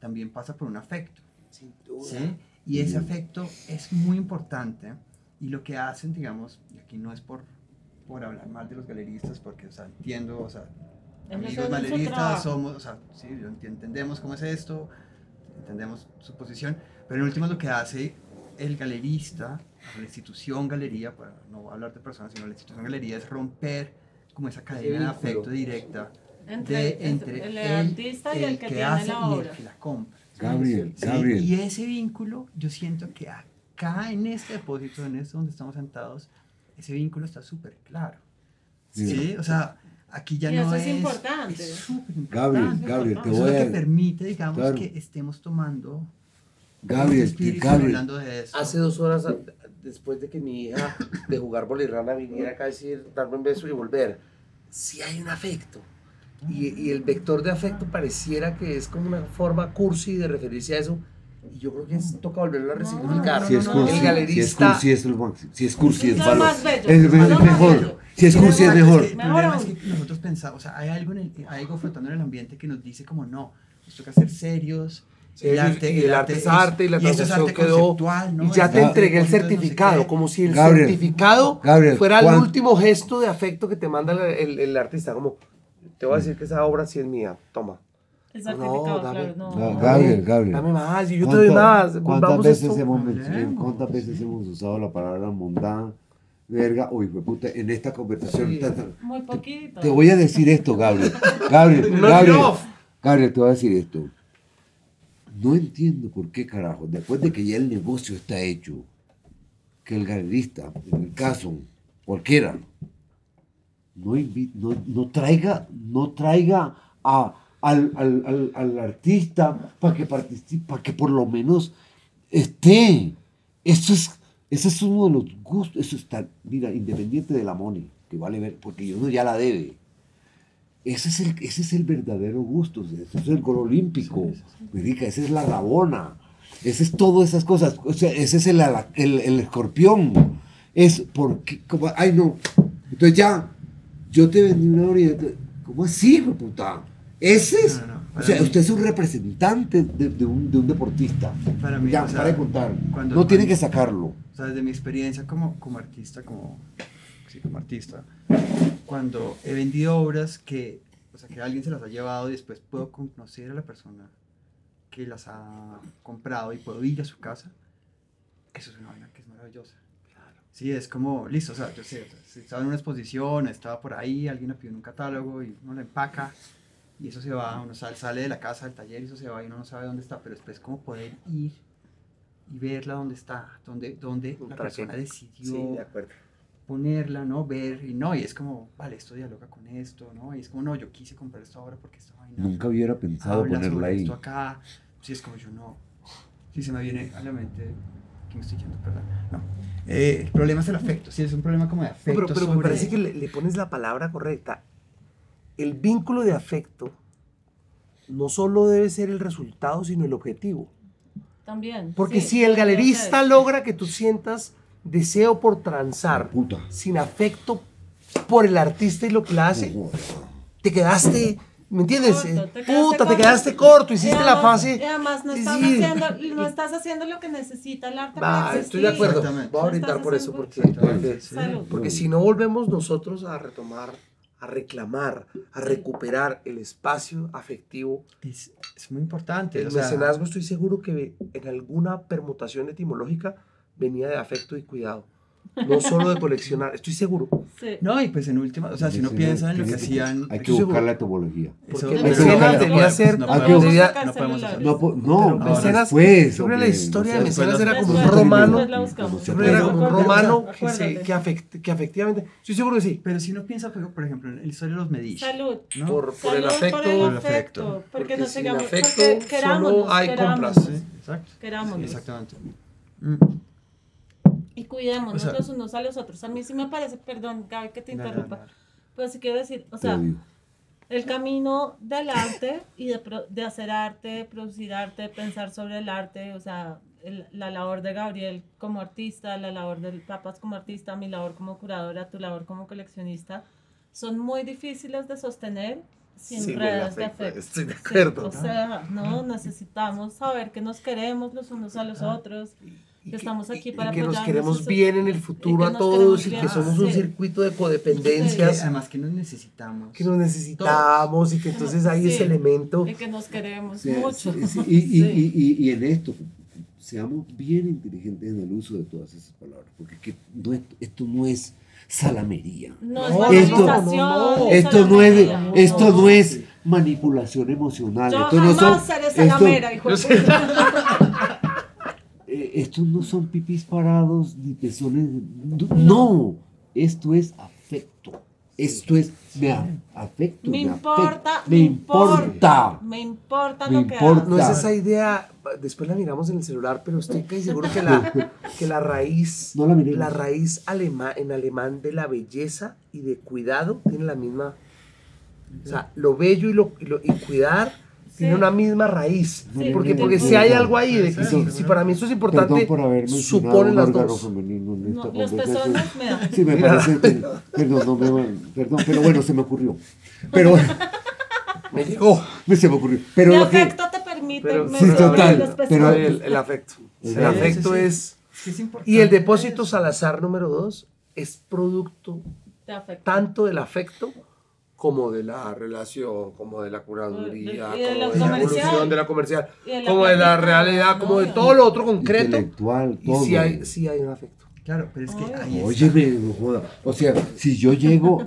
también pasa por un afecto. Sin duda. ¿Sí? Y ese afecto es muy importante y lo que hacen, digamos, y aquí no es por hablar mal de los galeristas, porque, o sea, entiendo, o sea, amigos galeristas somos, o sea, sí, entendemos cómo es esto, entendemos su posición, pero en último lo que hace el galerista, la institución galería, para no hablar de personas, sino la institución galería, es romper como esa cadena de afecto directa entre el artista y el que tiene hace la y obra. el que la compra. Gabriel, Sí, Gabriel. y ese vínculo, yo siento que acá en este depósito, en este donde estamos sentados, ese vínculo está súper claro. Sí, o sea, aquí ya Y no eso es es importante. Es súper Gabriel, importante. Gabriel, te Eso voy es a lo que permite, digamos, claro. que estemos tomando Gabriel, espíritu Gabriel. hablando de eso. Hace 2 horas después de que mi hija de jugar bolirrana viniera acá a decir, darme un beso y volver, sí hay un afecto. Y el vector de afecto pareciera que es como una forma cursi de referirse a eso. Y yo creo que toca volverlo a resignificar. Si es cursi, El galerista. si es lo máximo. Si es cursi, Es es lo valor. más bello, Es es lo más mejor. bello. Si es cursi, es mejor. El problema es que nosotros pensamos, o sea, hay algo flotando en el ambiente que nos dice como no, esto hay que ser serios. El arte es arte y la y eso es transacción arte quedó. conceptual, ¿no? Y ya Es te arte entregué el de no sé certificado, qué. como si el Gabriel, certificado Gabriel, fuera el ¿cuán- último gesto de afecto que te manda el artista. Como, te voy a decir que esa obra sí es mía, toma. El certificado, dame. claro, no. Gabriel, Gabriel. Dame más y yo te doy más. ¿Cuántas Vamos veces, esto. ¿Cuántas veces hemos usado la palabra mundana, verga, o hijo de puta, en esta conversación? Sí. Muy poquito. Te voy a decir esto, Gabriel. Gabriel, No Gabriel, enough. Gabriel, te voy a decir esto. No entiendo por qué carajo, después de que ya el negocio está hecho, que el galerista, en el caso, cualquiera, no traiga al artista para que participe, para que por lo menos esté. Ese es uno de los gustos. Eso está, mira, independiente de la money, que vale ver, porque uno ya la debe. Ese es el verdadero gusto, ese es el gol olímpico, marica, esa es la rabona, ese es todas esas cosas, o sea, ese es el escorpión, es porque, como, ay no, entonces ya, yo te vendí una orilla, ¿cómo así, hijo de puta? Ese es, o sea, usted es un representante de un deportista, Para mí, ya, o sea, para de contar, cuando- no tiene cuando- que sacarlo. O sea, desde mi experiencia como artista, como artista, cuando he vendido obras que, o sea, que alguien se las ha llevado y después puedo conocer a la persona que las ha comprado y puedo ir a su casa, eso es una vaina que es maravillosa. Sí, es como, listo, o sea, yo sé, o sea, si estaba en una exposición, estaba por ahí, alguien me pidió un catálogo y uno lo empaca y eso se va, uno sale de la casa, del taller y eso se va y uno no sabe dónde está, pero después como poder ir y verla dónde está, dónde la persona decidió Sí, de acuerdo. ponerla, ¿no? Ver, y no, y es como, vale, esto dialoga con esto, ¿no? Y es como, no, yo quise comprar esta obra porque esta vaina Nunca hubiera pensado habla ponerla sobre ahí. esto acá, sí, es como yo no, sí se me viene a la mente, que me estoy yendo, perdón, no. El problema es el afecto, sí, es un problema como de afecto Pero me sobre- parece que le pones la palabra correcta. El vínculo de afecto no solo debe ser el resultado, sino el objetivo. También. Porque sí, si el podría galerista ser. logra que tú sientas deseo por transar Puta. sin afecto por el artista y lo que la hace, te quedaste, ¿me entiendes? Corto, Te quedaste corto, hiciste Y la además- fase. Y además no Sí, estás, sí. no estás haciendo lo que necesita el arte Va, para existir. estoy de acuerdo. Exactamente. Voy a brindar Estás por eso, haciendo- porque Salud. porque si no volvemos nosotros a retomar, a reclamar, a recuperar el espacio afectivo. Es muy importante, El o sea, mecenazgo estoy seguro que en alguna permutación etimológica venía de afecto y cuidado. No solo de coleccionar, estoy seguro. Sí. no, y pues en última, o sea, si uno piensa en lo que hacían, Hay que Estoy buscar seguro. la etimología. Porque eso- el no mecenas podemos- debía ser- no Hay que podemos- buscar- no podemos hacer No, Pero no, mecenas, después. yo creo que la hombre, historia de no sé, mecenas era como un Después romano. la buscamos. Yo creo que era como un Acuérdate, romano acuérdate. que afectivamente. Estoy seguro que sí. pero si uno piensa, por ejemplo, en la historia de los Medici, Salud. ¿no? Por el Salud afecto. por el Por el afecto. afecto. Porque nos sin sigamos. afecto Porque querámonos, solo hay querámonos, compras. Sí, exacto. Querámonos. Exactamente. Y cuidémonos O sea- los unos a los otros. A mí sí me parece, perdón, Gaby, que te No, no, interrumpa. no. Pero sí quiero decir, o te sea, digo. el camino del arte y de hacer arte, de producir arte, de pensar sobre el arte, o sea, la labor de Gabriel como artista, la labor del Papas como artista, mi labor como curadora, tu labor como coleccionista, son muy difíciles de sostener sin Sin el redes de afecto, afecto. estoy de Sí, acuerdo. o sea, no, necesitamos saber que nos queremos los unos a los otros, Y que estamos aquí para y que nos apoyarnos. queremos Eso- bien en el y futuro que a nos todos queremos y bien, que somos un sí. circuito de Que codependencias además que nos necesitamos. que nos necesitamos y que entonces hay Sí. ese elemento. Y que nos queremos Sí, mucho. sí, sí, Sí. y en esto, seamos bien inteligentes en el uso de todas esas palabras, porque es que esto no es salamería. No No, es esto- banalización, no, ni Esto no es, salamería. esto No. no es manipulación emocional. Yo Esto no son, jamás seré salamera, hijo de puta. estos no son pipis parados ni pezones. No, esto es afecto. Esto es afecto. Me me importa, afecta, me importa. Me importa Me lo que importa. hagas. No es esa idea, después la miramos en el celular, pero estoy casi seguro que la raíz, No la miremos. la raíz en alemán de la belleza y de cuidado tiene la misma, o sea, lo bello y cuidar tiene una misma raíz, Sí, porque sí, si hay sí. algo ahí de que Sí, si para mí esto es importante, Perdón por haber mencionado suponen un las órgano dos. femenino en esta No, los conversación. pezones me dan. Sí, me Mira. parece. Perdón, no perdón, pero bueno, se me ocurrió. Pero Me llegó. se me ocurrió. Pero Mi lo que. afecto te permite. Pero- me Sí, sobran total, los pero- pezones. El afecto. Sí, El afecto sí, sí. es... Es que es importante Y el depósito eso. Salazar número 2 es producto Te afecta. tanto del afecto como de la relación, como de la curaduría, Y de como lo de la comercial. evolución de la comercial, Y de la como de la plática, realidad, como de no. todo lo otro concreto. Intelectual, Y todo. sí hay un afecto. Claro, pero es que Ay. ahí está. Óyeme, no joda. O sea, si yo llego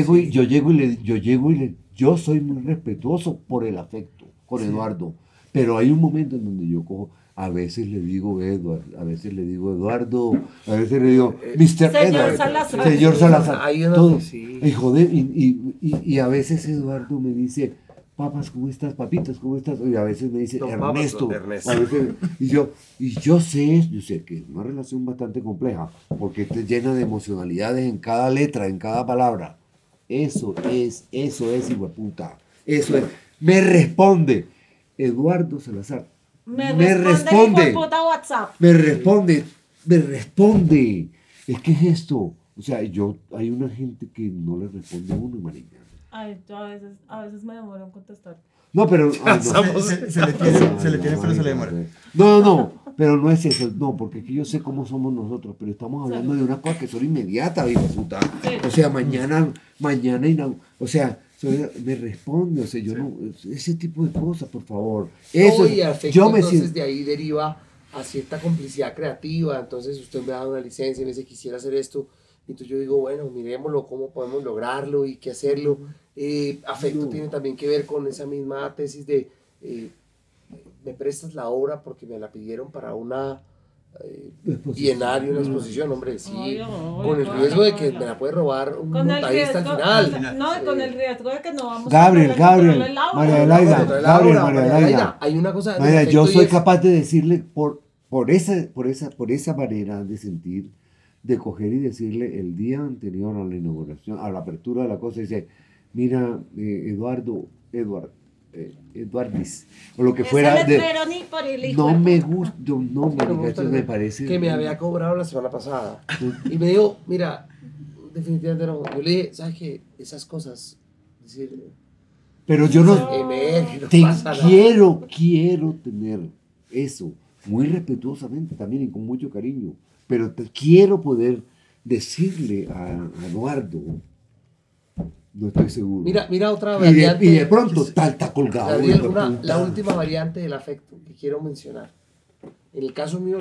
y yo soy muy respetuoso por el afecto con Eduardo, pero hay un momento en donde yo cojo, a veces le digo Edward, a veces le digo Eduardo, a veces le digo Mr. Señor Edward, Salazar. señor Salazar, Hay una- todo. sí. Y joder, y a veces Eduardo me dice, papas, ¿cómo estás? Papitas, ¿cómo estás? Y a veces me dice Don Papas, Ernesto. don Ernesto. A veces- yo sé que es una relación bastante compleja, porque está llena de emocionalidades en cada letra, en cada palabra. Eso es, hijueputa. Eso es. Me responde Eduardo Salazar. Me responde hijo de puta WhatsApp. Me responde. Es que es esto. O sea, hay una gente que no le responde a uno, marica. Ay, yo a veces me demoro en contestar. No, pero. ay, no. Se le tiene, pero se le demora. No, pero no es eso, no, porque aquí yo sé cómo somos nosotros, pero estamos hablando de unas cosas que son inmediatas, hijo de puta. Sí. O sea, mañana, o sea, me responde, o sea, yo no, ese tipo de cosas, por favor. Eso, Y afecto, yo me entonces siento, de ahí deriva a cierta complicidad creativa. Entonces usted me da una licencia y me dice quisiera hacer esto. Y entonces yo digo, bueno, miremoslo, cómo podemos lograrlo y qué hacerlo. Afecto No. tiene también que ver con esa misma tesis de me prestas la obra porque me la pidieron para una bienal y una exposición, hombre, sí. Obvio, Con el claro, riesgo de que claro. me la puede robar un Con el montajista riesgo, al final. no, y Sí. con el riesgo de que no vamos Gabriel, a poderle controlar Gabriel, el audio. María No, Adelaida, contra el Gabriel, aura, María Adelaida. Hay una cosa. Mira, el yo afecto y soy es- capaz de decirle por esa manera de sentir, de coger y decirle el día anterior a la inauguración, a la apertura de la cosa, dice, mira, Eduardis, o lo que fuera, Ese letrero ni por el hijo no de me puta. gusta, no, No me marica, gusta eso me parece... que me había cobrado la semana pasada. Y me dijo, mira, definitivamente no. Yo le dije, ¿sabes qué? Esas cosas, es decir, Pero yo no... emerge, no Te pasa nada. quiero tener eso, muy respetuosamente también y con mucho cariño, pero quiero poder decirle a Eduardo, no estoy seguro. Mira otra y variante. de pronto está colgado. Gabriel, hijo de la puta. última variante del afecto que quiero mencionar. En el caso mío,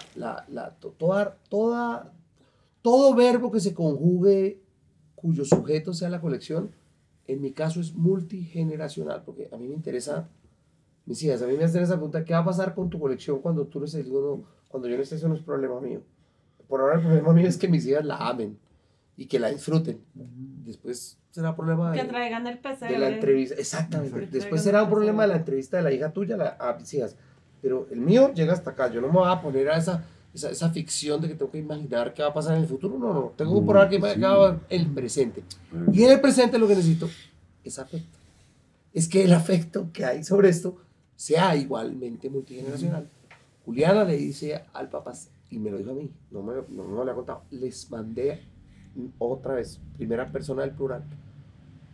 todo verbo que se conjugue cuyo sujeto sea la colección, en mi caso es multigeneracional, porque a mí me interesa, mis hijas, a mí me hacen esa pregunta, ¿qué va a pasar con tu colección cuando tú no estés? Digo, no, cuando yo no esté, eso no es problema mío. Por ahora el problema mío es que mis hijas la amen y que la disfruten. Después será problema Que traigan el PC. de la entrevista, exactamente. Perfecto. Después será un problema de la entrevista de la hija tuya a mis hijas. Pero el mío llega hasta acá. Yo no me voy a poner a esa ficción de que tengo que imaginar qué va a pasar en el futuro. No. Tengo que probar que me acaba en el presente. Y en el presente lo que necesito es afecto. Es que el afecto que hay sobre esto sea igualmente multigeneracional. Juliana le dice al papá, y me lo dijo a mí, no me lo ha contado, les mandé otra vez, primera persona del plural,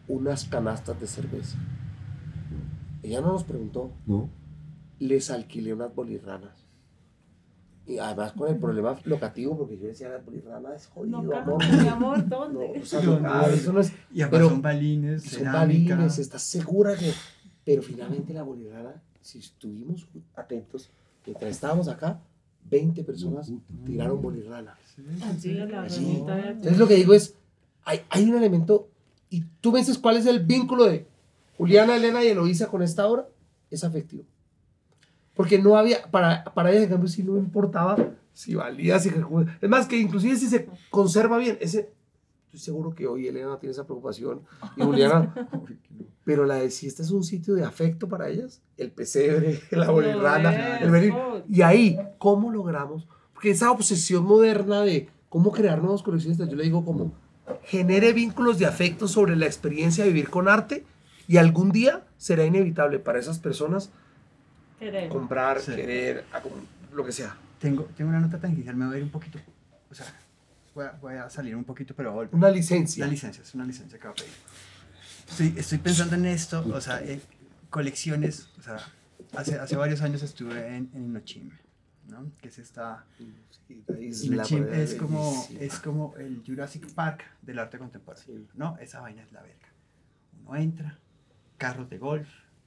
unas canastas de cerveza. Ella no nos preguntó. ¿No? Les alquilé unas bolirranas. Y además con el problema locativo, porque yo decía, la bolirrana es jodido, No, amor. mi amor, ¿dónde? No, o sea, no, eso no es... Y además pero son balines, son cerámica. balines, ¿estás segura que...? Pero finalmente la bolirrana, si estuvimos atentos, mientras estábamos acá, 20 personas tiraron bolirrana. Sí, la Sí. ranita de- Entonces lo que digo es, hay un elemento, y tú me dices cuál es el vínculo de Juliana, Elena y Eloísa con esta obra, es afectivo. Porque no había, para ellas, en cambio, si no importaba si valía, si... Es más, que inclusive si se conserva bien, estoy seguro que hoy Elena no tiene esa preocupación, y Juliana, pero la de si este es un sitio de afecto para ellas, el pesebre, la bolirrana, el venir. Y ahí, ¿cómo logramos? Porque esa obsesión moderna de cómo crear nuevos coleccionistas, yo le digo como, genere vínculos de afecto sobre la experiencia de vivir con arte, y algún día será inevitable para esas personas Querer. comprar, Sí. querer, lo que sea. Tengo una nota tangencial, me voy a ir un poquito, o sea, voy a salir un poquito, pero volver. Una licencia. La licencia, es una licencia que voy a pedir. Estoy pensando en esto, o sea, colecciones, o sea, hace varios años estuve en Inochim, ¿no? Que es esta... Inochim es como el Jurassic Park del arte contemporáneo, Sí. ¿no? Esa vaina es la verga. Uno entra, carros de golf,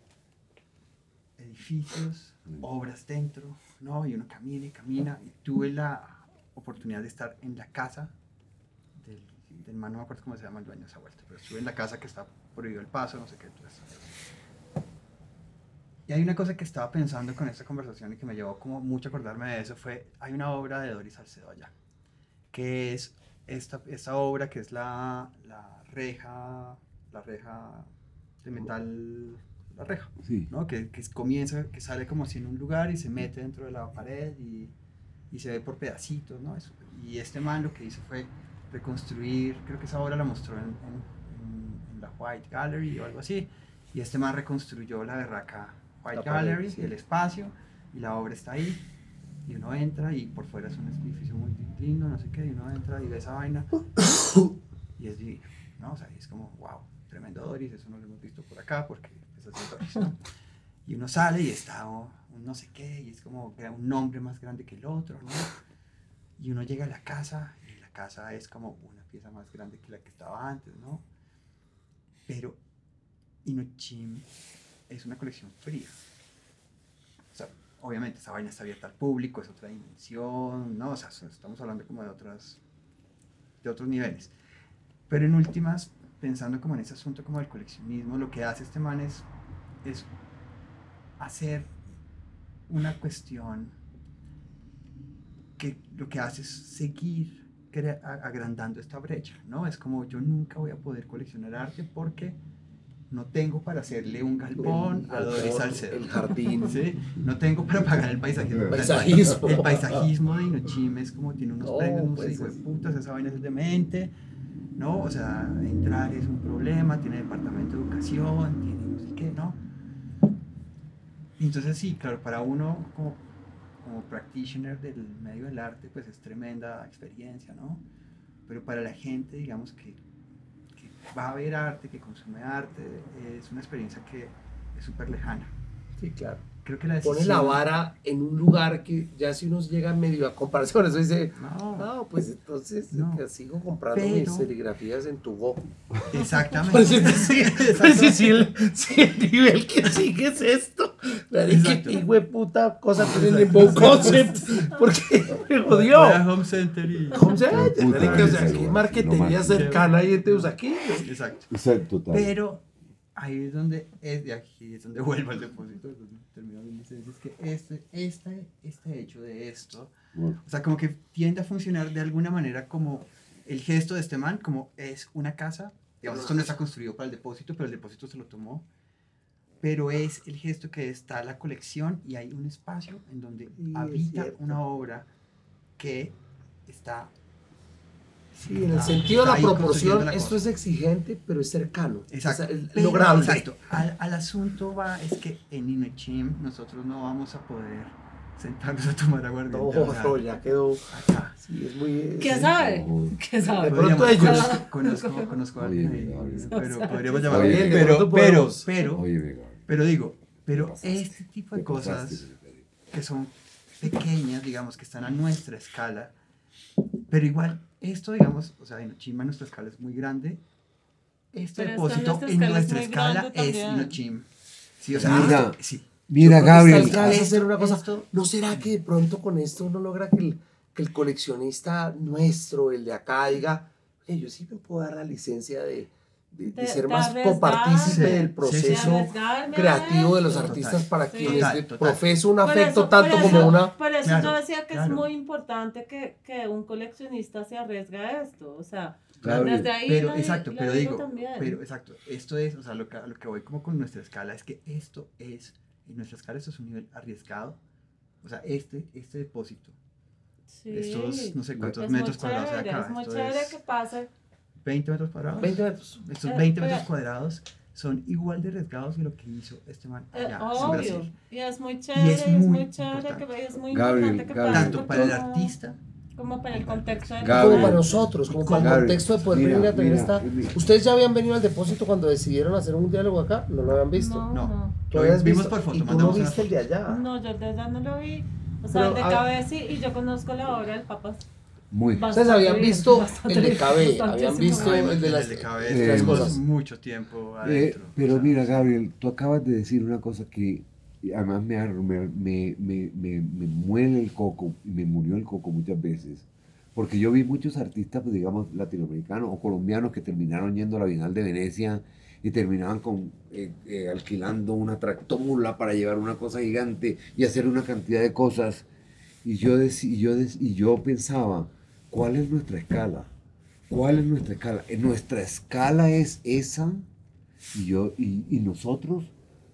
edificios, obras dentro, ¿no? Y uno camina y camina. Y tuve la oportunidad de estar en la casa del man, no me acuerdo cómo se llama el dueño de esa vuelta, pero estuve en la casa que está prohibido el paso, no sé qué. Entonces. Y hay una cosa que estaba pensando con esta conversación y que me llevó como mucho a acordarme de eso, hay una obra de Doris Salcedo allá, que es esta obra que es la reja de metal, la reja, Sí. ¿no? Que comienza, que sale como si en un lugar y se mete dentro de la pared y se ve por pedacitos, ¿no? Y este man lo que hizo fue reconstruir, creo que esa obra la mostró en la White Gallery o algo así, y este man reconstruyó la berraca White La pared, Gallery, sí. el espacio, y la obra está ahí, y uno entra y por fuera es un edificio muy lindo, no sé qué, y uno entra y ve esa vaina, y es divino, ¿no? O sea, y es como, wow, tremendo Doris, eso no lo hemos visto por acá porque es así Doris, ¿no? Y uno sale y está un no sé qué, y es como un nombre más grande que el otro, ¿no? Y uno llega a la casa, y la casa es como una pieza más grande que la que estaba antes, ¿no? Pero Inochim es una colección fría. O sea, obviamente esa vaina está abierta al público, es otra dimensión, ¿no? O sea, estamos hablando como de otros niveles. Pero en últimas, pensando como en ese asunto como del coleccionismo, lo que hace este man es hacer una cuestión que lo que hace es seguir agrandando esta brecha, ¿no? Es como yo nunca voy a poder coleccionar arte porque no tengo para hacerle un galpón a Doris Salcedo. El jardín. ¿Sí? No tengo para pagar el paisajismo. Paisajismo. El paisajismo de Inochim es como tiene unos No, precios, unos pues, hijos de putas, esa vaina es demente, ¿no? O sea, entrar es un problema, tiene departamento de educación, tiene no sé qué, ¿no? Y entonces sí, claro, para uno como practitioner del medio del arte, pues es tremenda experiencia, ¿no? Pero para la gente, digamos, que va a ver arte, que consume arte, es una experiencia que es súper lejana. Sí, claro. Creo que la decisión... Pone la vara en un lugar que ya si uno llega medio a comparación, eso dice, No, no, pues entonces No. que sigo comprando Pero- mis serigrafías en tu Go. exactamente. Pues si el nivel que sigue es esto. Exacto. ¿Qué hijo de puta cosa tiene el Exacto. Limbo Concept? Porque me jodió. Voy a Home Center y... ¿Cómo se llama? Puta, O sea, sí, ¿qué sí, marquetería no más. cercana hay en Teusaquillo? Exacto. Exacto, total. Pero ahí es donde de aquí es donde vuelvo al depósito, donde termino mi licencia, es que este hecho de esto, Bueno, o sea, como que tiende a funcionar de alguna manera como el gesto de este man, como es una casa, digamos, esto no está construido para el depósito, pero el depósito se lo tomó, pero es el gesto que está la colección y hay un espacio en donde Sí, es habita cierto. una obra que está... Sí, en el sentido de la ahí proporción, construyendo la esto cosa. es exigente, pero es cercano. Exacto. O sea, es Pero, lograble. Exacto. Al asunto va, es que en Inochim nosotros no vamos a poder sentarnos a tomar aguardiente. No, o sea, no, ya quedó. acá. Sí, es muy. ¿Qué sí. sabe? ¿Qué sabe? De pronto Podríamos- ellos. conozco a alguien ahí, Oye, pero o sea, podríamos que- llamar. Oye, de pronto podemos. Oye, venga. Pero digo, pero este tipo de Te pasaste, cosas Felipe. que son pequeñas, digamos, que están a nuestra escala, pero igual, esto, digamos, o sea, Inochima, nuestra escala es muy grande, este Pero es que depósito nuestra en escala es nuestra muy escala grande es también. Inochim. Sí, o sea, Mira, esto- sí. Mira, Yo creo que Gabriel. está alcanza a hacer una cosa. esto- ¿No será que de pronto con esto uno logra que el coleccionista nuestro, el de acá, diga, oye, yo sí me puedo dar la licencia de ser más arriesgarme, copartícipe Sí, del sí, proceso sí. arriesgarme a creativo de los esto. artistas Total. para Sí. quienes Total, total. profeso un Por afecto eso- tanto por como eso- una... Por eso Claro, yo decía que claro. es muy importante que un coleccionista se arriesgue a esto. O sea, Gabriel, desde ahí Pero, lo exacto, lo pero digo, también. pero exacto, esto es, o sea, a lo que voy como con nuestra escala es que esto es, en nuestra escala esto es un nivel arriesgado, o sea, este depósito, Sí. estos, no sé cuántos Es metros muy cuadrados hay chévere, acá, es muy esto chévere es que pase. 20 metros cuadrados, 20 metros. estos Eh, 20 pero- metros cuadrados son igual de arriesgados que lo que hizo este man allá en Obvio. Brasil, Y es muy chévere, es muy muy chévere, importante. que es muy Gabriel, importante que Gabriel. pase tanto por para el todo, artista, como para el contexto del Gabriel. Como para momento. nosotros, como para el Gabriel, contexto de poder mira, venir a tener mira, esta... mira. ¿Ustedes ya habían venido al depósito cuando decidieron hacer un diálogo acá? ¿No lo habían visto? No, No. no. ¿Tú habías vimos visto? por foto, ¿Y tú no mandamos una viste el de allá? No, yo de allá no lo vi. O sea, Pero, el de a- Cabeza y yo conozco la obra del Papas. Muy. Ustedes habían visto Bastante el de bien, KB, habían bastantísimo visto bien. el de las... de cabeza, las tenemos cosas. mucho tiempo adentro, Pero o sea, mira, Gabriel, tú acabas de decir una cosa que además me muele el coco y me murió el coco muchas veces. Porque yo vi muchos artistas, pues, digamos, latinoamericanos o colombianos que terminaron yendo a la Bienal de Venecia y terminaban alquilando una tractomula para llevar una cosa gigante y hacer una cantidad de cosas. Y yo pensaba, ¿cuál es nuestra escala? ¿Cuál es nuestra escala? Nuestra escala es esa y nosotros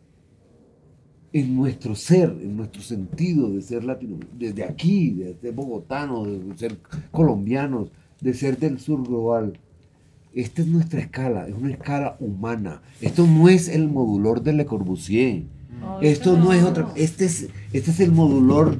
en nuestro ser, en nuestro sentido de ser latino, desde aquí, de ser bogotanos, de ser colombianos, de ser del sur global. Esta es nuestra escala, es una escala humana. Esto no es el modulor de Le Corbusier. Ay, Esto que no es otra. Este es el modulor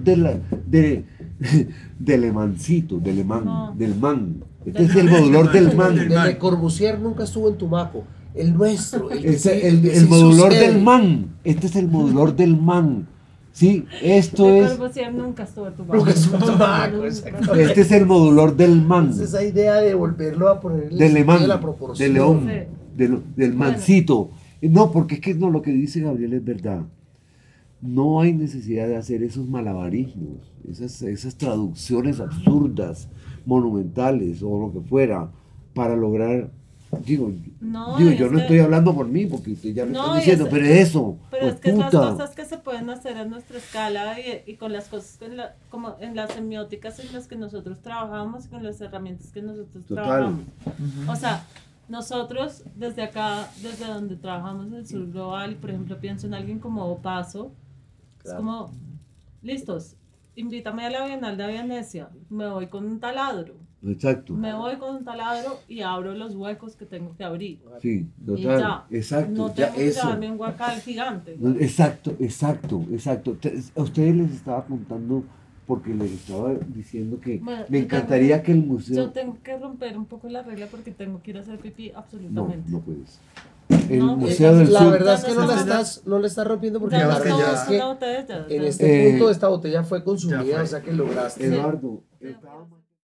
del emancito, del emán, No. del man. Este es el modulor del man. El de Le Corbusier nunca estuvo en Tumaco. El nuestro, el que Este, sí- el que el sí modulor sucede. del man. Este es el modulor del man. Sí, esto Le es. Corbusier nunca estuvo en tu Nunca estuvo en Tumaco, Nunca. exactamente. Este es el modulor del man. Es esa idea de volverlo a poner en el Del sentido emán. de la proporción. Del león. Sí. Del Bueno. mancito. No, porque es que no, lo que dice Gabriel es verdad. No hay necesidad de hacer esos malabarismos, esas traducciones absurdas, monumentales o lo que fuera, para lograr. Digo, No, yo es no que- estoy hablando por mí, porque usted ya lo No, está y diciendo, es- pero es eso. Pero pues, es que las puta. cosas que se pueden hacer a nuestra escala y con las cosas, como en las semióticas en las que nosotros trabajamos y con las herramientas que nosotros Total. trabajamos. O sea, nosotros desde acá, desde donde trabajamos en el sur global, por ejemplo, pienso en alguien como Opaso, es Claro. como, listos, invítame a la Bienal de Venecia, me voy con un taladro, Exacto. me voy con un taladro y abro los huecos que tengo que abrir. Sí, Y total. ya, Exacto. no ya tengo que eso. llevarme un guacal gigante. No, exacto. A ustedes les estaba contando porque les estaba diciendo que Bueno, me yo encantaría tengo- que el Yo museo. tengo que romper un poco la regla porque tengo que ir a hacer pipí No, absolutamente. no puedes. El No, Museo del La Sur. verdad es que no Ya no le estás rompiendo porque Ya la digamos que verdad ya- es que una botella. en ya. este Eh, punto esta botella fue consumida, ya fue. o sea que lograste. Eduardo, estaba-